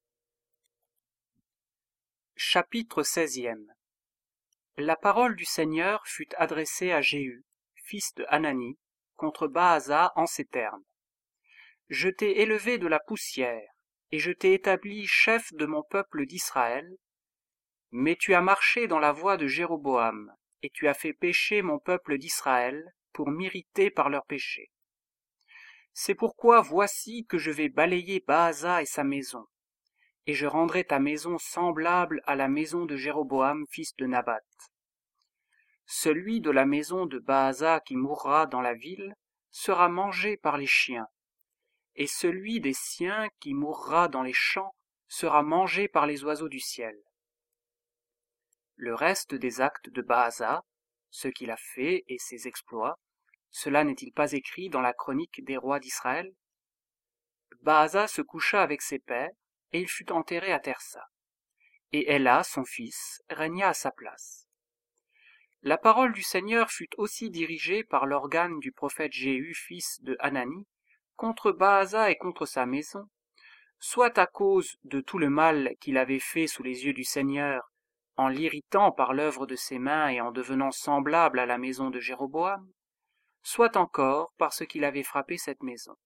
Chapitre seizième. La parole du Seigneur fut adressée à Jéhu, fils de Hanani, contre Baasa en ces termes. Je t'ai élevé de la poussière, et je t'ai établi chef de mon peuple d'Israël, mais tu as marché dans la voie de Jéroboam, et tu as fait pécher mon peuple d'Israël pour m'irriter par leurs péchés. C'est pourquoi voici que je vais balayer Baasa et sa maison, et je rendrai ta maison semblable à la maison de Jéroboam fils de Nabat. Celui de la maison de Baasa qui mourra dans la ville sera mangé par les chiens, et celui des siens qui mourra dans les champs sera mangé par les oiseaux du ciel. Le reste des actes de Baasa, ce qu'il a fait et ses exploits, cela n'est-il pas écrit dans la chronique des rois d'Israël? Baasa se coucha avec ses pères, et il fut enterré à Tersa. Et Éla, son fils, régna à sa place. La parole du Seigneur fut aussi dirigée par l'organe du prophète Jéhu, fils de Hanani, contre Baasa et contre sa maison, soit à cause de tout le mal qu'il avait fait sous les yeux du Seigneur, en l'irritant par l'œuvre de ses mains et en devenant semblable à la maison de Jéroboam, soit encore parce qu'il avait frappé cette maison.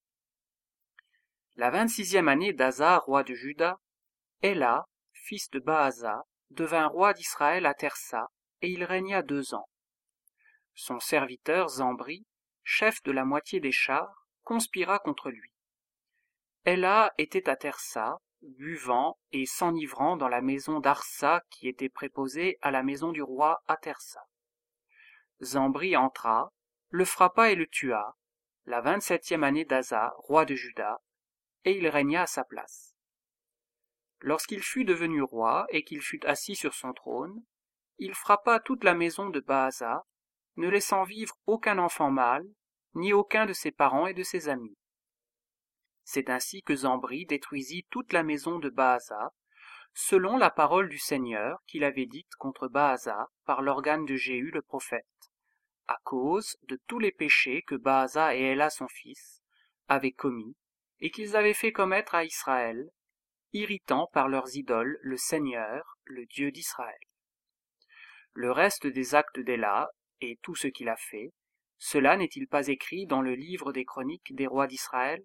La vingt-sixième année d'Asa, roi de Juda, Éla, fils de Baasa, devint roi d'Israël à Tersa, et il régna deux ans. Son serviteur Zambri, chef de la moitié des chars, conspira contre lui. Éla était à Tersa, buvant et s'enivrant dans la maison d'Arsa qui était préposée à la maison du roi à Tersa. Zambri entra, le frappa et le tua, la vingt-septième année d'Asa, roi de Juda, et il régna à sa place. Lorsqu'il fut devenu roi et qu'il fut assis sur son trône, il frappa toute la maison de Baasa, ne laissant vivre aucun enfant mâle, ni aucun de ses parents et de ses amis. C'est ainsi que Zambri détruisit toute la maison de Baasa, selon la parole du Seigneur qu'il avait dite contre Baasa par l'organe de Jéhu le prophète, à cause de tous les péchés que Baasa et Éla son fils avaient commis et qu'ils avaient fait commettre à Israël, irritant par leurs idoles le Seigneur, le Dieu d'Israël. Le reste des actes d'Éla et tout ce qu'il a fait, cela n'est-il pas écrit dans le livre des chroniques des rois d'Israël?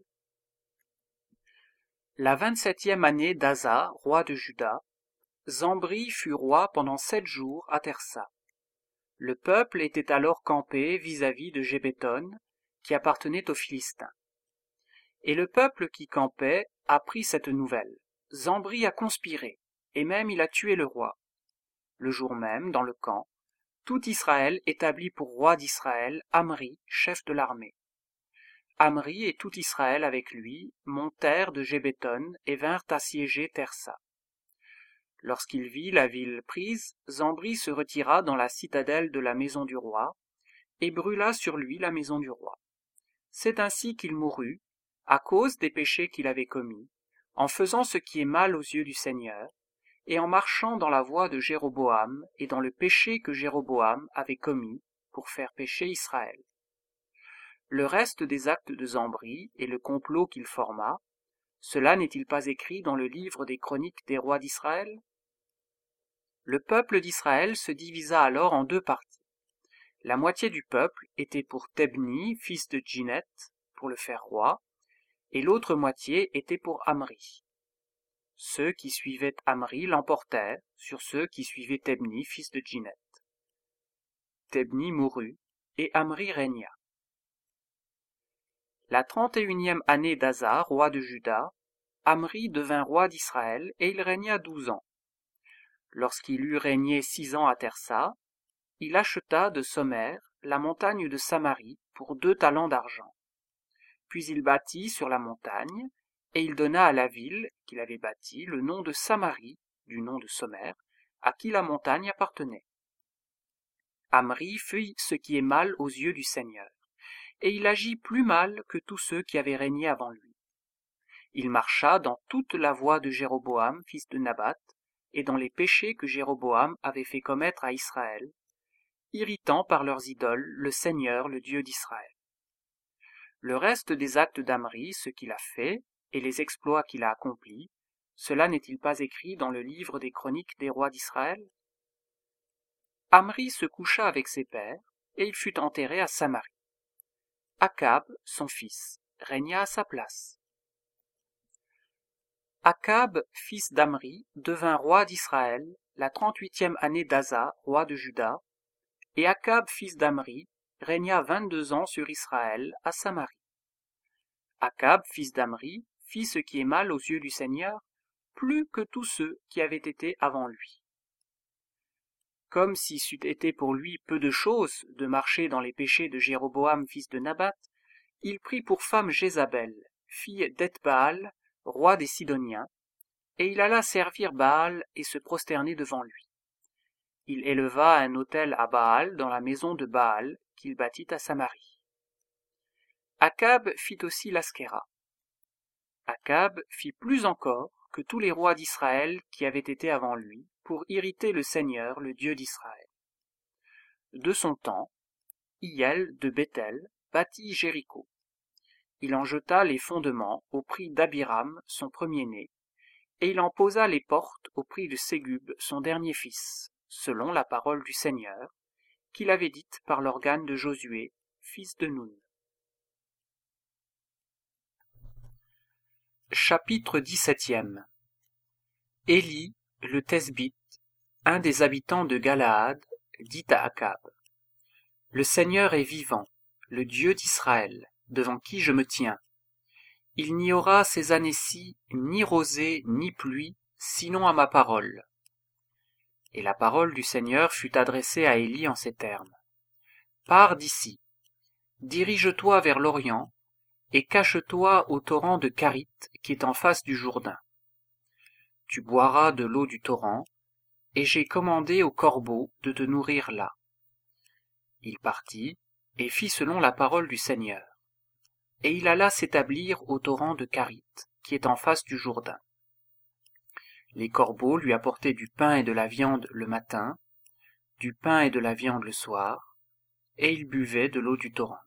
La vingt-septième année d'Asa, roi de Juda, Zambri fut roi pendant sept jours à Tersa. Le peuple était alors campé vis-à-vis de Gébéton, qui appartenait aux Philistins. Et le peuple qui campait apprit cette nouvelle. Zambri a conspiré, et même il a tué le roi. Le jour même, dans le camp, tout Israël établit pour roi d'Israël Amri, chef de l'armée. Amri et tout Israël avec lui montèrent de Gébéton et vinrent assiéger Tersa. Lorsqu'il vit la ville prise, Zambri se retira dans la citadelle de la maison du roi, et brûla sur lui la maison du roi. C'est ainsi qu'il mourut, à cause des péchés qu'il avait commis, en faisant ce qui est mal aux yeux du Seigneur, et en marchant dans la voie de Jéroboam et dans le péché que Jéroboam avait commis pour faire pécher Israël. Le reste des actes de Zambri et le complot qu'il forma, cela n'est-il pas écrit dans le livre des chroniques des rois d'Israël? Le peuple d'Israël se divisa alors en deux parties. La moitié du peuple était pour Tebni, fils de Djinet, pour le faire roi, et l'autre moitié était pour Amri. Ceux qui suivaient Amri l'emportèrent sur ceux qui suivaient Tebni, fils de Djinet. Tebni mourut, et Amri régna. La trente et unième année d'Asa, roi de Juda, Amri devint roi d'Israël, et il régna douze ans. Lorsqu'il eut régné six ans à Tersa, il acheta de Sommer la montagne de Samarie pour deux talents d'argent. Puis il bâtit sur la montagne, et il donna à la ville qu'il avait bâtie le nom de Samarie, du nom de Sommaire, à qui la montagne appartenait. Amri fit ce qui est mal aux yeux du Seigneur, et il agit plus mal que tous ceux qui avaient régné avant lui. Il marcha dans toute la voie de Jéroboam, fils de Nabat, et dans les péchés que Jéroboam avait fait commettre à Israël, irritant par leurs idoles le Seigneur, le Dieu d'Israël. Le reste des actes d'Amri, ce qu'il a fait, et les exploits qu'il a accomplis, cela n'est-il pas écrit dans le livre des chroniques des rois d'Israël? Amri se coucha avec ses pères, et il fut enterré à Samarie. Akab, son fils, régna à sa place. Akab, fils d'Amri, devint roi d'Israël la trente-huitième année d'Asa, roi de Juda, et Akab, fils d'Amri, régna vingt-deux ans sur Israël à Samarie. Akab, fils d'Amri, fit ce qui est mal aux yeux du Seigneur, plus que tous ceux qui avaient été avant lui. Comme si c'eût été pour lui peu de chose de marcher dans les péchés de Jéroboam, fils de Nabat, il prit pour femme Jézabel, fille d'Ethbaal, roi des Sidoniens, et il alla servir Baal et se prosterner devant lui. Il éleva un autel à Baal dans la maison de Baal qu'il bâtit à Samarie. Akab fit aussi l'Askéra. Akab fit plus encore que tous les rois d'Israël qui avaient été avant lui, pour irriter le Seigneur, le Dieu d'Israël. De son temps, Hiel de Béthel bâtit Jéricho. Il en jeta les fondements au prix d'Abiram, son premier-né, et il en posa les portes au prix de Ségub, son dernier fils, selon la parole du Seigneur, qu'il avait dite par l'organe de Josué, fils de Nun. Chapitre dix-septième. Élie, le Thesbite, un des habitants de Galaad, dit à Akab: Le Seigneur est vivant, le Dieu d'Israël, devant qui je me tiens. Il n'y aura ces années-ci ni rosée ni pluie, sinon à ma parole. Et la parole du Seigneur fut adressée à Élie en ces termes: Pars d'ici, dirige-toi vers l'Orient, et cache-toi au torrent de Carit qui est en face du Jourdain. Tu boiras de l'eau du torrent, et j'ai commandé aux corbeaux de te nourrir là. Il partit, et fit selon la parole du Seigneur. Et il alla s'établir au torrent de Carit, qui est en face du Jourdain. Les corbeaux lui apportaient du pain et de la viande le matin, du pain et de la viande le soir, et il buvait de l'eau du torrent.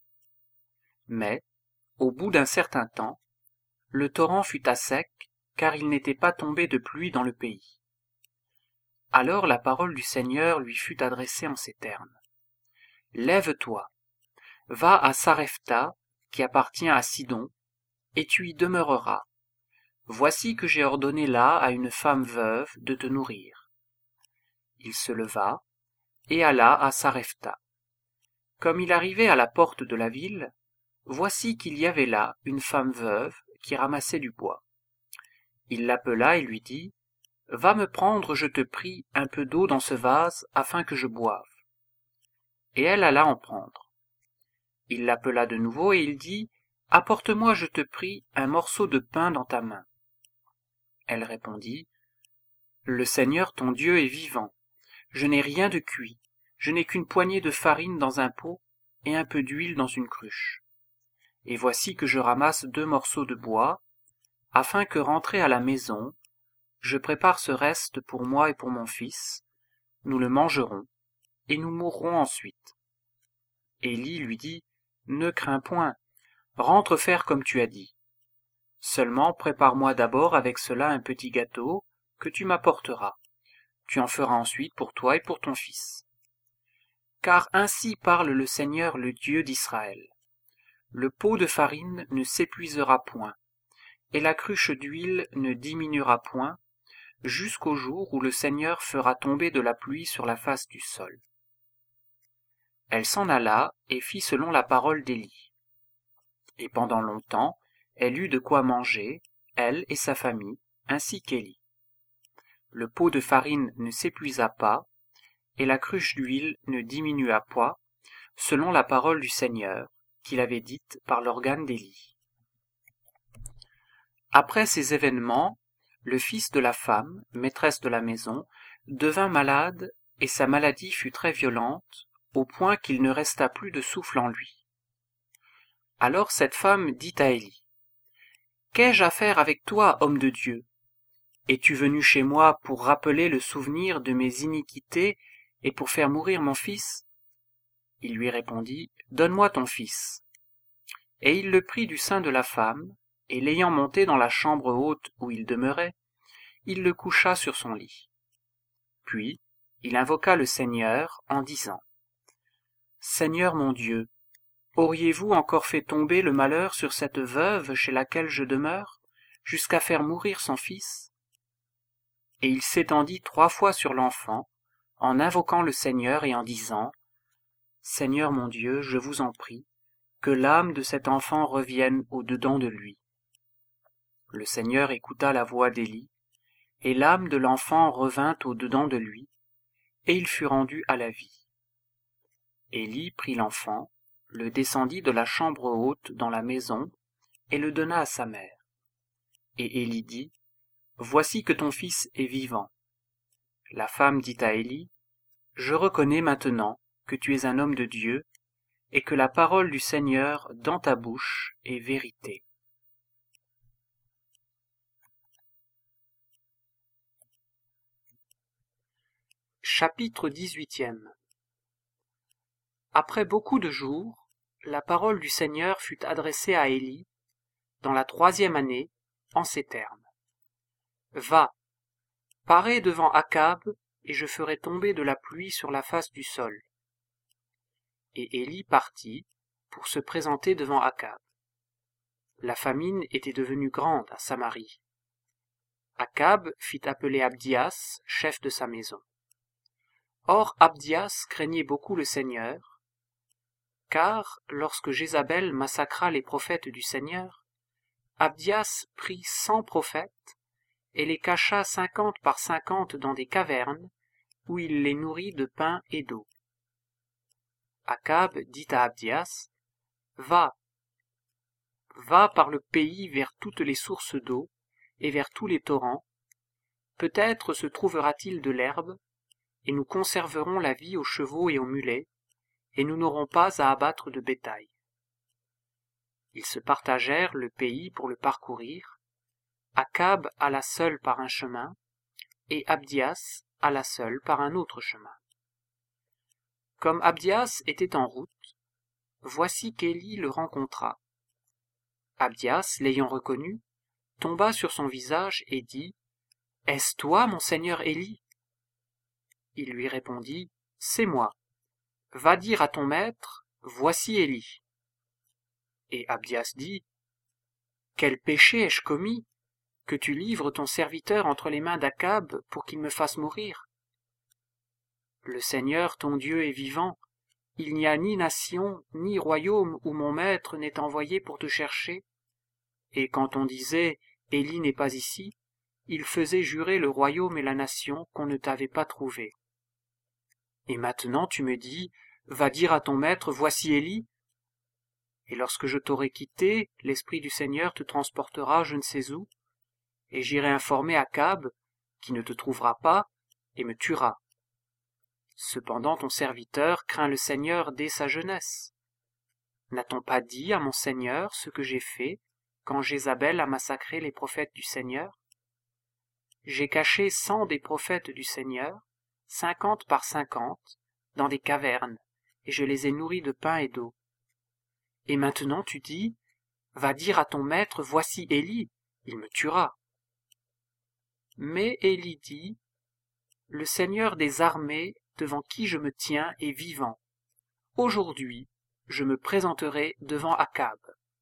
Mais, au bout d'un certain temps, le torrent fut à sec, car il n'était pas tombé de pluie dans le pays. Alors la parole du Seigneur lui fut adressée en ces termes: Lève-toi, va à Sarepta, qui appartient à Sidon, et tu y demeureras. Voici que j'ai ordonné là à une femme veuve de te nourrir. Il se leva, et alla à Sarepta. Comme il arrivait à la porte de la ville, voici qu'il y avait là une femme veuve qui ramassait du bois. Il l'appela et lui dit: Va me prendre, je te prie, un peu d'eau dans ce vase, afin que je boive. Et elle alla en prendre. Il l'appela de nouveau et il dit: Apporte-moi, je te prie, un morceau de pain dans ta main. Elle répondit: Le Seigneur ton Dieu est vivant. Je n'ai rien de cuit, je n'ai qu'une poignée de farine dans un pot et un peu d'huile dans une cruche. Et voici que je ramasse deux morceaux de bois, afin que, rentré à la maison, je prépare ce reste pour moi et pour mon fils, nous le mangerons, et nous mourrons ensuite. Élie lui dit: Ne crains point, rentre faire comme tu as dit. Seulement prépare-moi d'abord avec cela un petit gâteau que tu m'apporteras. Tu en feras ensuite pour toi et pour ton fils. Car ainsi parle le Seigneur, le Dieu d'Israël. Le pot de farine ne s'épuisera point, et la cruche d'huile ne diminuera point, jusqu'au jour où le Seigneur fera tomber de la pluie sur la face du sol. Elle s'en alla et fit selon la parole d'Élie. Et pendant longtemps, elle eut de quoi manger, elle et sa famille, ainsi qu'Élie. Le pot de farine ne s'épuisa pas, et la cruche d'huile ne diminua point, selon la parole du Seigneur, qu'il avait dites par l'organe d'Élie. Après ces événements, le fils de la femme, maîtresse de la maison, devint malade, et sa maladie fut très violente, au point qu'il ne resta plus de souffle en lui. Alors cette femme dit à Élie, « Qu'ai-je à faire avec toi, homme de Dieu? Es-tu venu chez moi pour rappeler le souvenir de mes iniquités et pour faire mourir mon fils ?» Il lui répondit, « Donne-moi ton fils. » Et il le prit du sein de la femme, et l'ayant monté dans la chambre haute où il demeurait, il le coucha sur son lit. Puis il invoqua le Seigneur en disant, « Seigneur mon Dieu, auriez-vous encore fait tomber le malheur sur cette veuve chez laquelle je demeure, jusqu'à faire mourir son fils ?» Et il s'étendit trois fois sur l'enfant, en invoquant le Seigneur et en disant, « Seigneur mon Dieu, je vous en prie, que l'âme de cet enfant revienne au-dedans de lui. » Le Seigneur écouta la voix d'Élie, et l'âme de l'enfant revint au-dedans de lui, et il fut rendu à la vie. Élie prit l'enfant, le descendit de la chambre haute dans la maison, et le donna à sa mère. Et Élie dit, « Voici que ton fils est vivant. » La femme dit à Élie, « Je reconnais maintenant que tu es un homme de Dieu, et que la parole du Seigneur dans ta bouche est vérité. » Chapitre dix-huitième. Après beaucoup de jours, la parole du Seigneur fut adressée à Élie, dans la troisième année, en ces termes. « Va, parais devant Akab, et je ferai tomber de la pluie sur la face du sol. » Et Élie partit pour se présenter devant Akab. La famine était devenue grande à Samarie. Akab fit appeler Abdias, chef de sa maison. Or Abdias craignait beaucoup le Seigneur, car lorsque Jézabel massacra les prophètes du Seigneur, Abdias prit cent prophètes et les cacha cinquante par cinquante dans des cavernes, où il les nourrit de pain et d'eau. Akab dit à Abdias, « Va, va par le pays vers toutes les sources d'eau et vers tous les torrents, peut-être se trouvera-t-il de l'herbe, et nous conserverons la vie aux chevaux et aux mulets, et nous n'aurons pas à abattre de bétail. » Ils se partagèrent le pays pour le parcourir. Akab alla seul par un chemin, et Abdias alla seul par un autre chemin. Comme Abdias était en route, voici qu'Élie le rencontra. Abdias, l'ayant reconnu, tomba sur son visage et dit, « Est-ce toi, mon seigneur Élie ?» Il lui répondit, « C'est moi. Va dire à ton maître, voici Élie. » Et Abdias dit, « Quel péché ai-je commis, que tu livres ton serviteur entre les mains d'Akab pour qu'il me fasse mourir? Le Seigneur ton Dieu est vivant, il n'y a ni nation, ni royaume où mon maître n'est envoyé pour te chercher. Et quand on disait, Élie n'est pas ici, il faisait jurer le royaume et la nation qu'on ne t'avait pas trouvé. Et maintenant tu me dis, va dire à ton maître, voici Élie. Et lorsque je t'aurai quitté, l'Esprit du Seigneur te transportera je ne sais où, et j'irai informer Akab, qui ne te trouvera pas, et me tuera. Cependant ton serviteur craint le Seigneur dès sa jeunesse. N'a-t-on pas dit à mon Seigneur ce que j'ai fait, quand Jézabel a massacré les prophètes du Seigneur? J'ai caché cent des prophètes du Seigneur, cinquante par cinquante, dans des cavernes, et je les ai nourris de pain et d'eau. Et maintenant tu dis, va dire à ton maître, voici Élie, il me tuera. Mais Élie dit, le Seigneur des armées, devant qui je me tiens, est vivant. Aujourd'hui, je me présenterai devant Akab.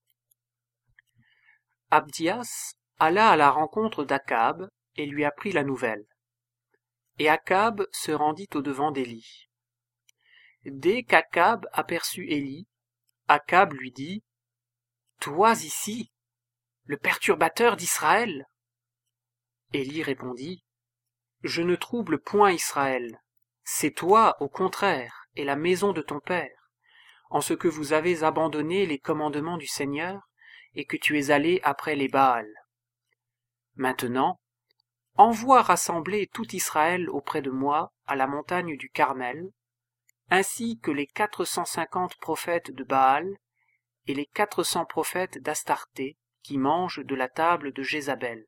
Abdias alla à la rencontre d'Akab et lui apprit la nouvelle. Et Akab se rendit au-devant d'Élie. Dès qu'Akab aperçut Élie, Akab lui dit, « Toi ici, le perturbateur d'Israël ?» Élie répondit, « Je ne trouble point Israël, c'est toi, au contraire, et la maison de ton père. en ce que vous avez abandonné les commandements du Seigneur et que tu es allé après les Baals. Maintenant, envoie rassembler tout Israël auprès de moi à la montagne du Carmel, ainsi que les quatre cent cinquante prophètes de Baal et les quatre cents prophètes d'Astarté qui mangent de la table de Jézabel.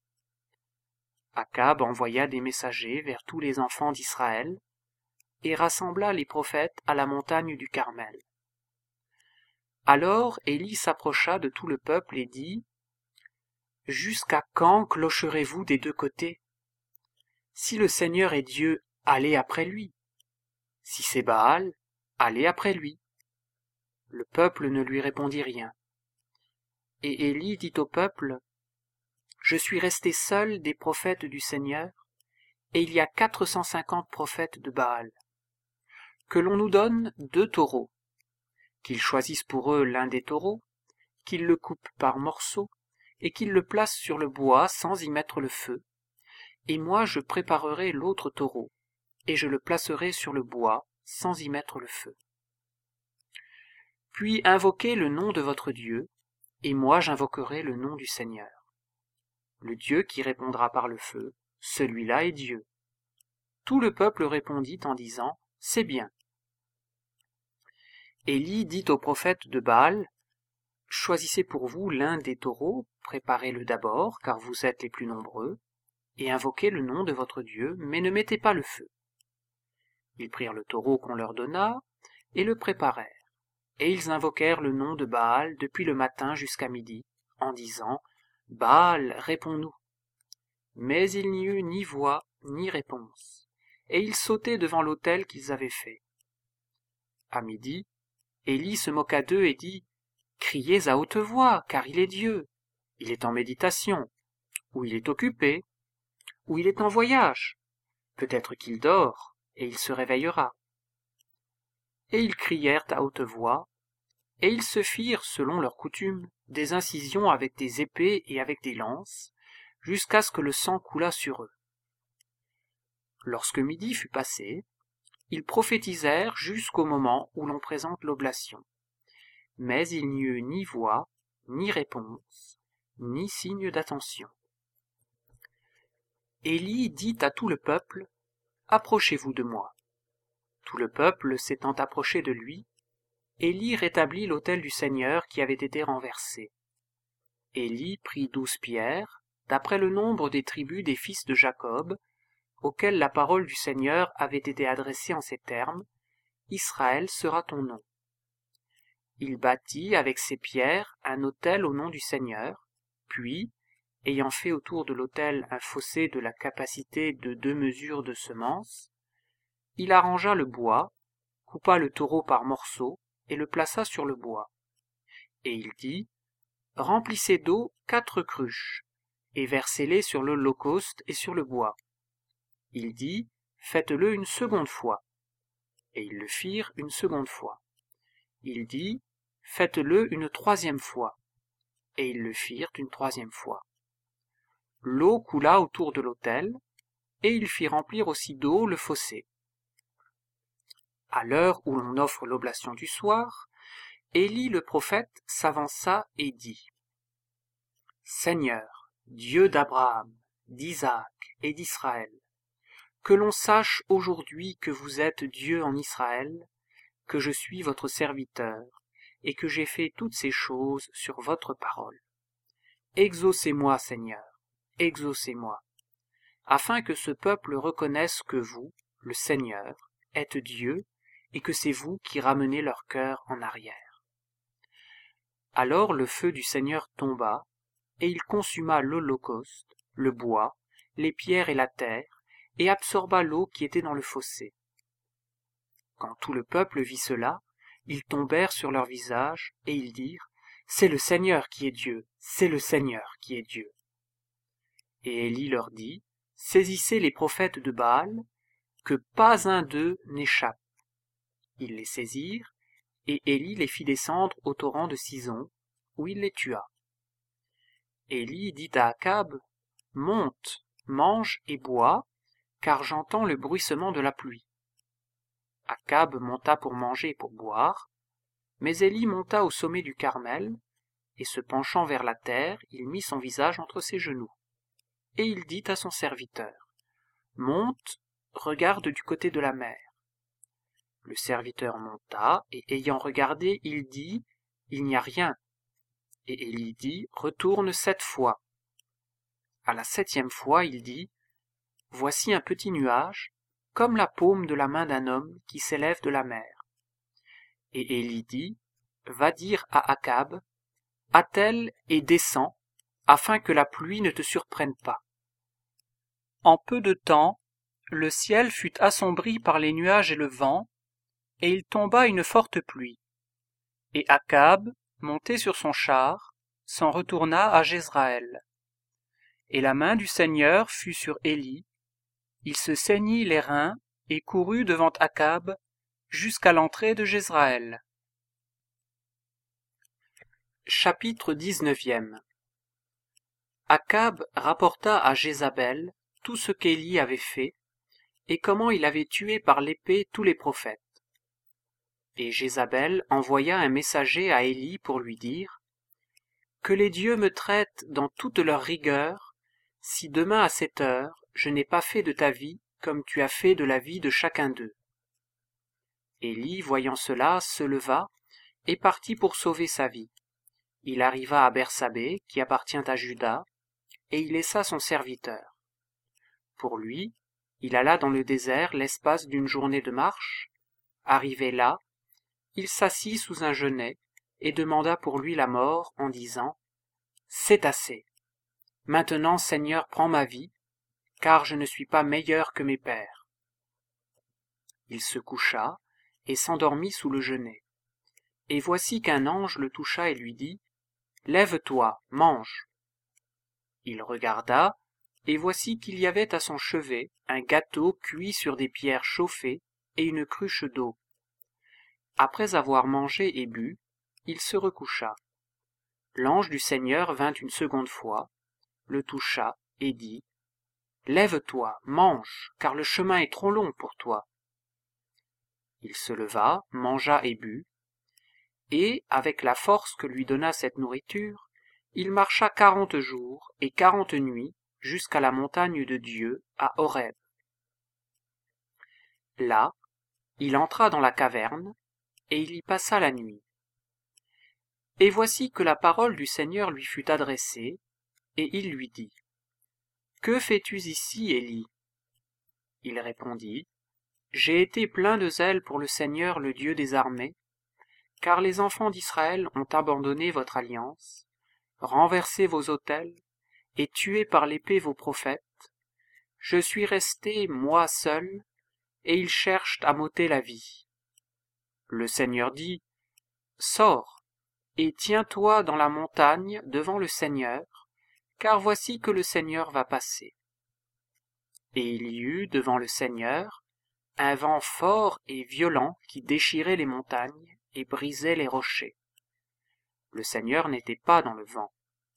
Akab envoya des messagers vers tous les enfants d'Israël et rassembla les prophètes à la montagne du Carmel. Alors Élie s'approcha de tout le peuple et dit : « Jusqu'à quand clocherez-vous des deux côtés ? Si le Seigneur est Dieu, allez après lui. Si c'est Baal, allez après lui. » Le peuple ne lui répondit rien. Et Élie dit au peuple : « Je suis resté seul des prophètes du Seigneur, et il y a quatre cent cinquante prophètes de Baal. Que l'on nous donne deux taureaux, qu'ils choisissent pour eux l'un des taureaux, qu'ils le coupent par morceaux, et qu'ils le placent sur le bois sans y mettre le feu, et moi je préparerai l'autre taureau, et je le placerai sur le bois sans y mettre le feu. Puis invoquez le nom de votre Dieu, et moi j'invoquerai le nom du Seigneur. Le Dieu qui répondra par le feu, celui-là est Dieu. » Tout le peuple répondit en disant : « C'est bien. » Élie dit aux prophètes de Baal : « Choisissez pour vous l'un des taureaux, préparez-le d'abord, car vous êtes les plus nombreux, et invoquez le nom de votre Dieu, mais ne mettez pas le feu. » Ils prirent le taureau qu'on leur donna, et le préparèrent. Et ils invoquèrent le nom de Baal depuis le matin jusqu'à midi, en disant : « Baal, réponds-nous. » Mais il n'y eut ni voix, ni réponse, et ils sautaient devant l'autel qu'ils avaient fait. À midi, Élie se moqua d'eux et dit : « Criez à haute voix, car il est Dieu. Il est en méditation, ou il est occupé, ou il est en voyage. Peut-être qu'il dort, et il se réveillera. » Et ils crièrent à haute voix, et ils se firent, selon leur coutume, des incisions avec des épées et avec des lances, jusqu'à ce que le sang coulât sur eux. Lorsque midi fut passé, ils prophétisèrent jusqu'au moment où l'on présente l'oblation. Mais il n'y eut ni voix, ni réponse, ni signe d'attention. Élie dit à tout le peuple : « Approchez-vous de moi. » Tout le peuple s'étant approché de lui, Élie rétablit l'autel du Seigneur qui avait été renversé. Élie prit douze pierres, d'après le nombre des tribus des fils de Jacob, auxquelles la parole du Seigneur avait été adressée en ces termes : « Israël sera ton nom. » Il bâtit avec ces pierres un autel au nom du Seigneur, puis, ayant fait autour de l'autel un fossé de la capacité de deux mesures de semences, il arrangea le bois, coupa le taureau par morceaux et le plaça sur le bois. Et il dit : « Remplissez d'eau quatre cruches, et versez-les sur l'holocauste et sur le bois. » Il dit : « Faites-le une seconde fois. » Et ils le firent une seconde fois. Il dit : « Faites-le une troisième fois. » Et ils le firent une troisième fois. L'eau coula autour de l'autel, et il fit remplir aussi d'eau le fossé. À l'heure où l'on offre l'oblation du soir, Élie le prophète s'avança et dit : « Seigneur, Dieu d'Abraham, d'Isaac et d'Israël, que l'on sache aujourd'hui que vous êtes Dieu en Israël, que je suis votre serviteur, et que j'ai fait toutes ces choses sur votre parole. Exaucez-moi, Seigneur, exaucez-moi, afin que ce peuple reconnaisse que vous, le Seigneur, êtes Dieu, et que c'est vous qui ramenez leur cœur en arrière. » Alors le feu du Seigneur tomba, et il consuma l'holocauste, le bois, les pierres et la terre, et absorba l'eau qui était dans le fossé. Quand tout le peuple vit cela, ils tombèrent sur leurs visages, et ils dirent : « C'est le Seigneur qui est Dieu, c'est le Seigneur qui est Dieu. » Et Élie leur dit : « Saisissez les prophètes de Baal, que pas un d'eux n'échappe. » Ils les saisirent, et Élie les fit descendre au torrent de Sison, où il les tua. Élie dit à Akab : « Monte, mange et bois, car j'entends le bruissement de la pluie. » Akab monta pour manger et pour boire, Mais Élie monta au sommet du Carmel, et se penchant vers la terre, il mit son visage entre ses genoux. Et il dit à son serviteur, « Monte, regarde du côté de la mer. » Le serviteur monta, et ayant regardé, il dit, « Il n'y a rien. » Et Élie dit, « Retourne sept fois. » À la septième fois, il dit, « Voici un petit nuage, comme la paume de la main d'un homme qui s'élève de la mer. » Et Élie dit, « Va dire à Akab, attelle et descends, afin que la pluie ne te surprenne pas. » En peu de temps, le ciel fut assombri par les nuages et le vent, et il tomba une forte pluie. Et Akab, monté sur son char, s'en retourna à Jezraël. Et la main du Seigneur fut sur Élie, il se ceignit les reins et courut devant Akab jusqu'à l'entrée de Jezraël. Chapitre dix-neuvième. Akab rapporta à Jézabel tout ce qu'Élie avait fait, et comment il avait tué par l'épée tous les prophètes. Et Jézabel envoya un messager à Élie pour lui dire, « Que les dieux me traitent dans toute leur rigueur, si demain à cette heure je n'ai pas fait de ta vie comme tu as fait de la vie de chacun d'eux. » Élie, voyant cela, se leva et partit pour sauver sa vie. Il arriva à Bersabée, qui appartient à Juda, et y laissa son serviteur. Pour lui, il alla dans le désert l'espace d'une journée de marche. Arrivé là, il s'assit sous un genêt et demanda pour lui la mort en disant « C'est assez. Maintenant, Seigneur, prends ma vie, car je ne suis pas meilleur que mes pères. » Il se coucha et s'endormit sous le genêt. Et voici qu'un ange le toucha et lui dit « Lève-toi, mange. » Il regarda, et voici qu'il y avait à son chevet un gâteau cuit sur des pierres chauffées et une cruche d'eau. Après avoir mangé et bu, il se recoucha. L'ange du Seigneur vint une seconde fois, le toucha et dit « Lève-toi, mange, car le chemin est trop long pour toi. » Il se leva, mangea et but, et, avec la force que lui donna cette nourriture, il marcha quarante jours et quarante nuits jusqu'à la montagne de Dieu, à Horeb. Là, il entra dans la caverne, et il y passa la nuit. Et voici que la parole du Seigneur lui fut adressée, et il lui dit, « Que fais-tu ici, Élie ?» Il répondit, « J'ai été plein de zèle pour le Seigneur, le Dieu des armées, car les enfants d'Israël ont abandonné votre alliance, renversé vos autels, et tué par l'épée vos prophètes. Je suis resté, moi seul, et ils cherchent à m'ôter la vie. » Le Seigneur dit, « Sors, et tiens-toi dans la montagne devant le Seigneur, car voici que le Seigneur va passer. » Et il y eut devant le Seigneur un vent fort et violent qui déchirait les montagnes et brisait les rochers. Le Seigneur n'était pas dans le vent.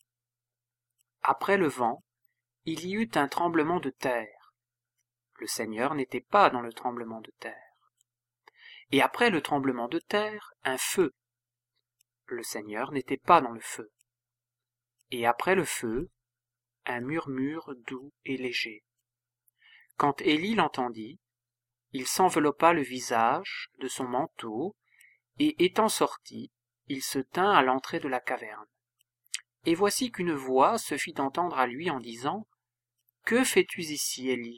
Après le vent, il y eut un tremblement de terre. Le Seigneur n'était pas dans le tremblement de terre. Et après le tremblement de terre, un feu. Le Seigneur n'était pas dans le feu. Et après le feu, un murmure doux et léger. Quand Élie l'entendit, il s'enveloppa le visage de son manteau, et étant sorti, il se tint à l'entrée de la caverne. Et voici qu'une voix se fit entendre à lui en disant, « Que fais-tu ici, Élie ?»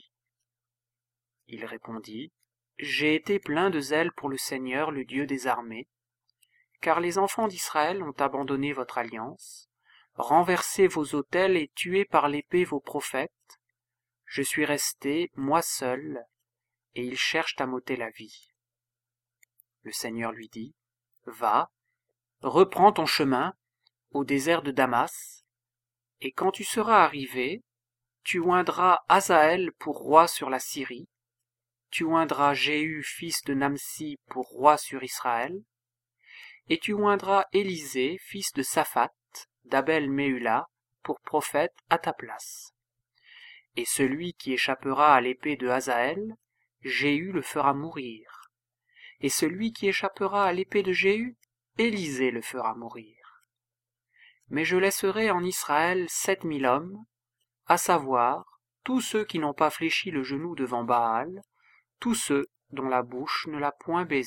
Il répondit, « J'ai été plein de zèle pour le Seigneur, le Dieu des armées, car les enfants d'Israël ont abandonné votre alliance, renversé vos autels et tué par l'épée vos prophètes. Je suis resté, moi seul, et ils cherchent à m'ôter la vie. » Le Seigneur lui dit, « Va, reprends ton chemin au désert de Damas, et quand tu seras arrivé, tu oindras Hazaël pour roi sur la Syrie, tu oindras Jéhu fils de Namsi pour roi sur Israël, et tu oindras Élisée fils de Saphat d'Abel-Méhula pour prophète à ta place. Et celui qui échappera à l'épée de Hazaël, Jéhu le fera mourir. Et celui qui échappera à l'épée de Jéhu, Élisée le fera mourir. Mais je laisserai en Israël sept mille hommes, à savoir tous ceux qui n'ont pas fléchi le genou devant Baal, tous ceux dont la bouche ne l'a point baisé. »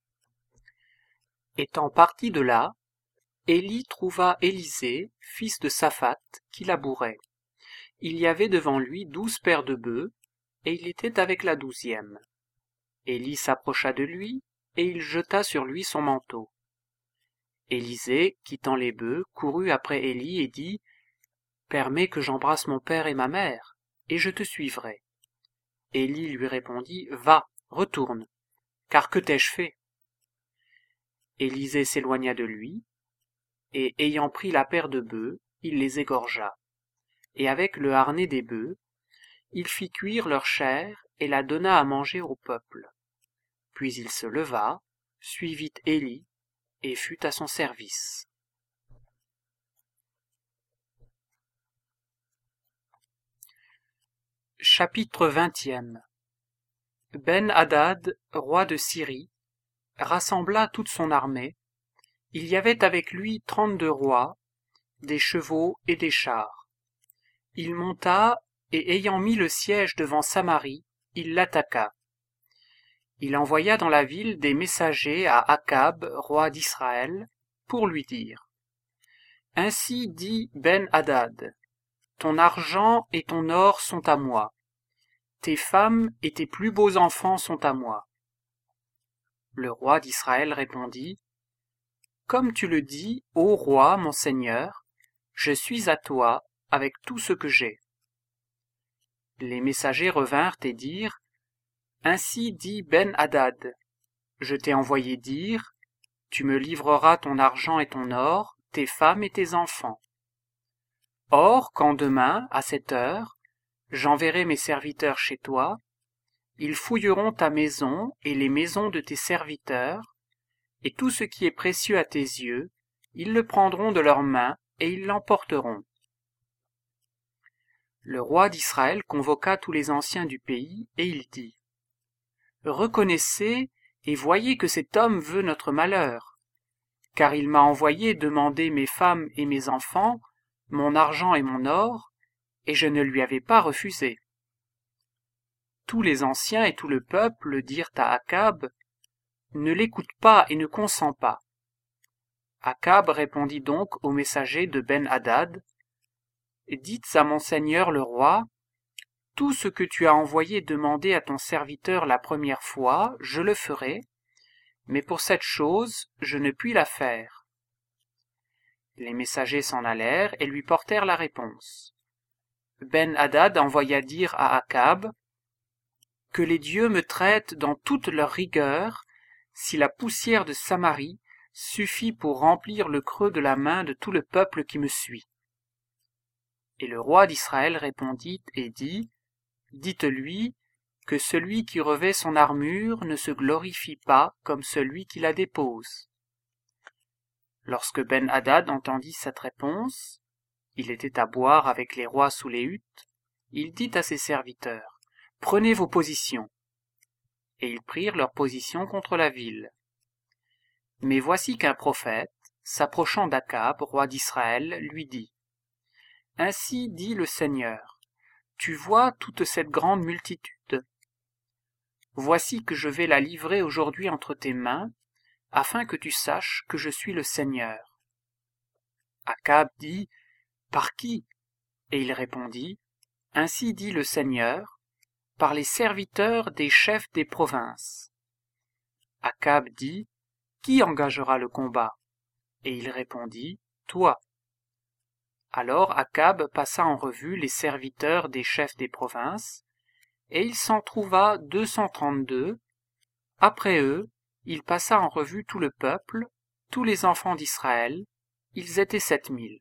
Étant parti de là, Élie trouva Élisée, fils de Saphat, qui labourait. Il y avait devant lui douze paires de bœufs, et il était avec la douzième. Élie s'approcha de lui, et il jeta sur lui son manteau. Élisée, quittant les bœufs, courut après Élie et dit « Permets que j'embrasse mon père et ma mère, et je te suivrai. » Élie lui répondit « Va, retourne, car que t'ai-je fait ?» Élisée s'éloigna de lui, et ayant pris la paire de bœufs, il les égorgea. Et avec le harnais des bœufs, il fit cuire leur chair et la donna à manger au peuple. Puis il se leva, suivit Élie, et fut à son service. Chapitre vingtième. Ben-Hadad, roi de Syrie, rassembla toute son armée. Il y avait avec lui trente-deux rois, des chevaux et des chars. Il monta, et ayant mis le siège devant Samarie, il l'attaqua. Il envoya dans la ville des messagers à Akab, roi d'Israël, pour lui dire « Ainsi dit Ben-Hadad, ton argent et ton or sont à moi, tes femmes et tes plus beaux enfants sont à moi. » Le roi d'Israël répondit « Comme tu le dis, ô roi, mon seigneur, je suis à toi avec tout ce que j'ai. » Les messagers revinrent et dirent « Ainsi dit Ben-Hadad, je t'ai envoyé dire, tu me livreras ton argent et ton or, tes femmes et tes enfants. Or, quand demain, à cette heure, j'enverrai mes serviteurs chez toi, ils fouilleront ta maison et les maisons de tes serviteurs, et tout ce qui est précieux à tes yeux, ils le prendront de leurs mains et ils l'emporteront. » Le roi d'Israël convoqua tous les anciens du pays, et il dit « Reconnaissez et voyez que cet homme veut notre malheur, car il m'a envoyé demander mes femmes et mes enfants, mon argent et mon or, et je ne lui avais pas refusé. » Tous les anciens et tout le peuple dirent à Akab « Ne l'écoute pas et ne consens pas. » Akab répondit donc aux messagers de Ben-Hadad « Dites à mon seigneur le roi, tout ce que tu as envoyé demander à ton serviteur la première fois, je le ferai, mais pour cette chose, je ne puis la faire. » Les messagers s'en allèrent et lui portèrent la réponse. Ben-Hadad envoya dire à Akab « Que les dieux me traitent dans toute leur rigueur, si la poussière de Samarie suffit pour remplir le creux de la main de tout le peuple qui me suit. » Et le roi d'Israël répondit et dit « Dites-lui que celui qui revêt son armure ne se glorifie pas comme celui qui la dépose. » Lorsque Ben-Hadad entendit cette réponse, il était à boire avec les rois sous les huttes, il dit à ses serviteurs « Prenez vos positions. » Et ils prirent leur position contre la ville. Mais voici qu'un prophète, s'approchant d'Akab, roi d'Israël, lui dit « Ainsi dit le Seigneur, tu vois toute cette grande multitude. Voici que je vais la livrer aujourd'hui entre tes mains, afin que tu saches que je suis le Seigneur. » Akab dit « Par qui ?» Et il répondit « Ainsi dit le Seigneur, par les serviteurs des chefs des provinces. » Akab dit « Qui engagera le combat ?» Et il répondit « Toi. » Alors Akab passa en revue les serviteurs des chefs des provinces, et il s'en trouva deux cent trente-deux. Après eux, il passa en revue tout le peuple, tous les enfants d'Israël, ils étaient sept mille.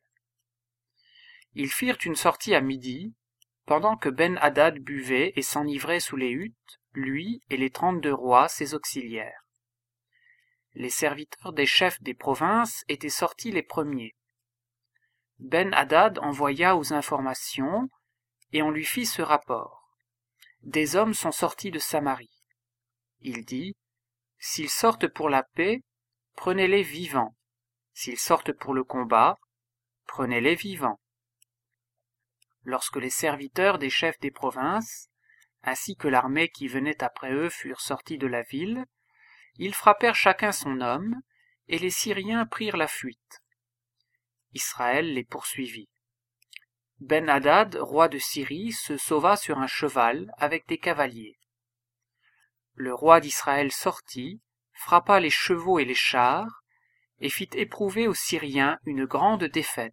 Ils firent une sortie à midi, pendant que Ben-Hadad buvait et s'enivrait sous les huttes, lui et les trente-deux rois, ses auxiliaires. Les serviteurs des chefs des provinces étaient sortis les premiers. Ben-Hadad envoya aux informations, et on lui fit ce rapport. Des hommes sont sortis de Samarie. Il dit, s'ils sortent pour la paix, prenez-les vivants. S'ils sortent pour le combat, prenez-les vivants. Lorsque les serviteurs des chefs des provinces, ainsi que l'armée qui venait après eux furent sortis de la ville, ils frappèrent chacun son homme, et les Syriens prirent la fuite. Israël les poursuivit. Ben-Hadad, roi de Syrie, se sauva sur un cheval avec des cavaliers. Le roi d'Israël sortit, frappa les chevaux et les chars, et fit éprouver aux Syriens une grande défaite.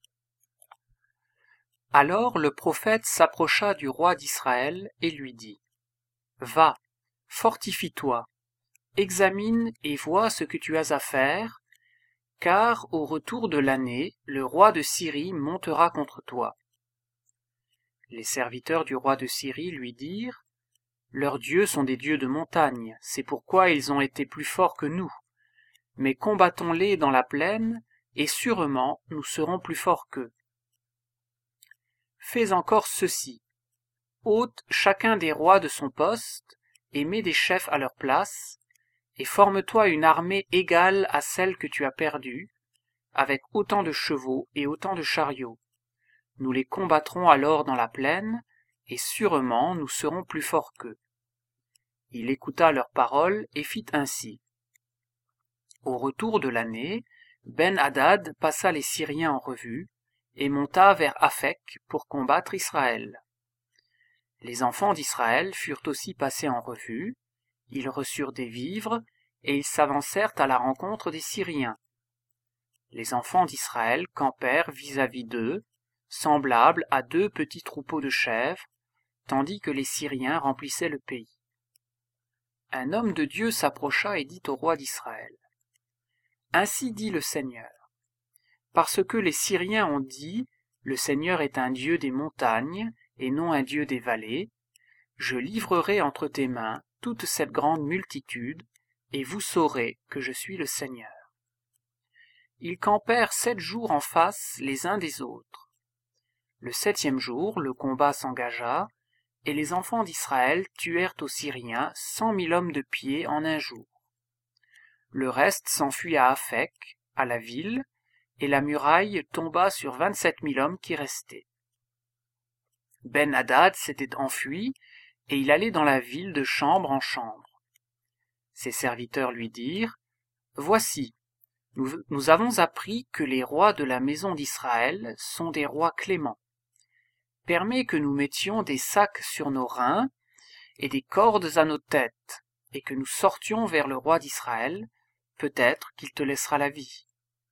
Alors le prophète s'approcha du roi d'Israël et lui dit : « Va, fortifie-toi, examine et vois ce que tu as à faire, car au retour de l'année, le roi de Syrie montera contre toi. » Les serviteurs du roi de Syrie lui dirent : « Leurs dieux sont des dieux de montagne, c'est pourquoi ils ont été plus forts que nous. Mais combattons-les dans la plaine, et sûrement nous serons plus forts qu'eux. Fais encore ceci. Ôte chacun des rois de son poste, et mets des chefs à leur place, et forme-toi une armée égale à celle que tu as perdue, avec autant de chevaux et autant de chariots. Nous les combattrons alors dans la plaine, et sûrement nous serons plus forts qu'eux. » Il écouta leurs paroles et fit ainsi. Au retour de l'année, Ben-Hadad passa les Syriens en revue, et monta vers Aphek pour combattre Israël. Les enfants d'Israël furent aussi passés en revue, ils reçurent des vivres, et ils s'avancèrent à la rencontre des Syriens. Les enfants d'Israël campèrent vis-à-vis d'eux, semblables à deux petits troupeaux de chèvres, tandis que les Syriens remplissaient le pays. Un homme de Dieu s'approcha et dit au roi d'Israël : « Ainsi dit le Seigneur. Parce que les Syriens ont dit : le Seigneur est un Dieu des montagnes et non un Dieu des vallées, je livrerai entre tes mains toute cette grande multitude, et vous saurez que je suis le Seigneur. » Ils campèrent sept jours en face les uns des autres. Le septième jour, le combat s'engagea, et les enfants d'Israël tuèrent aux Syriens cent mille hommes de pied en un jour. Le reste s'enfuit à Aphek, à la ville, et la muraille tomba sur vingt-sept mille hommes qui restaient. Ben-Hadad s'était enfui, et il allait dans la ville de chambre en chambre. Ses serviteurs lui dirent : « Voici, nous, nous avons appris que les rois de la maison d'Israël sont des rois cléments. Permets que nous mettions des sacs sur nos reins et des cordes à nos têtes, et que nous sortions vers le roi d'Israël, peut-être qu'il te laissera la vie. »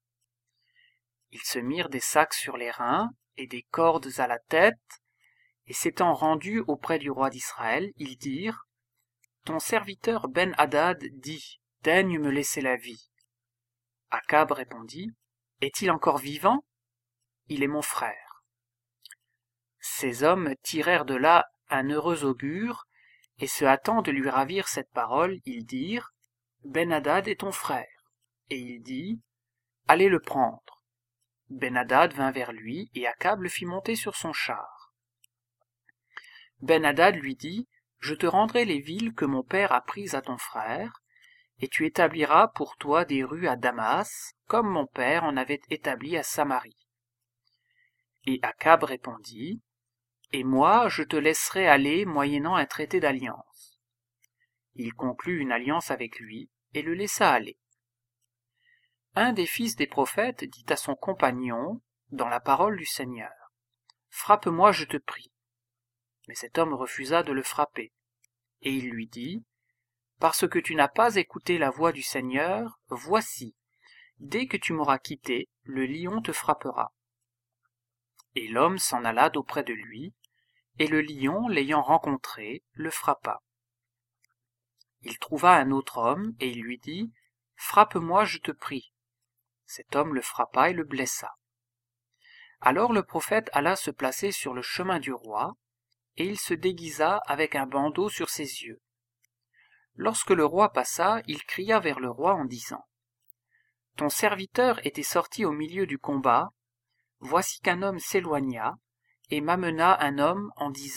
Ils se mirent des sacs sur les reins et des cordes à la tête, et s'étant rendus auprès du roi d'Israël, ils dirent : « Ton serviteur Ben-Hadad dit : daigne me laisser la vie. » Akab répondit : « Est-il encore vivant ? Il est mon frère. » Ces hommes tirèrent de là un heureux augure, et se hâtant de lui ravir cette parole, ils dirent : « Ben-Hadad est ton frère. » Et il dit : « Allez le prendre. » Ben-Hadad vint vers lui, et Akab le fit monter sur son char. Ben-Hadad lui dit : « Je te rendrai les villes que mon père a prises à ton frère, et tu établiras pour toi des rues à Damas, comme mon père en avait établi à Samarie. » Et Akab répondit : « Et moi, je te laisserai aller moyennant un traité d'alliance. » Il conclut une alliance avec lui, et le laissa aller. Un des fils des prophètes dit à son compagnon, dans la parole du Seigneur : « Frappe-moi, je te prie. » Mais cet homme refusa de le frapper. Et il lui dit : « Parce que tu n'as pas écouté la voix du Seigneur, voici, dès que tu m'auras quitté, le lion te frappera. » Et l'homme s'en alla d'auprès de lui, et le lion, l'ayant rencontré, le frappa. Il trouva un autre homme, et il lui dit : « Frappe-moi, je te prie. » Cet homme le frappa et le blessa. Alors le prophète alla se placer sur le chemin du roi, et il se déguisa avec un bandeau sur ses yeux. Lorsque le roi passa, il cria vers le roi en disant : « Ton serviteur était sorti au milieu du combat, voici qu'un homme s'éloigna, et m'amena un homme en disant :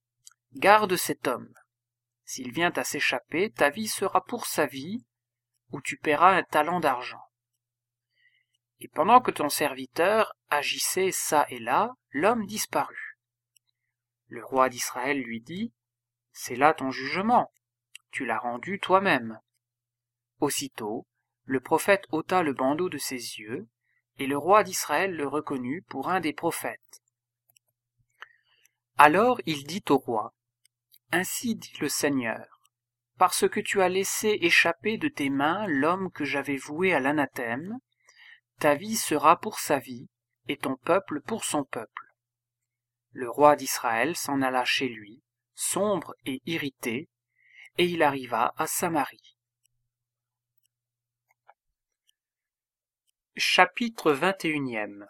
Garde cet homme. S'il vient à s'échapper, ta vie sera pour sa vie, ou tu paieras un talent d'argent. Et pendant que ton serviteur agissait çà et là, l'homme disparut. Le roi d'Israël lui dit, « C'est là ton jugement, tu l'as rendu toi-même. » Aussitôt, le prophète ôta le bandeau de ses yeux, et le roi d'Israël le reconnut pour un des prophètes. Alors il dit au roi, « Ainsi dit le Seigneur, parce que tu as laissé échapper de tes mains l'homme que j'avais voué à l'anathème, ta vie sera pour sa vie, et ton peuple pour son peuple. » Le roi d'Israël s'en alla chez lui, sombre et irrité, et il arriva à Samarie. Chapitre vingt et unième.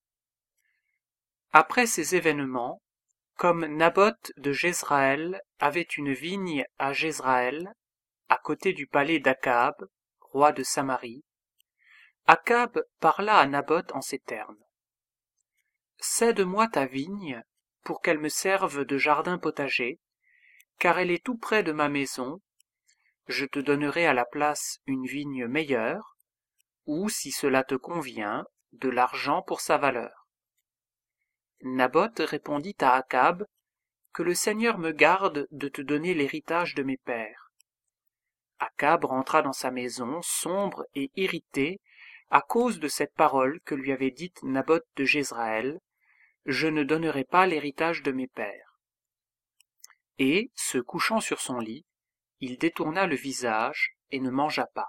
Après ces événements, comme Naboth de Jezraël avait une vigne à Jezraël, à côté du palais d'Akab, roi de Samarie, Akab parla à Naboth en ces termes. « Cède-moi ta vigne, pour qu'elle me serve de jardin potager, car elle est tout près de ma maison. Je te donnerai à la place une vigne meilleure, ou, si cela te convient, de l'argent pour sa valeur. » Naboth répondit à Akab, « Que le Seigneur me garde de te donner l'héritage de mes pères. » Akab rentra dans sa maison, sombre et irrité, à cause de cette parole que lui avait dite Naboth de Jezraël, « Je ne donnerai pas l'héritage de mes pères. » Et, se couchant sur son lit, il détourna le visage et ne mangea pas.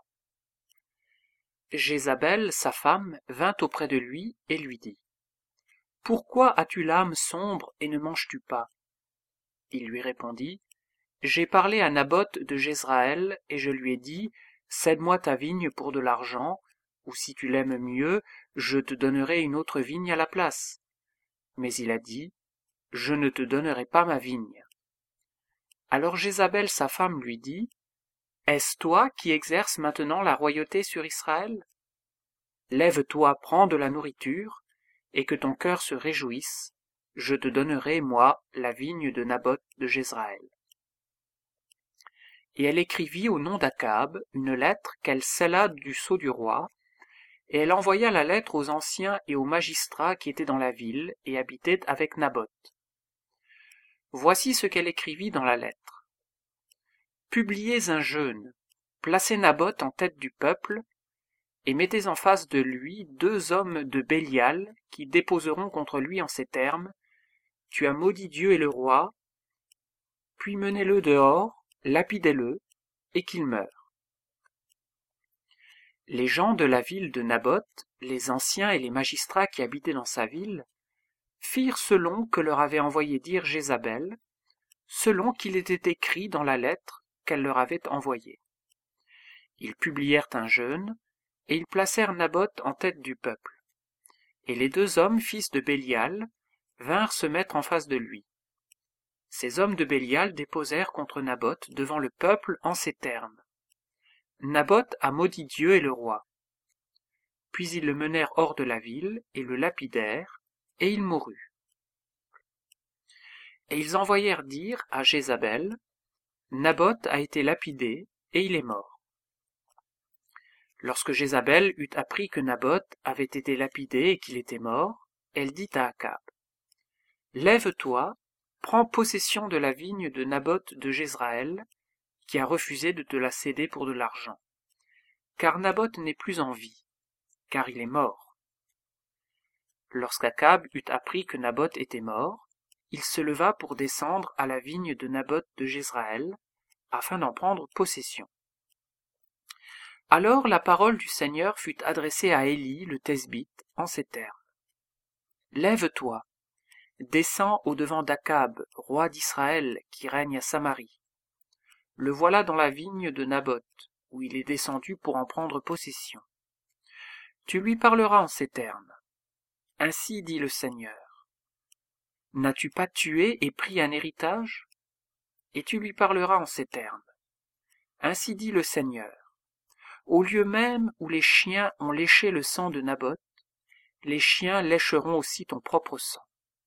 Jézabel, sa femme, vint auprès de lui et lui dit, « Pourquoi as-tu l'âme sombre et ne manges-tu pas ?» Il lui répondit, « J'ai parlé à Naboth de Jezraël et je lui ai dit, « Cède-moi ta vigne pour de l'argent, ou si tu l'aimes mieux, je te donnerai une autre vigne à la place. » Mais il a dit, « Je ne te donnerai pas ma vigne. » Alors Jézabel, sa femme, lui dit, « Est-ce toi qui exerces maintenant la royauté sur Israël? Lève-toi, prends de la nourriture, et que ton cœur se réjouisse, je te donnerai, moi, la vigne de Naboth de Jezraël. » Et elle écrivit au nom d'Akab une lettre qu'elle scella du sceau du roi, et elle envoya la lettre aux anciens et aux magistrats qui étaient dans la ville et habitaient avec Naboth. Voici ce qu'elle écrivit dans la lettre. « Publiez un jeûne, placez Naboth en tête du peuple, et mettez en face de lui deux hommes de Bélial qui déposeront contre lui en ces termes, « Tu as maudit Dieu et le roi, puis menez-le dehors, lapidez-le, et qu'il meure. » Les gens de la ville de Naboth, les anciens et les magistrats qui habitaient dans sa ville, firent selon que leur avait envoyé dire Jézabel, selon qu'il était écrit dans la lettre qu'elle leur avait envoyée. Ils publièrent un jeûne, et ils placèrent Naboth en tête du peuple. Et les deux hommes, fils de Bélial, vinrent se mettre en face de lui. Ces hommes de Bélial déposèrent contre Naboth devant le peuple en ces termes. Naboth a maudit Dieu et le roi. Puis ils le menèrent hors de la ville et le lapidèrent, et il mourut. Et ils envoyèrent dire à Jézabel, Naboth a été lapidé, et il est mort. Lorsque Jézabel eut appris que Naboth avait été lapidé et qu'il était mort, elle dit à Akab, Lève-toi, prends possession de la vigne de Naboth de Jezraël, qui a refusé de te la céder pour de l'argent. Car Naboth n'est plus en vie, car il est mort. Lorsqu'Akab eut appris que Naboth était mort, il se leva pour descendre à la vigne de Naboth de Jezraël, afin d'en prendre possession. Alors la parole du Seigneur fut adressée à Élie le Thesbite en ces termes. Lève-toi, descends au-devant d'Akab, roi d'Israël, qui règne à Samarie. Le voilà dans la vigne de Naboth, où il est descendu pour en prendre possession. Tu lui parleras en ces termes. Ainsi dit le Seigneur. N'as-tu pas tué et pris un héritage? Et tu lui parleras en ces termes. Ainsi dit le Seigneur. Au lieu même où les chiens ont léché le sang de Naboth, les chiens lécheront aussi ton propre sang.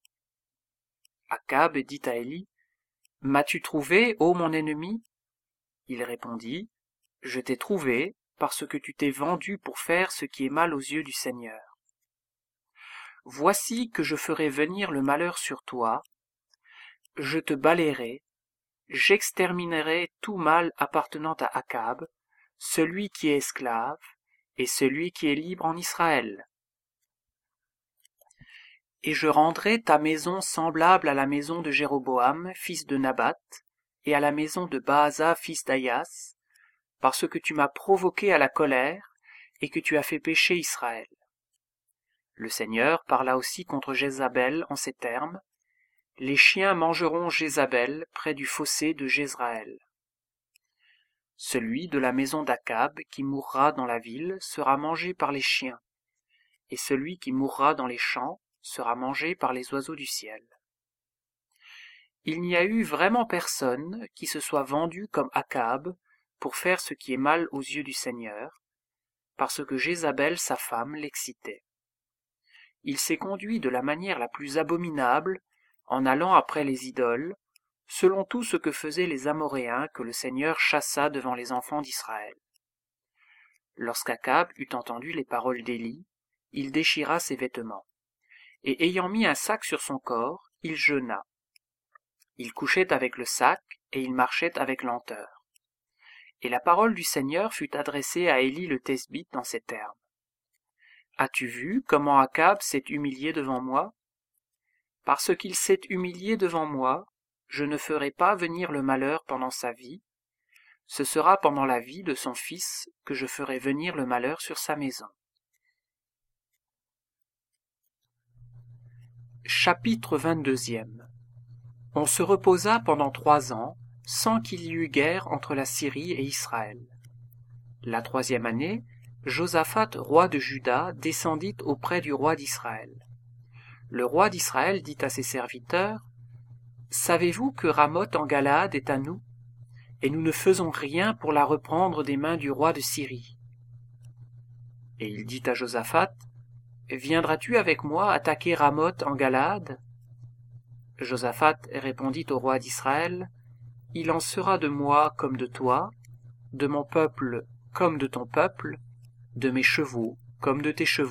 Akab dit à Élie, M'as-tu trouvé, ô mon ennemi? Il répondit, Je t'ai trouvé, parce que tu t'es vendu pour faire ce qui est mal aux yeux du Seigneur. Voici que je ferai venir le malheur sur toi, je te balayerai, j'exterminerai tout mal appartenant à Akab, celui qui est esclave, et celui qui est libre en Israël. Et je rendrai ta maison semblable à la maison de Jéroboam, fils de Nabat, et à la maison de Baasa, fils d'Ayas, parce que tu m'as provoqué à la colère, et que tu as fait pécher Israël. Le Seigneur parla aussi contre Jézabel en ces termes, « Les chiens mangeront Jézabel près du fossé de Jézraël. Celui de la maison d'Akab qui mourra dans la ville sera mangé par les chiens, et celui qui mourra dans les champs sera mangé par les oiseaux du ciel. » Il n'y a eu vraiment personne qui se soit vendu comme Akab pour faire ce qui est mal aux yeux du Seigneur, parce que Jézabel sa femme l'excitait. Il s'est conduit de la manière la plus abominable, en allant après les idoles, selon tout ce que faisaient les Amoréens que le Seigneur chassa devant les enfants d'Israël. Lorsqu'Akab eut entendu les paroles d'Élie, il déchira ses vêtements, et ayant mis un sac sur son corps, il jeûna. Il couchait avec le sac, et il marchait avec lenteur. Et la parole du Seigneur fut adressée à Élie le Thesbite dans ces termes. As-tu vu comment Akab s'est humilié devant moi? Parce qu'il s'est humilié devant moi, je ne ferai pas venir le malheur pendant sa vie. Ce sera pendant la vie de son fils que je ferai venir le malheur sur sa maison. Chapitre vingt-deuxième. On se reposa pendant trois ans, sans qu'il y eût guerre entre la Syrie et Israël. La troisième année, Josaphat, roi de Juda, descendit auprès du roi d'Israël. Le roi d'Israël dit à ses serviteurs, « Savez-vous que Ramoth en Galaad est à nous, et nous ne faisons rien pour la reprendre des mains du roi de Syrie ?» Et il dit à Josaphat, « Viendras-tu avec moi attaquer Ramoth en Galaad ?» Josaphat répondit au roi d'Israël, « Il en sera de moi comme de toi, de mon peuple comme de ton peuple, de mes chevaux comme de tes chevaux. »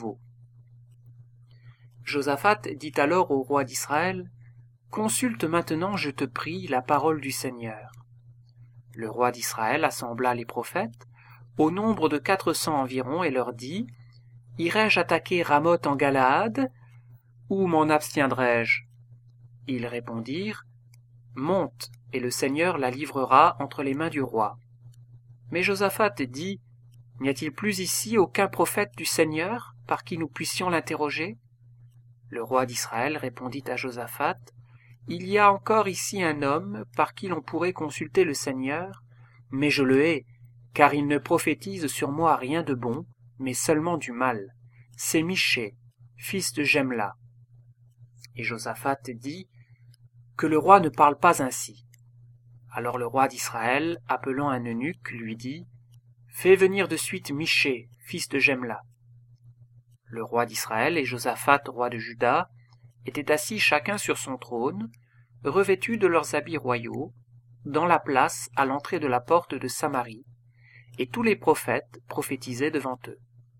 Josaphat dit alors au roi d'Israël, « Consulte maintenant, je te prie, la parole du Seigneur. » Le roi d'Israël assembla les prophètes, au nombre de quatre cents environ, et leur dit, « Irai-je attaquer Ramoth en Galaad, ou m'en abstiendrai-je » Ils répondirent, « Monte, et le Seigneur la livrera entre les mains du roi. » Mais Josaphat dit, « N'y a-t-il plus ici aucun prophète du Seigneur, par qui nous puissions l'interroger » Le roi d'Israël répondit à Josaphat, « Il y a encore ici un homme par qui l'on pourrait consulter le Seigneur, mais je le hais, car il ne prophétise sur moi rien de bon, mais seulement du mal. C'est Michée, fils de Jemla. » Et Josaphat dit, « Que le roi ne parle pas ainsi. » Alors le roi d'Israël, appelant un eunuque, lui dit, « Fais venir de suite Michée, fils de Jemla. » Le roi d'Israël et Josaphat, roi de Juda, étaient assis chacun sur son trône, revêtus de leurs habits royaux, dans la place à l'entrée de la porte de Samarie, et tous les prophètes prophétisaient devant eux.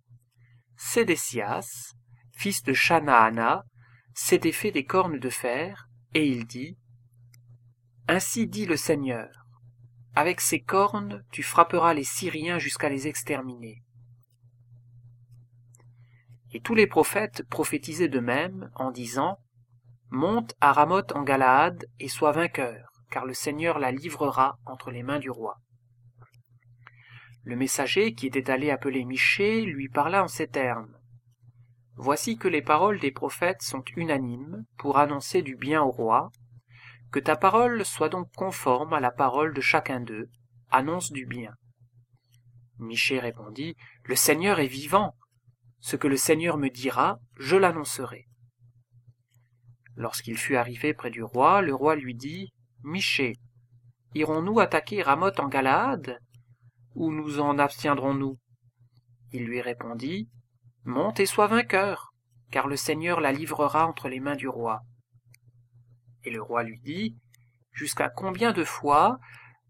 Sédécias, fils de Chanaana, s'était fait des cornes de fer, et il dit, « Ainsi dit le Seigneur, avec ces cornes tu frapperas les Syriens jusqu'à les exterminer. » Et tous les prophètes prophétisaient de même, en disant, « Monte à Ramoth en Galaad et sois vainqueur, car le Seigneur la livrera entre les mains du roi. » Le messager qui était allé appeler Michée lui parla en ces termes, « Voici que les paroles des prophètes sont unanimes pour annoncer du bien au roi, que ta parole soit donc conforme à la parole de chacun d'eux, annonce du bien. » Michée répondit, « Le Seigneur est vivant. Ce que le Seigneur me dira, je l'annoncerai. » Lorsqu'il fut arrivé près du roi, le roi lui dit, « Michée, irons-nous attaquer Ramoth en Galaad, ou nous en abstiendrons-nous » Il lui répondit, « Monte et sois vainqueur, car le Seigneur la livrera entre les mains du roi. » Et le roi lui dit, « Jusqu'à combien de fois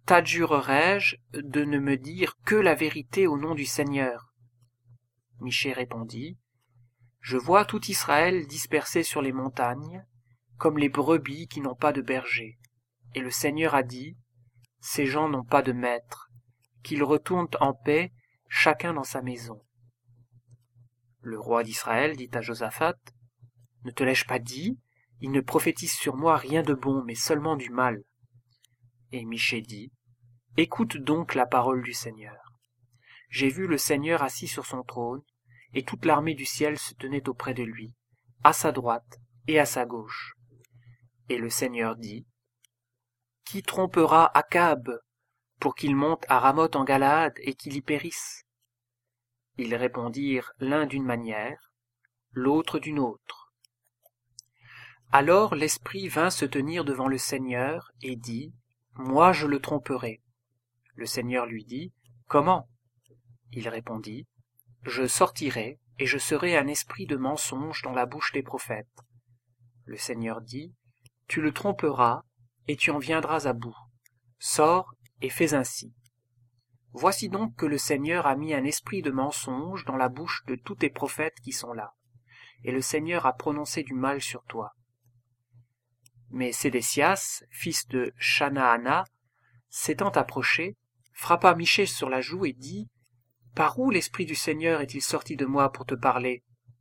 t'adjurerai-je de ne me dire que la vérité au nom du Seigneur? Michée répondit, Je vois tout Israël dispersé sur les montagnes, comme les brebis qui n'ont pas de berger. Et le Seigneur a dit, Ces gens n'ont pas de maître, qu'ils retournent en paix, chacun dans sa maison. Le roi d'Israël dit à Josaphat, Ne te l'ai-je pas dit? Il ne prophétise sur moi rien de bon, mais seulement du mal. Et Michée dit, Écoute donc la parole du Seigneur. J'ai vu le Seigneur assis sur son trône, et toute l'armée du ciel se tenait auprès de lui, à sa droite et à sa gauche. Et le Seigneur dit, Qui trompera Akab pour qu'il monte à Ramoth en Galaad et qu'il y périsse? Ils répondirent l'un d'une manière, l'autre d'une autre. Alors l'Esprit vint se tenir devant le Seigneur et dit, Moi je le tromperai. Le Seigneur lui dit, Comment? Il répondit, Je sortirai, et je serai un esprit de mensonge dans la bouche des prophètes. Le Seigneur dit, Tu le tromperas, et tu en viendras à bout. Sors et fais ainsi. Voici donc que le Seigneur a mis un esprit de mensonge dans la bouche de tous tes prophètes qui sont là, et le Seigneur a prononcé du mal sur toi. Mais Sédécias, fils de Chanaana, s'étant approché, frappa Michée sur la joue et dit, Par où l'Esprit du Seigneur est-il sorti de moi pour te parler?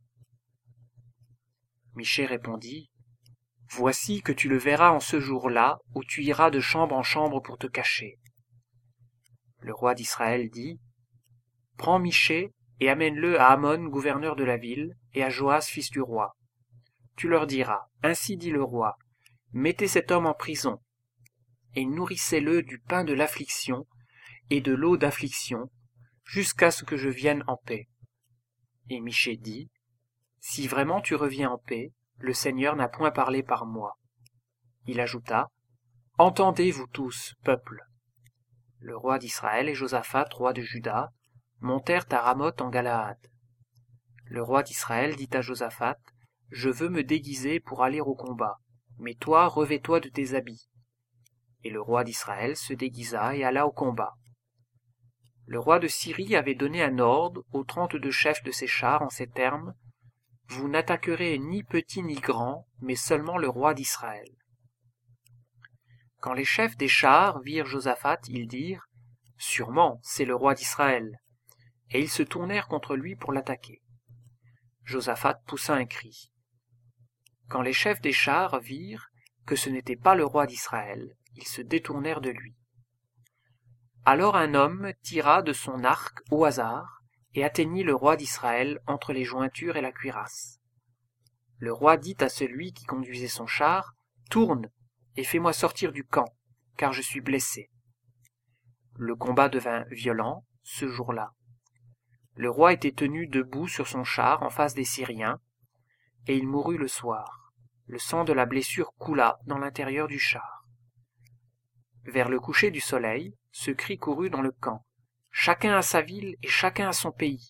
Michée répondit, Voici que tu le verras en ce jour-là, où tu iras de chambre en chambre pour te cacher. Le roi d'Israël dit, Prends Michée et amène-le à Amon, gouverneur de la ville, et à Joas, fils du roi. Tu leur diras, Ainsi dit le roi, Mettez cet homme en prison, et nourrissez-le du pain de l'affliction et de l'eau d'affliction, jusqu'à ce que je vienne en paix. Et Michée dit, Si vraiment tu reviens en paix, le Seigneur n'a point parlé par moi. Il ajouta, Entendez, vous tous, peuple. Le roi d'Israël et Josaphat, roi de Juda, montèrent à Ramoth en Galaad. Le roi d'Israël dit à Josaphat, Je veux me déguiser pour aller au combat, mais toi revêts-toi de tes habits. Et le roi d'Israël se déguisa et alla au combat. Le roi de Syrie avait donné un ordre aux trente-deux chefs de ses chars en ces termes, Vous n'attaquerez ni petit ni grand, mais seulement le roi d'Israël. Quand les chefs des chars virent Josaphat, ils dirent, Sûrement, c'est le roi d'Israël. Et ils se tournèrent contre lui pour l'attaquer. Josaphat poussa un cri. Quand les chefs des chars virent que ce n'était pas le roi d'Israël, ils se détournèrent de lui. Alors un homme tira de son arc au hasard et atteignit le roi d'Israël entre les jointures et la cuirasse. Le roi dit à celui qui conduisait son char, Tourne et fais-moi sortir du camp, car je suis blessé. Le combat devint violent ce jour-là. Le roi était tenu debout sur son char en face des Syriens, et il mourut le soir. Le sang de la blessure coula dans l'intérieur du char. Vers le coucher du soleil, ce cri courut dans le camp. Chacun à sa ville et chacun à son pays.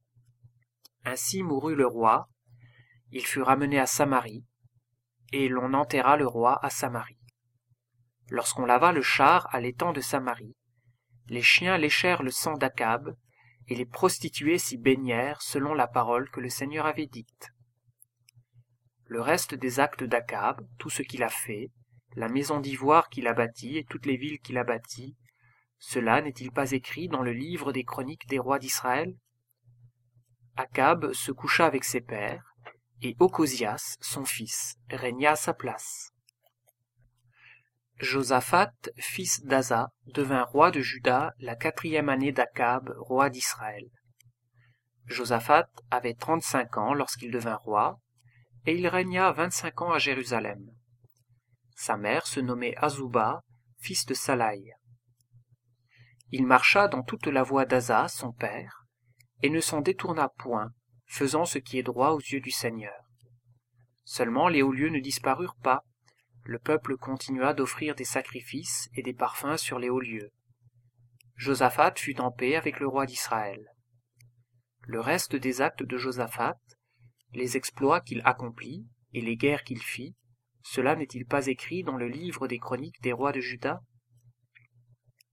Ainsi mourut le roi, il fut ramené à Samarie, et l'on enterra le roi à Samarie. Lorsqu'on lava le char à l'étang de Samarie, les chiens léchèrent le sang d'Akab, et les prostituées s'y baignèrent selon la parole que le Seigneur avait dite. Le reste des actes d'Akab, tout ce qu'il a fait, la maison d'ivoire qu'il a bâtie et toutes les villes qu'il a bâties, cela n'est-il pas écrit dans le livre des chroniques des rois d'Israël? Akab se coucha avec ses pères, et Ocosias, son fils, régna à sa place. Josaphat, fils d'Asa, devint roi de Juda la quatrième année d'Akab, roi d'Israël. Josaphat avait trente-cinq ans lorsqu'il devint roi, et il régna vingt-cinq ans à Jérusalem. Sa mère se nommait Azouba, fils de Salaï. Il marcha dans toute la voie d'Asa, son père, et ne s'en détourna point, faisant ce qui est droit aux yeux du Seigneur. Seulement les hauts lieux ne disparurent pas, le peuple continua d'offrir des sacrifices et des parfums sur les hauts lieux. Josaphat fut en paix avec le roi d'Israël. Le reste des actes de Josaphat, les exploits qu'il accomplit et les guerres qu'il fit, cela n'est-il pas écrit dans le livre des chroniques des rois de Juda?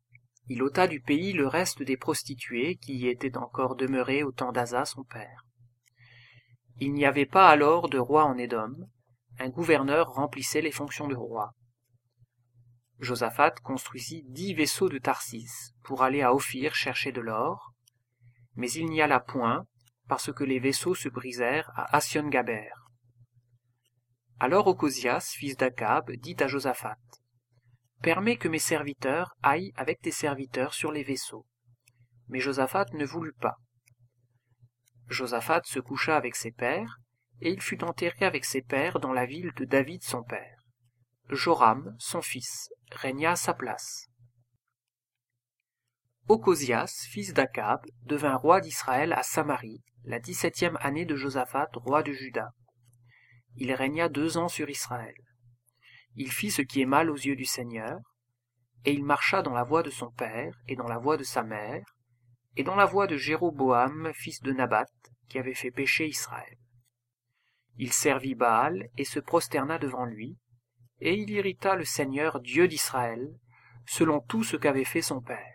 Il ôta du pays le reste des prostituées qui y étaient encore demeurées au temps d'Asa son père. Il n'y avait pas alors de roi en Édom, un gouverneur remplissait les fonctions de roi. Josaphat construisit dix vaisseaux de Tarsis pour aller à Ophir chercher de l'or, mais il n'y alla point, parce que les vaisseaux se brisèrent à Assion-Gaber. Alors Ocosias, fils d'Akab, dit à Josaphat, « Permets que mes serviteurs aillent avec tes serviteurs sur les vaisseaux. » Mais Josaphat ne voulut pas. Josaphat se coucha avec ses pères, et il fut enterré avec ses pères dans la ville de David son père. Joram, son fils, régna à sa place. Ocosias, fils d'Akab, devint roi d'Israël à Samarie, la dix-septième année de Josaphat, roi de Juda. Il régna deux ans sur Israël. Il fit ce qui est mal aux yeux du Seigneur, et il marcha dans la voie de son père, et dans la voie de sa mère, et dans la voie de Jéroboam, fils de Nabat, qui avait fait pécher Israël. Il servit Baal, et se prosterna devant lui, et il irrita le Seigneur, Dieu d'Israël, selon tout ce qu'avait fait son père.